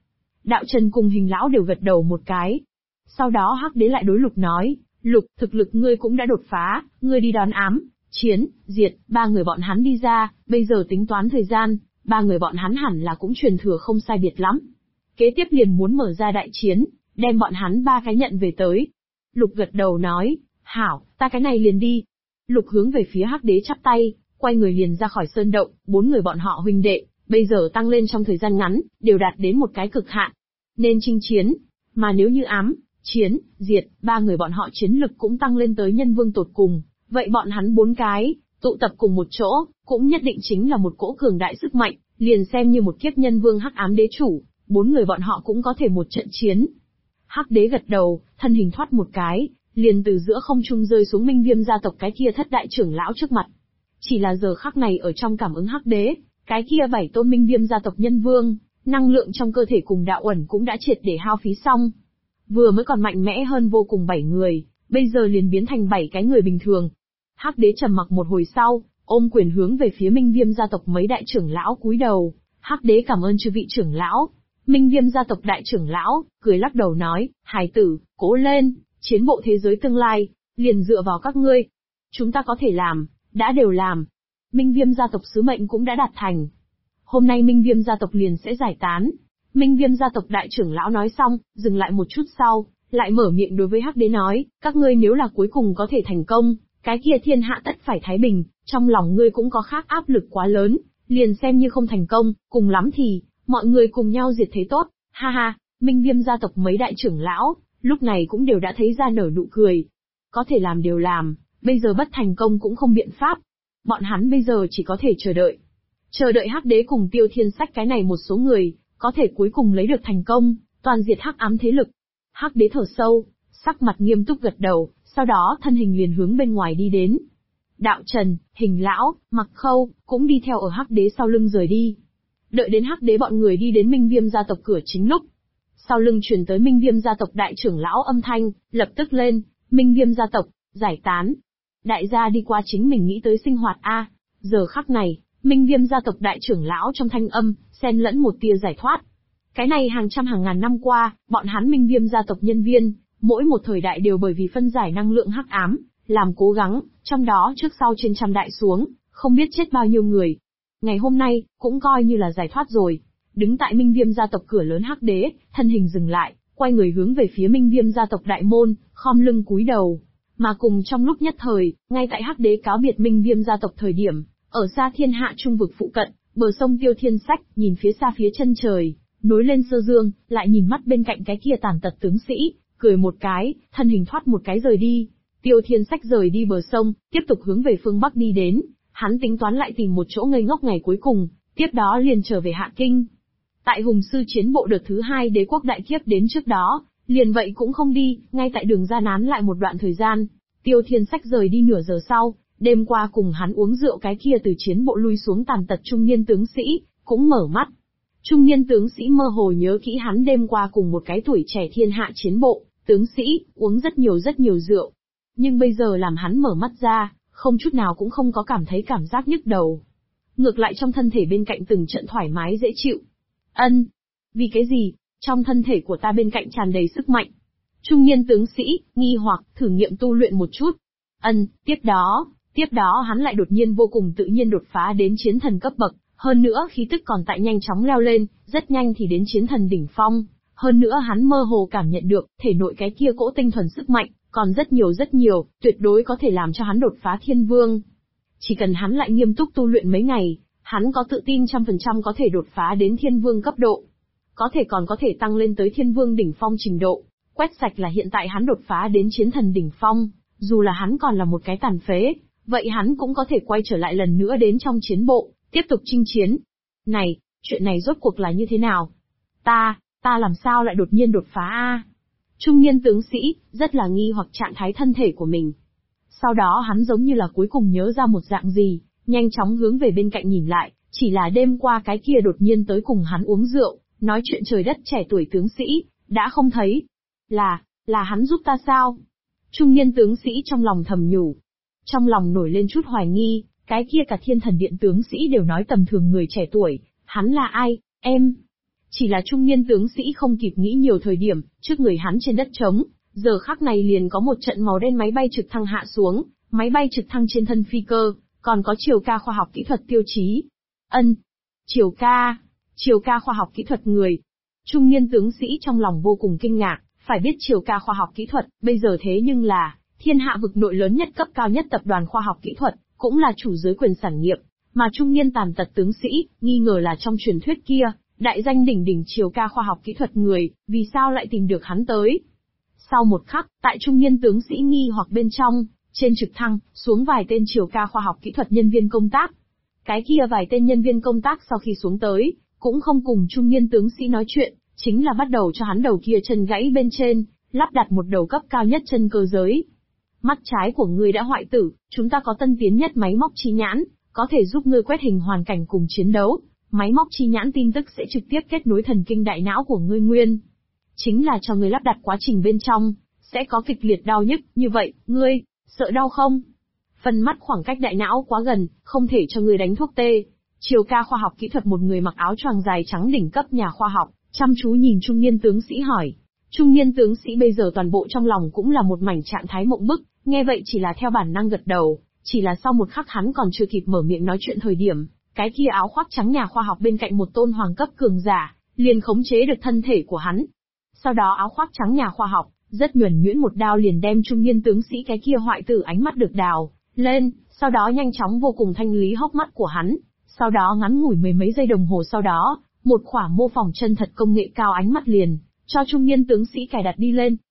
[SPEAKER 2] Đạo Trần cùng Hình lão đều gật đầu một cái. Sau đó Hắc đế lại đối Lục nói, Lục, thực lực ngươi cũng đã đột phá, ngươi đi đón ám, chiến, diệt, 3 người bọn hắn đi ra, bây giờ tính toán thời gian, 3 người bọn hắn hẳn là cũng truyền thừa không sai biệt lắm. Kế tiếp liền muốn mở ra đại chiến, đem bọn hắn 3 cái nhận về tới. Lục gật đầu nói, hảo, ta cái này liền đi. Lục hướng về phía Hắc đế chắp tay, quay người liền ra khỏi sơn động, 4 người bọn họ huynh đệ, bây giờ tăng lên trong thời gian ngắn, đều đạt đến một cái cực hạn. Nên chinh chiến, mà nếu như ám, chiến, diệt, 3 người bọn họ chiến lực cũng tăng lên tới nhân vương tột cùng, vậy bọn hắn 4 cái, tụ tập cùng một chỗ, cũng nhất định chính là một cỗ cường đại sức mạnh, liền xem như một kiếp nhân vương hắc ám đế chủ, 4 người bọn họ cũng có thể một trận chiến. Hắc đế gật đầu, thân hình thoát một cái, liền từ giữa không trung rơi xuống Minh Viêm gia tộc cái kia thất đại trưởng lão trước mặt. Chỉ là giờ khắc này ở trong cảm ứng Hắc đế, cái kia 7 tôn Minh Viêm gia tộc nhân vương, năng lượng trong cơ thể cùng đạo ẩn cũng đã triệt để hao phí xong. Vừa mới còn mạnh mẽ hơn vô cùng 7 người, bây giờ liền biến thành 7 cái người bình thường. Hắc đế trầm mặc một hồi sau, ôm quyền hướng về phía Minh Viêm gia tộc mấy đại trưởng lão cúi đầu. Hắc đế cảm ơn chư vị trưởng lão. Minh Viêm gia tộc đại trưởng lão, cười lắc đầu nói, hài tử, cố lên, chiến bộ thế giới tương lai, liền dựa vào các ngươi. Chúng ta có thể làm, đã đều làm. Minh Viêm gia tộc sứ mệnh cũng đã đạt thành. Hôm nay Minh Viêm gia tộc liền sẽ giải tán. Minh Viêm gia tộc đại trưởng lão nói xong, dừng lại một chút sau, lại mở miệng đối với Hắc đế nói, các ngươi nếu là cuối cùng có thể thành công, cái kia thiên hạ tất phải thái bình, trong lòng ngươi cũng có khác áp lực quá lớn, liền xem như không thành công, cùng lắm thì, mọi người cùng nhau diệt thế tốt, ha ha. Minh Viêm gia tộc mấy đại trưởng lão, lúc này cũng đều đã thấy ra nở nụ cười. Có thể làm đều làm, bây giờ bất thành công cũng không biện pháp. Bọn hắn bây giờ chỉ có thể chờ đợi. Chờ đợi Hắc đế cùng Tiêu Thiên Sách cái này một số người, có thể cuối cùng lấy được thành công, toàn diệt hắc ám thế lực. Hắc đế thở sâu, sắc mặt nghiêm túc gật đầu, sau đó thân hình liền hướng bên ngoài đi đến. Đạo Trần, Hình lão, Mặc Khâu, cũng đi theo ở Hắc đế sau lưng rời đi. Đợi đến Hắc đế bọn người đi đến Minh Viêm gia tộc cửa chính lúc, sau lưng truyền tới Minh Viêm gia tộc đại trưởng lão âm thanh, lập tức lên, Minh Viêm gia tộc, giải tán. Đại gia đi qua chính mình nghĩ tới sinh hoạt giờ khắc này, Minh Viêm gia tộc đại trưởng lão trong thanh âm, xen lẫn một tia giải thoát. Cái này hàng trăm hàng ngàn năm qua, bọn hắn Minh Viêm gia tộc nhân viên, mỗi một thời đại đều bởi vì phân giải năng lượng hắc ám, làm cố gắng, trong đó trước sau trên trăm đại xuống, không biết chết bao nhiêu người. Ngày hôm nay, cũng coi như là giải thoát rồi. Đứng tại Minh Viêm gia tộc cửa lớn Hắc đế, thân hình dừng lại, quay người hướng về phía Minh Viêm gia tộc đại môn, khom lưng cúi đầu. Mà cùng trong lúc nhất thời, ngay tại Hắc đế cáo biệt Minh Viêm gia tộc thời điểm, ở xa thiên hạ trung vực phụ cận, bờ sông Tiêu Thiên Sách, nhìn phía xa phía chân trời, nối lên sơ dương, lại nhìn mắt bên cạnh cái kia tàn tật tướng sĩ, cười một cái, thân hình thoát một cái rời đi. Tiêu Thiên Sách rời đi bờ sông, tiếp tục hướng về phương Bắc đi đến, hắn tính toán lại tìm một chỗ ngây ngốc ngày cuối cùng, tiếp đó liền trở về Hạ Kinh. Tại Hùng Sư chiến bộ đợt thứ 2 đế quốc đại kiếp đến trước đó, liền vậy cũng không đi, ngay tại đường ra nán lại một đoạn thời gian. Tiêu Thiên Sách rời đi nửa giờ sau, đêm qua cùng hắn uống rượu cái kia từ chiến bộ lui xuống tàn tật trung niên tướng sĩ, cũng mở mắt. Trung niên tướng sĩ mơ hồ nhớ kỹ hắn đêm qua cùng một cái tuổi trẻ thiên hạ chiến bộ, tướng sĩ, uống rất nhiều rượu. Nhưng bây giờ làm hắn mở mắt ra, không chút nào cũng không có cảm thấy cảm giác nhức đầu. Ngược lại trong thân thể bên cạnh từng trận thoải mái dễ chịu. Vì cái gì, trong thân thể của ta bên cạnh tràn đầy sức mạnh. Trung niên tướng sĩ, nghi hoặc, thử nghiệm tu luyện một chút. Tiếp đó hắn lại đột nhiên vô cùng tự nhiên đột phá đến chiến thần cấp bậc, hơn nữa khí tức còn tại nhanh chóng leo lên, rất nhanh thì đến chiến thần đỉnh phong. Hơn nữa hắn mơ hồ cảm nhận được, thể nội cái kia cỗ tinh thuần sức mạnh, còn rất nhiều, tuyệt đối có thể làm cho hắn đột phá thiên vương. Chỉ cần hắn lại nghiêm túc tu luyện mấy ngày, hắn có tự tin 100% có thể đột phá đến thiên vương cấp độ. Có thể còn có thể tăng lên tới thiên vương đỉnh phong trình độ, quét sạch là hiện tại hắn đột phá đến chiến thần đỉnh phong, dù là hắn còn là một cái tàn phế, vậy hắn cũng có thể quay trở lại lần nữa đến trong chiến bộ, tiếp tục chinh chiến. Này, chuyện này rốt cuộc là như thế nào? Ta làm sao lại đột nhiên đột phá a? Trung niên tướng sĩ, rất là nghi hoặc trạng thái thân thể của mình. Sau đó hắn giống như là cuối cùng nhớ ra một dạng gì, nhanh chóng hướng về bên cạnh nhìn lại, chỉ là đêm qua cái kia đột nhiên tới cùng hắn uống rượu, nói chuyện trời đất trẻ tuổi tướng sĩ, đã không thấy. Là hắn giúp ta sao? Trung niên tướng sĩ trong lòng thầm nhủ. Trong lòng nổi lên chút hoài nghi, cái kia cả thiên thần điện tướng sĩ đều nói tầm thường người trẻ tuổi, hắn là ai, em? Chỉ là trung niên tướng sĩ không kịp nghĩ nhiều thời điểm, trước người hắn trên đất trống, giờ khắc này liền có một trận màu đen máy bay trực thăng hạ xuống, máy bay trực thăng trên thân phi cơ, còn có chiều ca khoa học kỹ thuật tiêu chí. Chiều ca khoa học kỹ thuật người. Trung niên tướng sĩ trong lòng vô cùng kinh ngạc, phải biết chiều ca khoa học kỹ thuật, bây giờ thế nhưng là thiên hạ vực nội lớn nhất cấp cao nhất tập đoàn khoa học kỹ thuật, cũng là chủ giới quyền sản nghiệp, mà trung niên tàn tật tướng sĩ, nghi ngờ là trong truyền thuyết kia, đại danh đỉnh đỉnh chiều ca khoa học kỹ thuật người, vì sao lại tìm được hắn tới? Sau một khắc, tại trung niên tướng sĩ nghi hoặc bên trong, trên trực thăng, xuống vài tên chiều ca khoa học kỹ thuật nhân viên công tác. Cái kia vài tên nhân viên công tác sau khi xuống tới, cũng không cùng trung niên tướng sĩ nói chuyện, chính là bắt đầu cho hắn đầu kia chân gãy bên trên, lắp đặt một đầu cấp cao nhất chân cơ giới. Mắt trái của ngươi đã hoại tử, chúng ta có tân tiến nhất máy móc chi nhãn, có thể giúp ngươi quét hình hoàn cảnh cùng chiến đấu. Máy móc chi nhãn tin tức sẽ trực tiếp kết nối thần kinh đại não của ngươi nguyên. Chính là cho ngươi lắp đặt quá trình bên trong, sẽ có kịch liệt đau nhức, như vậy, ngươi, sợ đau không? Phần mắt khoảng cách đại não quá gần, không thể cho ngươi đánh thuốc tê. Chiều ca khoa học kỹ thuật một người mặc áo choàng dài trắng đỉnh cấp nhà khoa học, chăm chú nhìn trung niên tướng sĩ hỏi. Trung niên tướng sĩ bây giờ toàn bộ trong lòng cũng là một mảnh trạng thái mộng bức, nghe vậy chỉ là theo bản năng gật đầu, chỉ là sau một khắc hắn còn chưa kịp mở miệng nói chuyện thời điểm, cái kia áo khoác trắng nhà khoa học bên cạnh một tôn hoàng cấp cường giả, liền khống chế được thân thể của hắn. Sau đó áo khoác trắng nhà khoa học, rất nhuần nhuyễn một đao liền đem trung niên tướng sĩ cái kia hoại tử ánh mắt được đào lên, sau đó nhanh chóng vô cùng thanh lý hốc mắt của hắn. Sau đó ngắn ngủi mười mấy giây đồng hồ sau đó, một khỏa mô phỏng chân thật công nghệ cao ánh mắt liền, cho trung niên tướng sĩ cài đặt đi lên.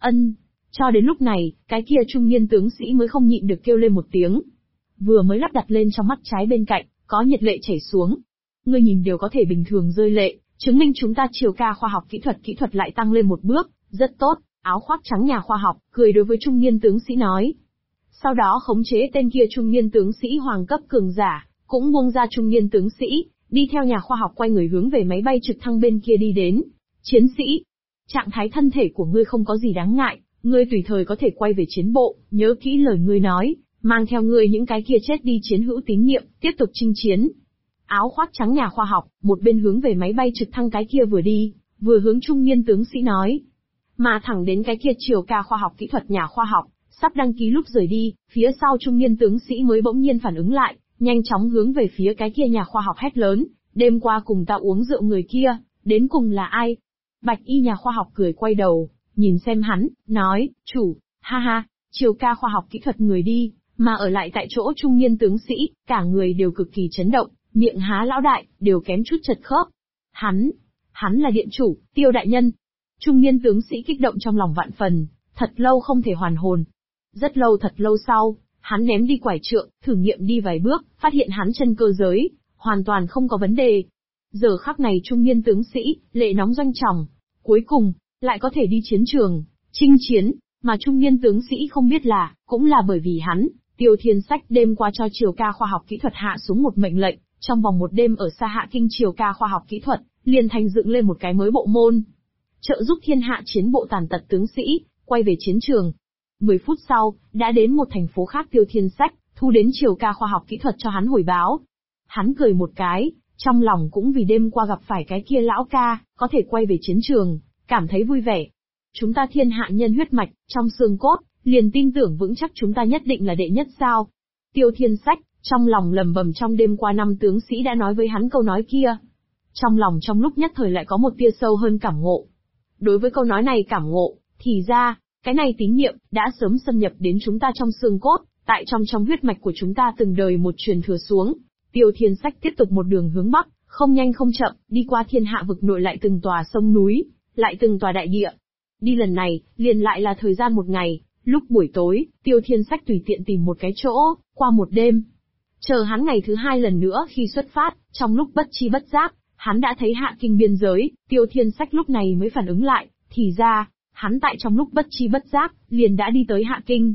[SPEAKER 2] Cho đến lúc này, cái kia trung niên tướng sĩ mới không nhịn được kêu lên một tiếng. Vừa mới lắp đặt lên trong mắt trái bên cạnh, có nhiệt lệ chảy xuống. Ngươi nhìn đều có thể bình thường rơi lệ, chứng minh chúng ta chiều ca khoa học kỹ thuật lại tăng lên một bước, rất tốt, áo khoác trắng nhà khoa học, cười đối với trung niên tướng sĩ nói. Sau đó khống chế tên kia trung niên tướng sĩ hoàng cấp cường giả, cũng buông ra trung niên tướng sĩ, đi theo nhà khoa học quay người hướng về máy bay trực thăng bên kia đi đến. Chiến sĩ, trạng thái thân thể của ngươi không có gì đáng ngại, ngươi tùy thời có thể quay về chiến bộ, nhớ kỹ lời ngươi nói, mang theo ngươi những cái kia chết đi chiến hữu tín nhiệm, tiếp tục chinh chiến. Áo khoác trắng nhà khoa học, một bên hướng về máy bay trực thăng cái kia vừa đi, vừa hướng trung niên tướng sĩ nói. Mà thẳng đến cái kia chiều ca khoa học kỹ thuật nhà khoa học, sắp đăng ký lúc rời đi, phía sau trung niên tướng sĩ mới bỗng nhiên phản ứng lại, nhanh chóng hướng về phía cái kia nhà khoa học hét lớn, đêm qua cùng ta uống rượu người kia, đến cùng là ai? Bạch y nhà khoa học cười quay đầu, nhìn xem hắn, nói, chủ, ha, chiều ca khoa học kỹ thuật người đi, mà ở lại tại chỗ trung niên tướng sĩ, cả người đều cực kỳ chấn động, miệng há lão đại, đều kém chút chật khớp. Hắn là điện chủ, Tiêu đại nhân. Trung niên tướng sĩ kích động trong lòng vạn phần, thật lâu không thể hoàn hồn. Thật lâu sau, hắn ném đi quải trượng, thử nghiệm đi vài bước, phát hiện hắn chân cơ giới, hoàn toàn không có vấn đề. Giờ khắc này trung niên tướng sĩ, lệ nóng doanh trọng, cuối cùng, lại có thể đi chiến trường, chinh chiến, mà trung niên tướng sĩ không biết là, cũng là bởi vì hắn, Tiêu Thiên Sách đêm qua cho Triều Ca Khoa học Kỹ thuật hạ xuống một mệnh lệnh, trong vòng một đêm ở xa Hạ Kinh Triều Ca Khoa học Kỹ thuật, liền thành dựng lên một cái mới bộ môn. Trợ giúp thiên hạ chiến bộ tàn tật tướng sĩ, quay về chiến trường. 10 phút sau, đã đến một thành phố khác Tiêu Thiên Sách, thu đến Triều Ca Khoa học Kỹ thuật cho hắn hồi báo. Hắn cười một cái, trong lòng cũng vì đêm qua gặp phải cái kia lão ca, có thể quay về chiến trường, cảm thấy vui vẻ. Chúng ta thiên hạ nhân huyết mạch, trong xương cốt, liền tin tưởng vững chắc chúng ta nhất định là đệ nhất sao. Tiêu Thiên Sách, trong lòng lầm bầm trong đêm qua năm tướng sĩ đã nói với hắn câu nói kia. Trong lòng trong lúc nhất thời lại có một tia sâu hơn cảm ngộ. Đối với câu nói này cảm ngộ, thì ra, cái này tín niệm, đã sớm xâm nhập đến chúng ta trong xương cốt, tại trong huyết mạch của chúng ta từng đời một truyền thừa xuống. Tiêu Thiên Sách tiếp tục một đường hướng bắc, không nhanh không chậm, đi qua thiên hạ vực nội lại từng tòa sông núi, lại từng tòa đại địa. Đi lần này, liền lại là thời gian một ngày, lúc buổi tối, Tiêu Thiên Sách tùy tiện tìm một cái chỗ, qua một đêm. Chờ hắn ngày thứ hai lần nữa khi xuất phát, trong lúc bất chi bất giác, hắn đã thấy Hạ Kinh biên giới, Tiêu Thiên Sách lúc này mới phản ứng lại, thì ra, hắn tại trong lúc bất chi bất giác, liền đã đi tới Hạ Kinh.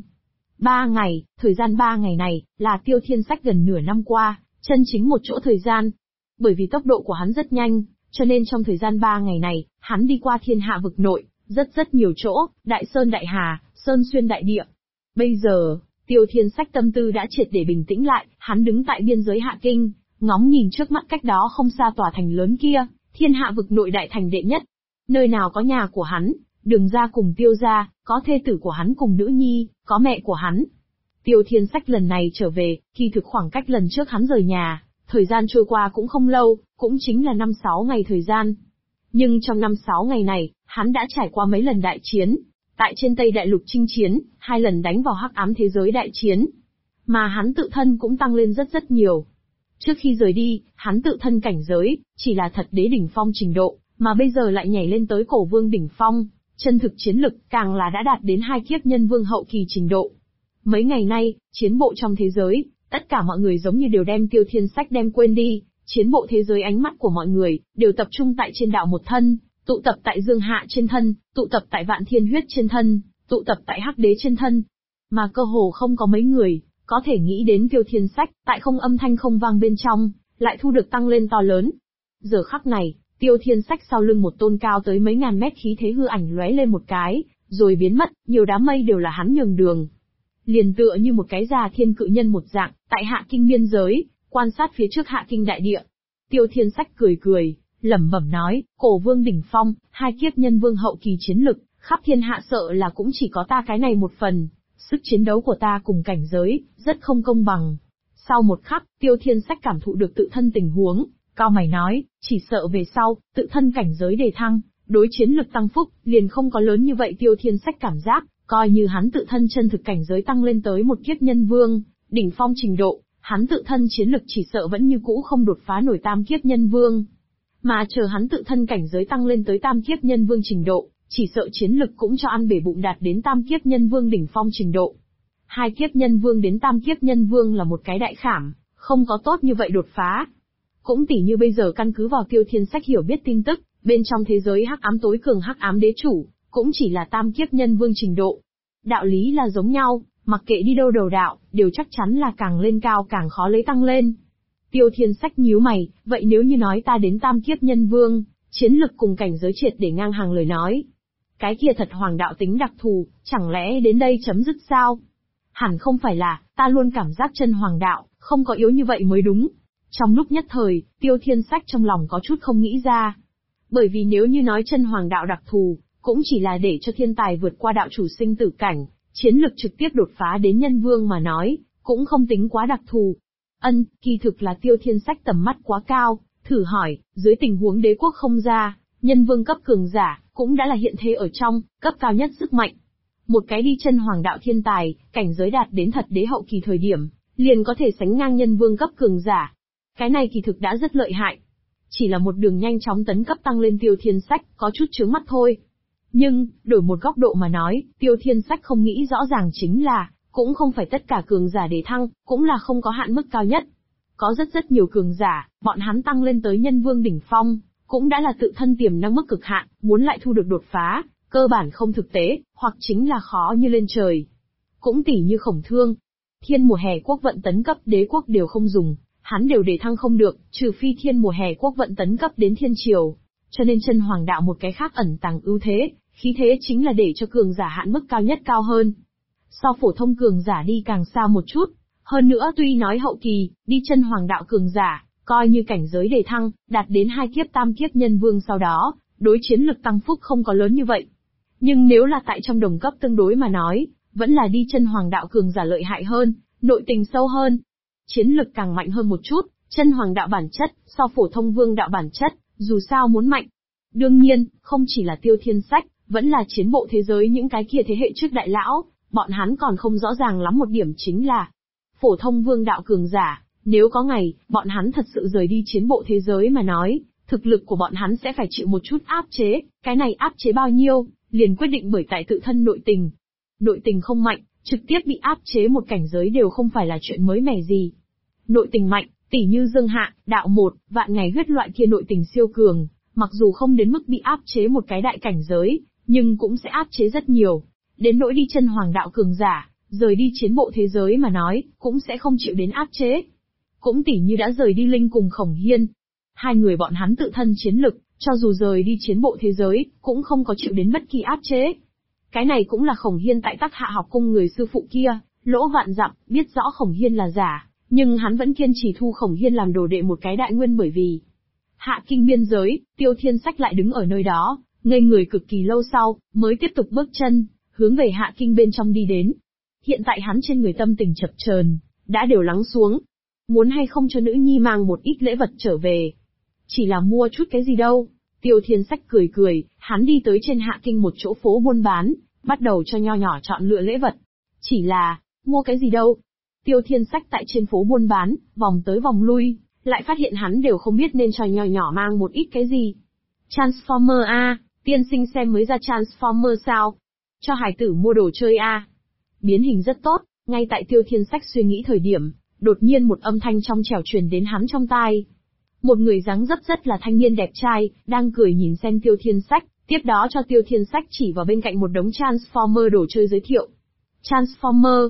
[SPEAKER 2] 3 ngày, thời gian 3 ngày này, là Tiêu Thiên Sách gần nửa năm qua, chân chính một chỗ thời gian. Bởi vì tốc độ của hắn rất nhanh, cho nên trong thời gian 3 ngày này, hắn đi qua thiên hạ vực nội, rất nhiều chỗ, đại sơn đại hà, sơn xuyên đại địa. Bây giờ, Tiêu Thiên Sách tâm tư đã triệt để bình tĩnh lại, hắn đứng tại biên giới Hạ Kinh, ngóng nhìn trước mắt cách đó không xa tòa thành lớn kia, thiên hạ vực nội đại thành đệ nhất. Nơi nào có nhà của hắn, Đường gia cùng Tiêu gia, có thê tử của hắn cùng nữ nhi, có mẹ của hắn. Tiêu Thiên Sách lần này trở về, kỳ thực khoảng cách lần trước hắn rời nhà, thời gian trôi qua cũng không lâu, cũng chính là 5-6 ngày thời gian. Nhưng trong 5-6 ngày này, hắn đã trải qua mấy lần đại chiến, tại trên Tây Đại Lục chinh chiến, 2 lần đánh vào hắc ám thế giới đại chiến. Mà hắn tự thân cũng tăng lên rất nhiều. Trước khi rời đi, hắn tự thân cảnh giới, chỉ là thật đế đỉnh phong trình độ, mà bây giờ lại nhảy lên tới cổ vương đỉnh phong, chân thực chiến lực càng là đã đạt đến 2 kiếp nhân vương hậu kỳ trình độ. Mấy ngày nay, chiến bộ trong thế giới, tất cả mọi người giống như đều đem Tiêu Thiên Sách đem quên đi, chiến bộ thế giới ánh mắt của mọi người, đều tập trung tại trên đạo một thân, tụ tập tại Dương Hạ trên thân, tụ tập tại Vạn Thiên Huyết trên thân, tụ tập tại Hắc Đế trên thân. Mà cơ hồ không có mấy người, có thể nghĩ đến Tiêu Thiên Sách, tại không âm thanh không vang bên trong, lại thu được tăng lên to lớn. Giờ khắc này, Tiêu Thiên Sách sau lưng một tôn cao tới mấy ngàn mét khí thế hư ảnh lóe lên một cái, rồi biến mất, nhiều đám mây đều là hắn nhường đường. Liền tựa như một cái già thiên cự nhân một dạng, tại Hạ Kinh biên giới, quan sát phía trước Hạ Kinh đại địa. Tiêu Thiên Sách cười, lẩm bẩm nói, cổ vương đỉnh phong, 2 kiếp nhân vương hậu kỳ chiến lực, khắp thiên hạ sợ là cũng chỉ có ta cái này một phần. Sức chiến đấu của ta cùng cảnh giới, rất không công bằng. Sau một khắc, Tiêu Thiên Sách cảm thụ được tự thân tình huống, cao mày nói, chỉ sợ về sau, tự thân cảnh giới đề thăng, đối chiến lực tăng phúc, liền không có lớn như vậy. Tiêu Thiên Sách cảm giác, coi như hắn tự thân chân thực cảnh giới tăng lên tới một kiếp nhân vương, đỉnh phong trình độ, hắn tự thân chiến lực chỉ sợ vẫn như cũ không đột phá nổi tam kiếp nhân vương. Mà chờ hắn tự thân cảnh giới tăng lên tới tam kiếp nhân vương trình độ, chỉ sợ chiến lực cũng cho ăn bể bụng đạt đến tam kiếp nhân vương đỉnh phong trình độ. 2 kiếp nhân vương đến tam kiếp nhân vương là một cái đại khảm, không có tốt như vậy đột phá. Cũng tỉ như bây giờ căn cứ vào Tiêu Thiên Sách hiểu biết tin tức, bên trong thế giới hắc ám tối cường hắc ám đế chủ, cũng chỉ là tam kiếp nhân vương trình độ. Đạo lý là giống nhau, mặc kệ đi đâu đầu đạo, đều chắc chắn là càng lên cao càng khó lấy tăng lên. Tiêu Thiên Sách nhíu mày, vậy nếu như nói ta đến tam kiếp nhân vương, chiến lực cùng cảnh giới triệt để ngang hàng lời nói, cái kia thật hoàng đạo tính đặc thù, chẳng lẽ đến đây chấm dứt sao? Hẳn không phải là, ta luôn cảm giác chân hoàng đạo, không có yếu như vậy mới đúng. Trong lúc nhất thời, Tiêu Thiên Sách trong lòng có chút không nghĩ ra. Bởi vì nếu như nói chân hoàng đạo đặc thù, cũng chỉ là để cho thiên tài vượt qua đạo chủ sinh tử cảnh, chiến lực trực tiếp đột phá đến nhân vương mà nói, cũng không tính quá đặc thù. Kỳ thực là Tiêu Thiên Sách tầm mắt quá cao, thử hỏi, dưới tình huống đế quốc không ra, nhân vương cấp cường giả, cũng đã là hiện thế ở trong, cấp cao nhất sức mạnh. Một cái đi chân hoàng đạo thiên tài, cảnh giới đạt đến thật đế hậu kỳ thời điểm, liền có thể sánh ngang nhân vương cấp cường giả. Cái này kỳ thực đã rất lợi hại. Chỉ là một đường nhanh chóng tấn cấp tăng lên Tiêu Thiên Sách, có chút chướng mắt thôi. Nhưng, đổi một góc độ mà nói, Tiêu Thiên Sách không nghĩ rõ ràng chính là, cũng không phải tất cả cường giả đề thăng, cũng là không có hạn mức cao nhất. Có rất nhiều cường giả, bọn hắn tăng lên tới nhân vương đỉnh phong, cũng đã là tự thân tiềm năng mức cực hạn, muốn lại thu được đột phá, cơ bản không thực tế, hoặc chính là khó như lên trời. Cũng tỉ như Khổng Thương, Thiên Mùa Hè quốc vận tấn cấp đế quốc đều không dùng, hắn đều để thăng không được, trừ phi Thiên Mùa Hè quốc vận tấn cấp đến thiên triều. Cho nên chân hoàng đạo một cái khác ẩn tàng ưu thế, khí thế chính là để cho cường giả hạn mức cao nhất cao hơn. So phổ thông cường giả đi càng xa một chút. Hơn nữa tuy nói hậu kỳ, đi chân hoàng đạo cường giả, coi như cảnh giới đề thăng, đạt đến 2 kiếp 3 kiếp nhân vương sau đó, đối chiến lực tăng phúc không có lớn như vậy. Nhưng nếu là tại trong đồng cấp tương đối mà nói, vẫn là đi chân hoàng đạo cường giả lợi hại hơn, nội tình sâu hơn. Chiến lực càng mạnh hơn một chút, chân hoàng đạo bản chất, so phổ thông vương đạo bản chất, dù sao muốn mạnh. Đương nhiên, không chỉ là Tiêu Thiên Sách, vẫn là chiến bộ thế giới những cái kia thế hệ trước đại lão, bọn hắn còn không rõ ràng lắm một điểm chính là phổ thông vương đạo cường giả, nếu có ngày, bọn hắn thật sự rời đi chiến bộ thế giới mà nói, thực lực của bọn hắn sẽ phải chịu một chút áp chế, cái này áp chế bao nhiêu, liền quyết định bởi tại tự thân nội tình. Nội tình không mạnh, trực tiếp bị áp chế một cảnh giới đều không phải là chuyện mới mẻ gì. Nội tình mạnh, tỉ như Dương Hạ, Đạo Một, Vạn Ngày Huyết loại kia nội tình siêu cường, mặc dù không đến mức bị áp chế một cái đại cảnh giới, nhưng cũng sẽ áp chế rất nhiều. Đến nỗi đi chân hoàng đạo cường giả, rời đi chiến bộ thế giới mà nói, cũng sẽ không chịu đến áp chế. Cũng tỉ như đã rời đi Linh cùng Khổng Hiên. Hai người bọn hắn tự thân chiến lực, cho dù rời đi chiến bộ thế giới, cũng không có chịu đến bất kỳ áp chế. Cái này cũng là Khổng Hiên tại Tắc Hạ học cung người sư phụ kia, lỗ vạn dặm, biết rõ Khổng Hiên là giả, nhưng hắn vẫn kiên trì thu Khổng Hiên làm đồ đệ một cái đại nguyên bởi vì Hạ Kinh biên giới, Tiêu Thiên Sách lại đứng ở nơi đó, ngây người cực kỳ lâu sau, mới tiếp tục bước chân, hướng về Hạ Kinh bên trong đi đến. Hiện tại hắn trên người tâm tình chập chờn, đã đều lắng xuống. Muốn hay không cho nữ nhi mang một ít lễ vật trở về? Chỉ là mua chút cái gì đâu. Tiêu Thiên Sách cười cười, hắn đi tới trên Hạ Kinh một chỗ phố buôn bán, bắt đầu cho nho nhỏ chọn lựa lễ vật. Chỉ là, mua cái gì đâu? Tiêu Thiên Sách tại trên phố buôn bán, vòng tới vòng lui, lại phát hiện hắn đều không biết nên cho nho nhỏ mang một ít cái gì. Transformer a, tiên sinh xem mới ra Transformer sao? Cho hài tử mua đồ chơi a. Biến hình rất tốt, ngay tại Tiêu Thiên Sách suy nghĩ thời điểm, đột nhiên một âm thanh trong trẻo truyền đến hắn trong tai. Một người dáng dấp rất là thanh niên đẹp trai, đang cười nhìn xem Tiêu Thiên Sách, tiếp đó cho Tiêu Thiên Sách chỉ vào bên cạnh một đống Transformer đồ chơi giới thiệu. Transformer?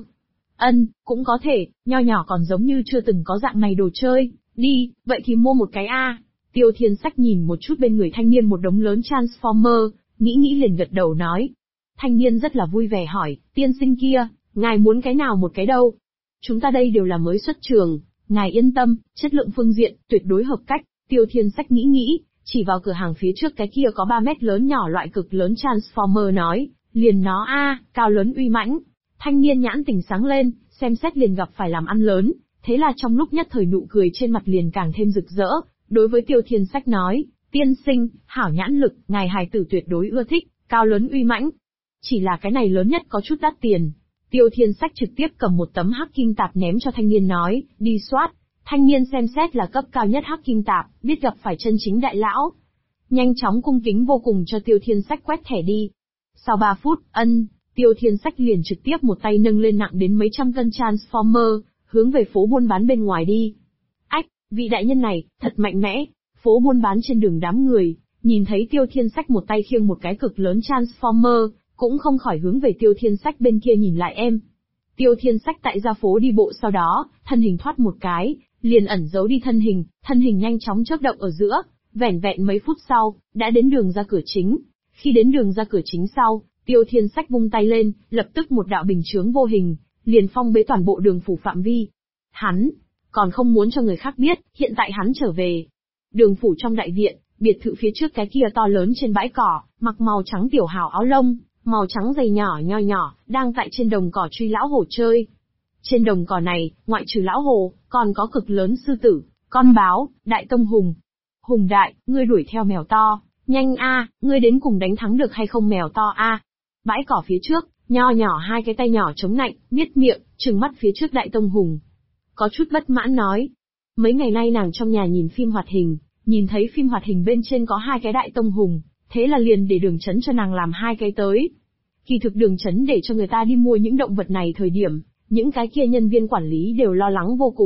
[SPEAKER 2] Cũng có thể, nho nhỏ còn giống như chưa từng có dạng này đồ chơi, đi, vậy thì mua một cái a. Tiêu Thiên Sách nhìn một chút bên người thanh niên một đống lớn Transformer, nghĩ liền gật đầu nói. Thanh niên rất là vui vẻ hỏi, tiên sinh kia, ngài muốn cái nào một cái đâu? Chúng ta đây đều là mới xuất trường, ngài yên tâm, chất lượng phương diện, tuyệt đối hợp cách. Tiêu Thiên Sách nghĩ, chỉ vào cửa hàng phía trước cái kia có 3 mét lớn nhỏ loại cực lớn Transformer nói, liền nó a, cao lớn uy mãnh. Thanh niên nhãn tỉnh sáng lên, xem xét liền gặp phải làm ăn lớn, thế là trong lúc nhất thời nụ cười trên mặt liền càng thêm rực rỡ, đối với Tiêu Thiên Sách nói, tiên sinh, hảo nhãn lực, ngài hài tử tuyệt đối ưa thích, cao lớn uy mãnh. Chỉ là cái này lớn nhất có chút đắt tiền. Tiêu Thiên Sách trực tiếp cầm một tấm hắc kim tạp ném cho thanh niên nói, đi soát. Thanh niên xem xét là cấp cao nhất hắc kim tạp, biết gặp phải chân chính đại lão. Nhanh chóng cung kính vô cùng cho Tiêu Thiên Sách quét thẻ đi. Sau 3 phút, Tiêu Thiên Sách liền trực tiếp một tay nâng lên nặng đến mấy trăm cân Transformer, hướng về phố buôn bán bên ngoài đi. Ách, vị đại nhân này, thật mạnh mẽ. Phố buôn bán trên đường đám người, nhìn thấy Tiêu Thiên Sách một tay khiêng một cái cực lớn Transformer, cũng không khỏi hướng về Tiêu Thiên Sách bên kia nhìn lại em. Tiêu Thiên Sách tại ra phố đi bộ sau đó, thân hình thoát một cái, liền ẩn giấu đi thân hình nhanh chóng chớp động ở giữa, vẻn vẹn mấy phút sau, đã đến đường ra cửa chính. Khi đến đường ra cửa chính sau, Tiêu Thiên Sách vung tay lên, lập tức một đạo bình chướng vô hình, liền phong bế toàn bộ đường phủ phạm vi. Hắn còn không muốn cho người khác biết, hiện tại hắn trở về. Đường phủ trong đại viện, biệt thự phía trước cái kia to lớn trên bãi cỏ, mặc màu trắng tiểu hào áo lông, màu trắng giày nhỏ nho nhỏ, đang tại trên đồng cỏ truy lão hổ chơi. Trên đồng cỏ này, ngoại trừ lão hổ, còn có cực lớn sư tử, con báo, đại tông hùng. Hùng đại, ngươi đuổi theo mèo to, nhanh a, ngươi đến cùng đánh thắng được hay không mèo to a? Bãi cỏ phía trước, nho nhỏ hai cái tay nhỏ chống nạnh, miết miệng, trừng mắt phía trước đại tông hùng. Có chút bất mãn nói. Mấy ngày nay nàng trong nhà nhìn phim hoạt hình, nhìn thấy phim hoạt hình bên trên có 2 cái đại tông hùng, thế là liền để Đường Chấn cho nàng làm 2 cái tới. Kỳ thực Đường Chấn để cho người ta đi mua những động vật này thời điểm, những cái kia nhân viên quản lý đều lo lắng vô cùng,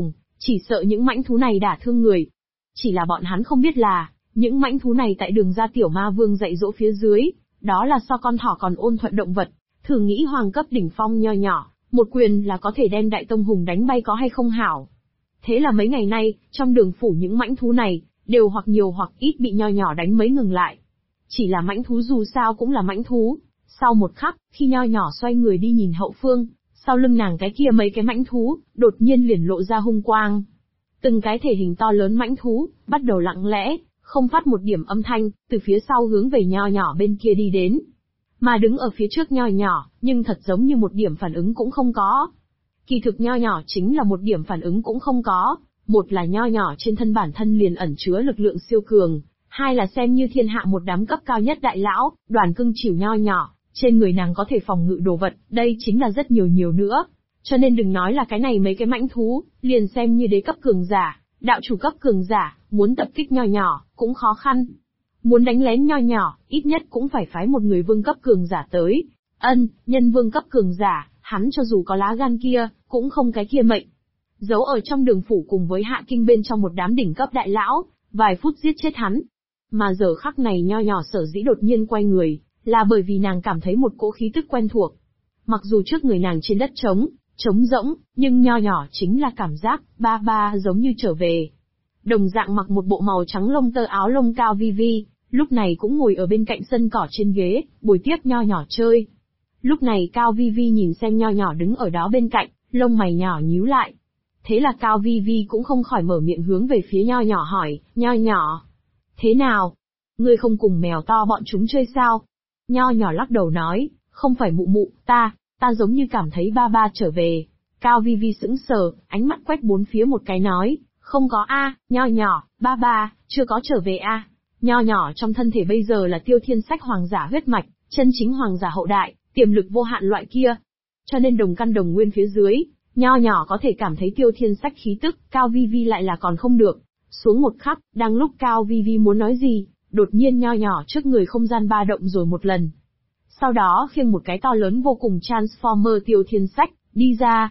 [SPEAKER 2] chỉ sợ những mãnh thú này đả thương người. Chỉ là bọn hắn không biết là, những mãnh thú này tại đường ra tiểu ma vương dạy dỗ phía dưới, đó là so con thỏ còn ôn thuận động vật, thử nghĩ hoàng cấp đỉnh phong nho nhỏ, một quyền là có thể đem đại tông hùng đánh bay có hay không hảo. Thế là mấy ngày nay, trong đường phủ những mãnh thú này, đều hoặc nhiều hoặc ít bị nho nhỏ đánh mấy ngừng lại. Chỉ là mãnh thú dù sao cũng là mãnh thú. Sau một khắc, khi nho nhỏ xoay người đi nhìn hậu phương, sau lưng nàng cái kia mấy cái mãnh thú, đột nhiên liền lộ ra hung quang. Từng cái thể hình to lớn mãnh thú, bắt đầu lặng lẽ, không phát một điểm âm thanh, từ phía sau hướng về nho nhỏ bên kia đi đến. Mà đứng ở phía trước nho nhỏ, nhưng thật giống như một điểm phản ứng cũng không có. Kỳ thực nho nhỏ chính là một điểm phản ứng cũng không có, một là nho nhỏ trên thân bản thân liền ẩn chứa lực lượng siêu cường, hai là xem như thiên hạ một đám cấp cao nhất đại lão, đoàn cưng chịu nho nhỏ, trên người nàng có thể phòng ngự đồ vật, đây chính là rất nhiều nữa. Cho nên đừng nói là cái này mấy cái mãnh thú, liền xem như đế cấp cường giả, đạo chủ cấp cường giả, muốn tập kích nho nhỏ, cũng khó khăn. Muốn đánh lén nho nhỏ, ít nhất cũng phải phái một người vương cấp cường giả tới. Nhân vương cấp cường giả, hắn cho dù có lá gan kia, cũng không cái kia mệnh. Giấu ở trong đường phủ cùng với Hạ Kinh bên trong một đám đỉnh cấp đại lão, vài phút giết chết hắn. Mà giờ khắc này nho nhỏ sở dĩ đột nhiên quay người, là bởi vì nàng cảm thấy một cỗ khí tức quen thuộc. Mặc dù trước người nàng trên đất trống rỗng, nhưng nho nhỏ chính là cảm giác, ba giống như trở về. Đồng dạng mặc một bộ màu trắng lông tơ áo lông Cao Vi Vi, lúc này cũng ngồi ở bên cạnh sân cỏ trên ghế, bồi tiếp nho nhỏ chơi. Lúc này Cao Vi Vi nhìn xem nho nhỏ đứng ở đó bên cạnh, lông mày nhỏ nhíu lại. Thế là Cao Vi Vi cũng không khỏi mở miệng hướng về phía nho nhỏ hỏi, nho nhỏ. Thế nào? Ngươi không cùng mèo to bọn chúng chơi sao? Nho nhỏ lắc đầu nói, không phải mụ mụ, ta giống như cảm thấy ba trở về. Cao Vi Vi sững sờ, ánh mắt quét bốn phía một cái nói, không có a, nho nhỏ, ba, chưa có trở về a. Nho nhỏ trong thân thể bây giờ là Tiêu Thiên Sách hoàng giả huyết mạch, chân chính hoàng giả hậu đại, tiềm lực vô hạn loại kia. Cho nên đồng căn đồng nguyên phía dưới, nho nhỏ có thể cảm thấy Tiêu Thiên Sách khí tức, Cao Vi Vi lại là còn không được. Xuống một khắc, đang lúc Cao Vi Vi muốn nói gì, đột nhiên nho nhỏ trước người không gian ba động rồi một lần. Sau đó khiêng một cái to lớn vô cùng Transformer Tiêu Thiên Sách, đi ra.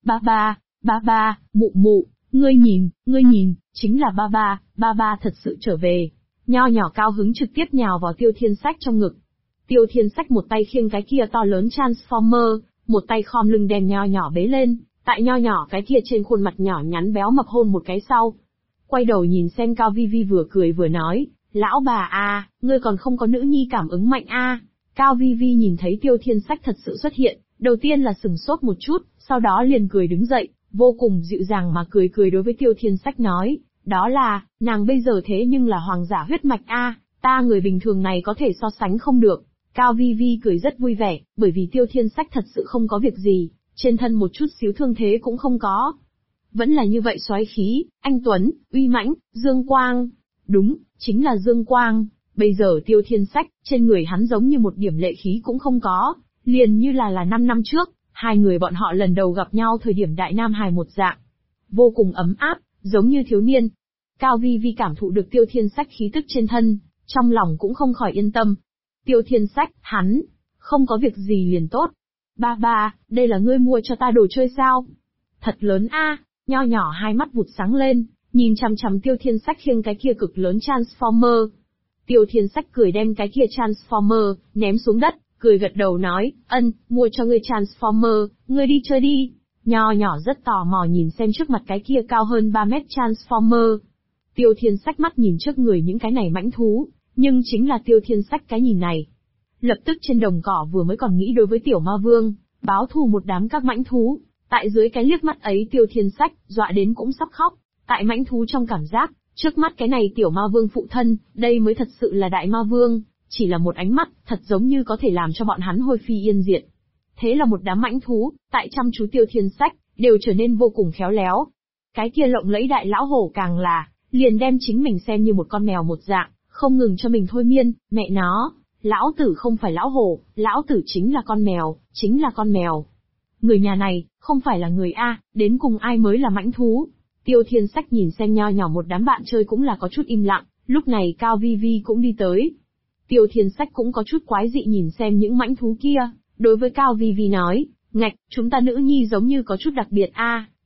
[SPEAKER 2] Ba, mụ, ngươi nhìn, chính là ba thật sự trở về. Nho nhỏ cao hứng trực tiếp nhào vào Tiêu Thiên Sách trong ngực. Tiêu Thiên Sách một tay khiêng cái kia to lớn Transformer, một tay khom lưng đem nho nhỏ bế lên, tại nho nhỏ cái kia trên khuôn mặt nhỏ nhắn béo mập hôn một cái sau. Quay đầu nhìn xem Cao Vi Vi vừa cười vừa nói, lão bà a, ngươi còn không có nữ nhi cảm ứng mạnh a. Cao Vi Vi nhìn thấy Tiêu Thiên Sách thật sự xuất hiện, đầu tiên là sừng sốt một chút, sau đó liền cười đứng dậy, vô cùng dịu dàng mà cười đối với Tiêu Thiên Sách nói, đó là, nàng bây giờ thế nhưng là hoàng giả huyết mạch a, ta người bình thường này có thể so sánh không được. Cao Vi Vi cười rất vui vẻ, bởi vì Tiêu Thiên Sách thật sự không có việc gì, trên thân một chút xíu thương thế cũng không có. Vẫn là như vậy soái khí, anh tuấn, uy mãnh, dương quang. Đúng, chính là dương quang. Bây giờ Tiêu Thiên Sách, trên người hắn giống như một điểm lệ khí cũng không có, liền như là 5 năm trước, hai người bọn họ lần đầu gặp nhau thời điểm đại nam hài một dạng. Vô cùng ấm áp, giống như thiếu niên. Cao Vi Vi cảm thụ được Tiêu Thiên Sách khí tức trên thân, trong lòng cũng không khỏi yên tâm. Tiêu Thiên Sách, hắn, không có việc gì liền tốt. Ba, đây là ngươi mua cho ta đồ chơi sao? Thật lớn a, nho nhỏ hai mắt vụt sáng lên, nhìn chằm chằm Tiêu Thiên Sách khiêng cái kia cực lớn Transformer. Tiêu Thiên Sách cười đem cái kia Transformer, ném xuống đất, cười gật đầu nói, mua cho ngươi Transformer, ngươi đi chơi đi. Nho nhỏ rất tò mò nhìn xem trước mặt cái kia cao hơn 3 mét Transformer. Tiêu Thiên Sách mắt nhìn trước người những cái này mãnh thú, nhưng chính là Tiêu Thiên Sách cái nhìn này. Lập tức trên đồng cỏ vừa mới còn nghĩ đối với Tiểu Ma Vương, báo thù một đám các mãnh thú, tại dưới cái liếc mắt ấy Tiêu Thiên Sách, dọa đến cũng sắp khóc, tại mãnh thú trong cảm giác, trước mắt cái này Tiểu Ma Vương phụ thân, đây mới thật sự là Đại Ma Vương, chỉ là một ánh mắt, thật giống như có thể làm cho bọn hắn hôi phi yên diệt. Thế là một đám mãnh thú, tại chăm chú Tiêu Thiên Sách, đều trở nên vô cùng khéo léo. Cái kia lộng lẫy đại lão hổ càng là, liền đem chính mình xem như một con mèo một dạng, không ngừng cho mình thôi miên, mẹ nó, lão tử không phải lão hổ, lão tử chính là con mèo, chính là con mèo. Người nhà này, không phải là người A, đến cùng ai mới là mãnh thú. Tiêu Thiên Sách nhìn xem nho nhỏ một đám bạn chơi cũng là có chút im lặng, lúc này Cao Vi Vi cũng đi tới. Tiêu Thiên Sách cũng có chút quái dị nhìn xem những mãnh thú kia, đối với Cao Vi Vi nói, ngạch, chúng ta nữ nhi giống như có chút đặc biệt a,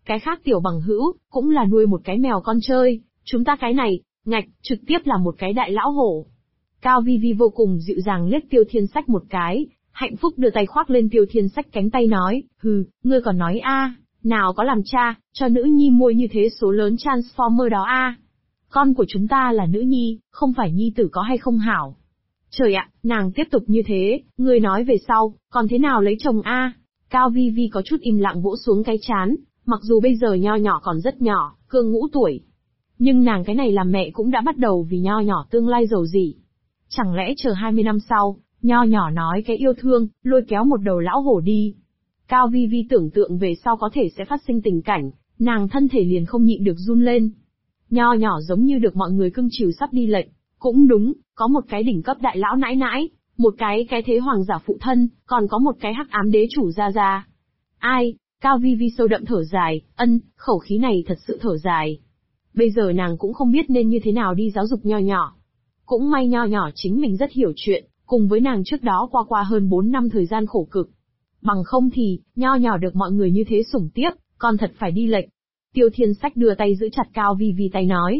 [SPEAKER 2] Cái khác tiểu bằng hữu, cũng là nuôi một cái mèo con chơi, chúng ta cái này, ngạch, trực tiếp là một cái đại lão hổ. Cao Vi Vi vô cùng dịu dàng liếc Tiêu Thiên Sách một cái, hạnh phúc đưa tay khoác lên Tiêu Thiên Sách cánh tay nói, ngươi còn nói nào có làm cha, cho nữ nhi mua như thế số lớn Transformer đó Con của chúng ta là nữ nhi, không phải nhi tử có hay không hảo. Trời ạ, nàng tiếp tục như thế, ngươi nói về sau, còn thế nào lấy chồng Cao Vi Vi có chút im lặng vỗ xuống cái chán, mặc dù bây giờ nho nhỏ còn rất nhỏ, cương ngũ tuổi. Nhưng nàng cái này làm mẹ cũng đã bắt đầu vì nho nhỏ tương lai giàu gì. Chẳng lẽ chờ 20 năm sau, nho nhỏ nói cái yêu thương, lôi kéo một đầu lão hổ đi. Cao Vi Vi tưởng tượng về sau có thể sẽ phát sinh tình cảnh, nàng thân thể liền không nhịn được run lên. Nho nhỏ giống như được mọi người cưng chiều sắp đi lệnh. Cũng đúng, có một cái đỉnh cấp đại lão nãi nãi, một cái thế hoàng giả phụ thân, còn có một cái hắc ám đế chủ gia gia. Ai? Cao Vi Vi sâu đậm thở dài, khẩu khí này thật sự thở dài. Bây giờ nàng cũng không biết nên như thế nào đi giáo dục nho nhỏ. Cũng may nho nhỏ chính mình rất hiểu chuyện, cùng với nàng trước đó qua hơn 4 năm thời gian khổ cực. Bằng không thì, nho nhỏ được mọi người như thế sủng tiếp, còn thật phải đi lệch. Tiêu Thiên Sách đưa tay giữ chặt Cao Vi Vi tay nói,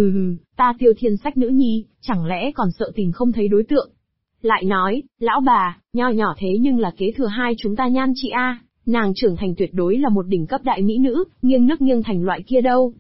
[SPEAKER 2] ta Tiêu Thiên Sách nữ nhi, chẳng lẽ còn sợ tìm không thấy đối tượng. Lại nói, lão bà, nho nhỏ thế nhưng là kế thừa hai chúng ta nhan chị nàng trưởng thành tuyệt đối là một đỉnh cấp đại mỹ nữ, nghiêng nước nghiêng thành loại kia đâu.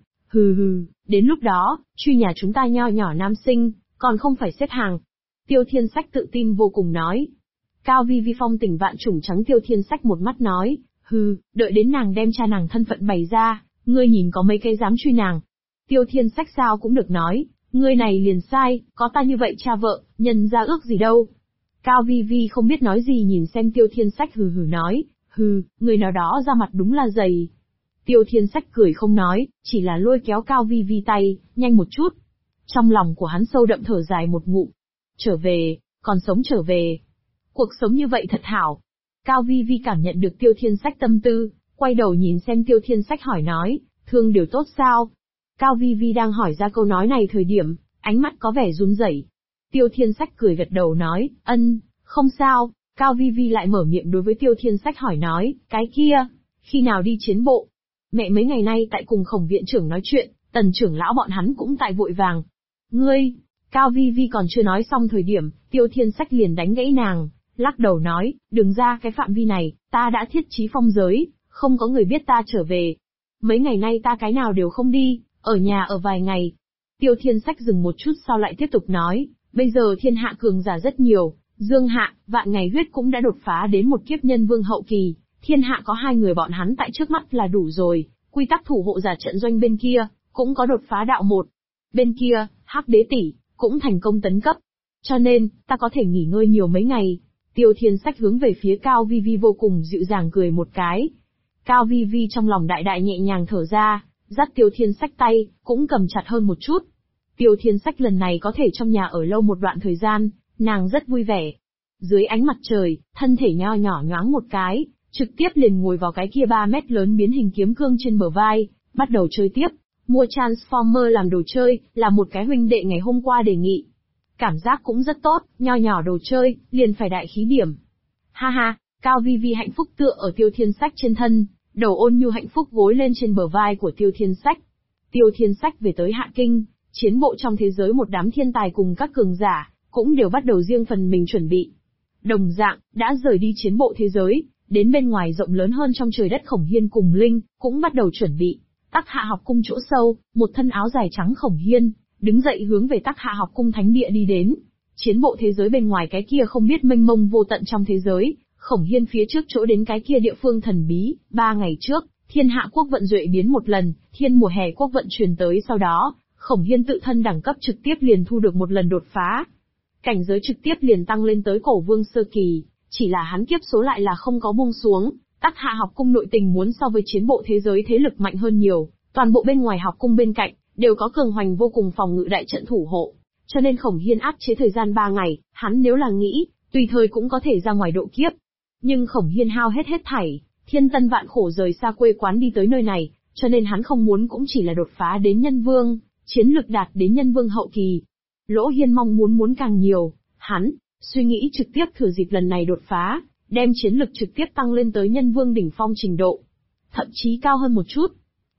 [SPEAKER 2] Đến lúc đó, truy nhà chúng ta nho nhỏ nam sinh, còn không phải xếp hàng. Tiêu Thiên Sách tự tin vô cùng nói. Cao Vi Vi phong tình vạn trùng trắng Tiêu Thiên Sách một mắt nói, đợi đến nàng đem cha nàng thân phận bày ra, ngươi nhìn có mấy cái dám truy nàng. Tiêu Thiên Sách sao cũng được nói, ngươi này liền sai, có ta như vậy cha vợ, nhân ra ước gì đâu. Cao Vi Vi không biết nói gì nhìn xem Tiêu Thiên Sách nói, người nào đó ra mặt đúng là dày. Tiêu Thiên Sách cười không nói, chỉ là lôi kéo Cao Vi Vi tay, nhanh một chút. Trong lòng của hắn sâu đậm thở dài một ngụm. Trở về, còn sống trở về. Cuộc sống như vậy thật hảo. Cao Vi Vi cảm nhận được Tiêu Thiên Sách tâm tư, quay đầu nhìn xem Tiêu Thiên Sách hỏi nói, thương điều tốt sao? Cao Vi Vi đang hỏi ra câu nói này thời điểm, ánh mắt có vẻ run rẩy. Tiêu Thiên Sách cười gật đầu nói, không sao. Cao Vi Vi lại mở miệng đối với Tiêu Thiên Sách hỏi nói, cái kia, khi nào đi chiến bộ? Mẹ mấy ngày nay tại cùng Khổng viện trưởng nói chuyện, Tần trưởng lão bọn hắn cũng tại vội vàng. Ngươi, Cao Vi Vi còn chưa nói xong thời điểm, Tiêu Thiên Sách liền đánh gãy nàng, lắc đầu nói, đừng ra cái phạm vi này, ta đã thiết trí phong giới, không có người biết ta trở về. Mấy ngày nay ta cái nào đều không đi, ở nhà ở vài ngày. Tiêu Thiên Sách dừng một chút sau lại tiếp tục nói, bây giờ thiên hạ cường giả rất nhiều, Dương Hạ, Vạn Ngày Huyết cũng đã đột phá đến một kiếp nhân vương hậu kỳ, thiên hạ có 2 người bọn hắn tại trước mắt là đủ rồi, quy tắc thủ hộ giả trận doanh bên kia, cũng có đột phá đạo 1. Bên kia, Hắc Đế tỷ cũng thành công tấn cấp. Cho nên, ta có thể nghỉ ngơi nhiều mấy ngày. Tiêu Thiên Sách hướng về phía Cao Vi Vi vô cùng dịu dàng cười một cái. Cao Vi Vi trong lòng đại đại nhẹ nhàng thở ra, dắt Tiêu Thiên Sách tay, cũng cầm chặt hơn một chút. Tiêu Thiên Sách lần này có thể trong nhà ở lâu một đoạn thời gian, nàng rất vui vẻ. Dưới ánh mặt trời, thân thể nho nhỏ nhoáng một cái, trực tiếp liền ngồi vào cái kia 3 mét lớn biến hình kiếm cương trên bờ vai, bắt đầu chơi tiếp. Mua Transformer làm đồ chơi, là một cái huynh đệ ngày hôm qua đề nghị. Cảm giác cũng rất tốt, nho nhỏ đồ chơi, liền phải đại khí điểm. Ha ha, Cao Vi Vi hạnh phúc tựa ở Tiêu Thiên Sách trên thân, đầu ôn nhu hạnh phúc gối lên trên bờ vai của Tiêu Thiên Sách. Tiêu Thiên Sách về tới Hạ Kinh, chiến bộ trong thế giới một đám thiên tài cùng các cường giả, cũng đều bắt đầu riêng phần mình chuẩn bị. Đồng dạng, đã rời đi chiến bộ thế giới, đến bên ngoài rộng lớn hơn trong trời đất Khổng Hiên cùng Linh, cũng bắt đầu chuẩn bị. Tắc Hạ học cung chỗ sâu, một thân áo dài trắng Khổng Hiên, đứng dậy hướng về Tắc Hạ học cung thánh địa đi đến. Chiến bộ thế giới bên ngoài cái kia không biết mênh mông vô tận trong thế giới, Khổng Hiên phía trước chỗ đến cái kia địa phương thần bí, 3 ngày trước, thiên hạ quốc vận duệ biến một lần, thiên mùa hè quốc vận truyền tới sau đó, Khổng Hiên tự thân đẳng cấp trực tiếp liền thu được một lần đột phá. Cảnh giới trực tiếp liền tăng lên tới cổ vương sơ kỳ, chỉ là hắn kiếp số lại là không có buông xuống. Tắc Hạ học cung nội tình muốn so với chiến bộ thế giới thế lực mạnh hơn nhiều, toàn bộ bên ngoài học cung bên cạnh, đều có cường hoành vô cùng phòng ngự đại trận thủ hộ. Cho nên Khổng Hiên áp chế thời gian 3 ngày, hắn nếu là nghĩ, tùy thời cũng có thể ra ngoài độ kiếp. Nhưng Khổng Hiên hao hết thảy, thiên tân vạn khổ rời xa quê quán đi tới nơi này, cho nên hắn không muốn cũng chỉ là đột phá đến nhân vương, chiến lực đạt đến nhân vương hậu kỳ. Lỗ Hiên mong muốn càng nhiều, hắn suy nghĩ trực tiếp thừa dịp lần này đột phá, đem chiến lực trực tiếp tăng lên tới nhân vương đỉnh phong trình độ, thậm chí cao hơn một chút.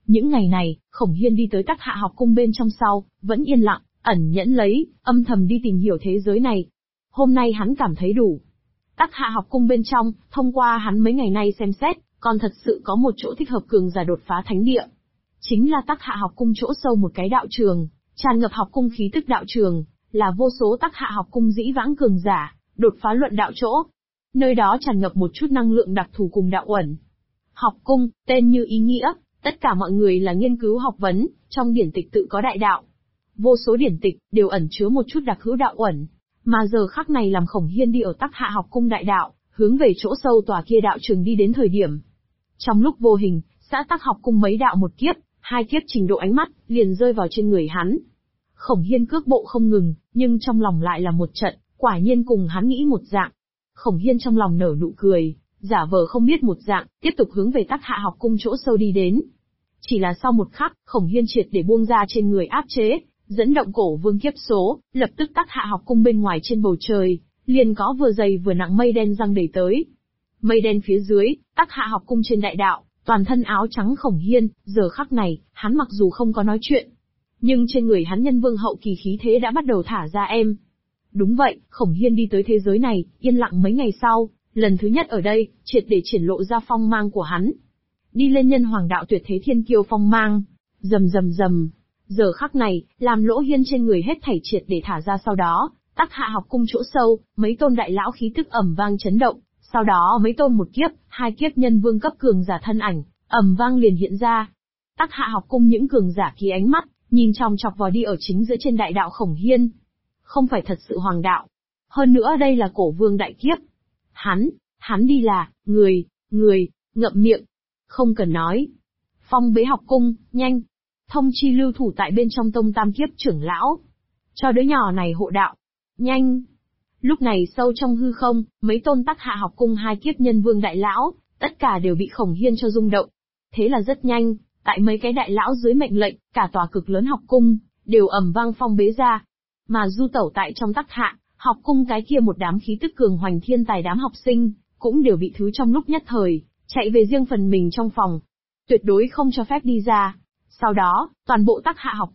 [SPEAKER 2] Những ngày này, Khổng Hiên đi tới Tắc Hạ học cung bên trong sau, vẫn yên lặng, ẩn nhẫn lấy, âm thầm đi tìm hiểu thế giới này. Hôm nay hắn cảm thấy đủ. Tắc Hạ học cung bên trong, thông qua hắn mấy ngày nay xem xét, còn thật sự có một chỗ thích hợp cường giả đột phá thánh địa. Chính là Tắc Hạ học cung chỗ sâu một cái đạo trường, tràn ngập học cung khí tức đạo trường, là vô số Tắc Hạ học cung dĩ vãng cường giả, đột phá luận đạo chỗ. Nơi đó tràn ngập một chút năng lượng đặc thù cùng đạo uẩn. Học cung, tên như ý nghĩa, tất cả mọi người là nghiên cứu học vấn, trong điển tịch tự có đại đạo. Vô số điển tịch, đều ẩn chứa một chút đặc hữu đạo uẩn. Mà giờ khắc này làm Khổng Hiên đi ở Tắc Hạ học cung đại đạo, hướng về chỗ sâu tòa kia đạo trường đi đến thời điểm. Trong lúc vô hình, xã Tắc học cung mấy đạo một kiếp, hai kiếp trình độ ánh mắt, liền rơi vào trên người hắn. Khổng Hiên cước bộ không ngừng, nhưng trong lòng lại là một trận, quả nhiên cùng hắn nghĩ một dạng. Khổng Hiên trong lòng nở nụ cười, giả vờ không biết một dạng, tiếp tục hướng về Tắc Hạ học cung chỗ sâu đi đến. Chỉ là sau một khắc, Khổng Hiên triệt để buông ra trên người áp chế, dẫn động cổ vương kiếp số, lập tức Tắc Hạ học cung bên ngoài trên bầu trời, liền có vừa dày vừa nặng mây đen giăng đầy tới. Mây đen phía dưới, Tắc Hạ học cung trên đại đạo, toàn thân áo trắng Khổng Hiên, giờ khắc này, hắn mặc dù không có nói chuyện, nhưng trên người hắn nhân vương hậu kỳ khí thế đã bắt đầu thả ra em. Đúng vậy, Khổng Hiên đi tới thế giới này, yên lặng mấy ngày sau, lần thứ nhất ở đây, triệt để triển lộ ra phong mang của hắn. Đi lên nhân hoàng đạo tuyệt thế thiên kiêu phong mang, rầm rầm rầm. Giờ khắc này, làm Lỗ Hiên trên người hết thảy triệt để thả ra sau đó, Tắc Hạ học cung chỗ sâu, mấy tôn đại lão khí tức ầm vang chấn động, sau đó mấy tôn một kiếp, hai kiếp nhân vương cấp cường giả thân ảnh, ầm vang liền hiện ra. Tắc Hạ học cung những cường giả kia ánh mắt, nhìn chòng chọc vào đi ở chính giữa trên đại đạo Khổng Hiên. Không phải thật sự hoàng đạo. Hơn nữa đây là cổ vương đại kiếp. Hắn đi là, người, ngậm miệng. Không cần nói. Phong bế học cung, nhanh. Thông chi lưu thủ tại bên trong tông tam kiếp trưởng lão. Cho đứa nhỏ này hộ đạo. Nhanh. Lúc này sâu trong hư không, mấy tôn Tắc Hạ học cung hai kiếp nhân vương đại lão, tất cả đều bị Khổng Hiên cho rung động. Thế là rất nhanh, tại mấy cái đại lão dưới mệnh lệnh, cả tòa cực lớn học cung, đều ầm vang phong bế ra. Mà du tẩu tại trong Tắc Hạ học cung cái kia một đám khí tức cường hoành thiên tài đám học sinh, cũng đều bị thứ trong lúc nhất thời, chạy về riêng phần mình trong phòng. Tuyệt đối không cho phép đi ra. Sau đó, toàn bộ Tắc Hạ học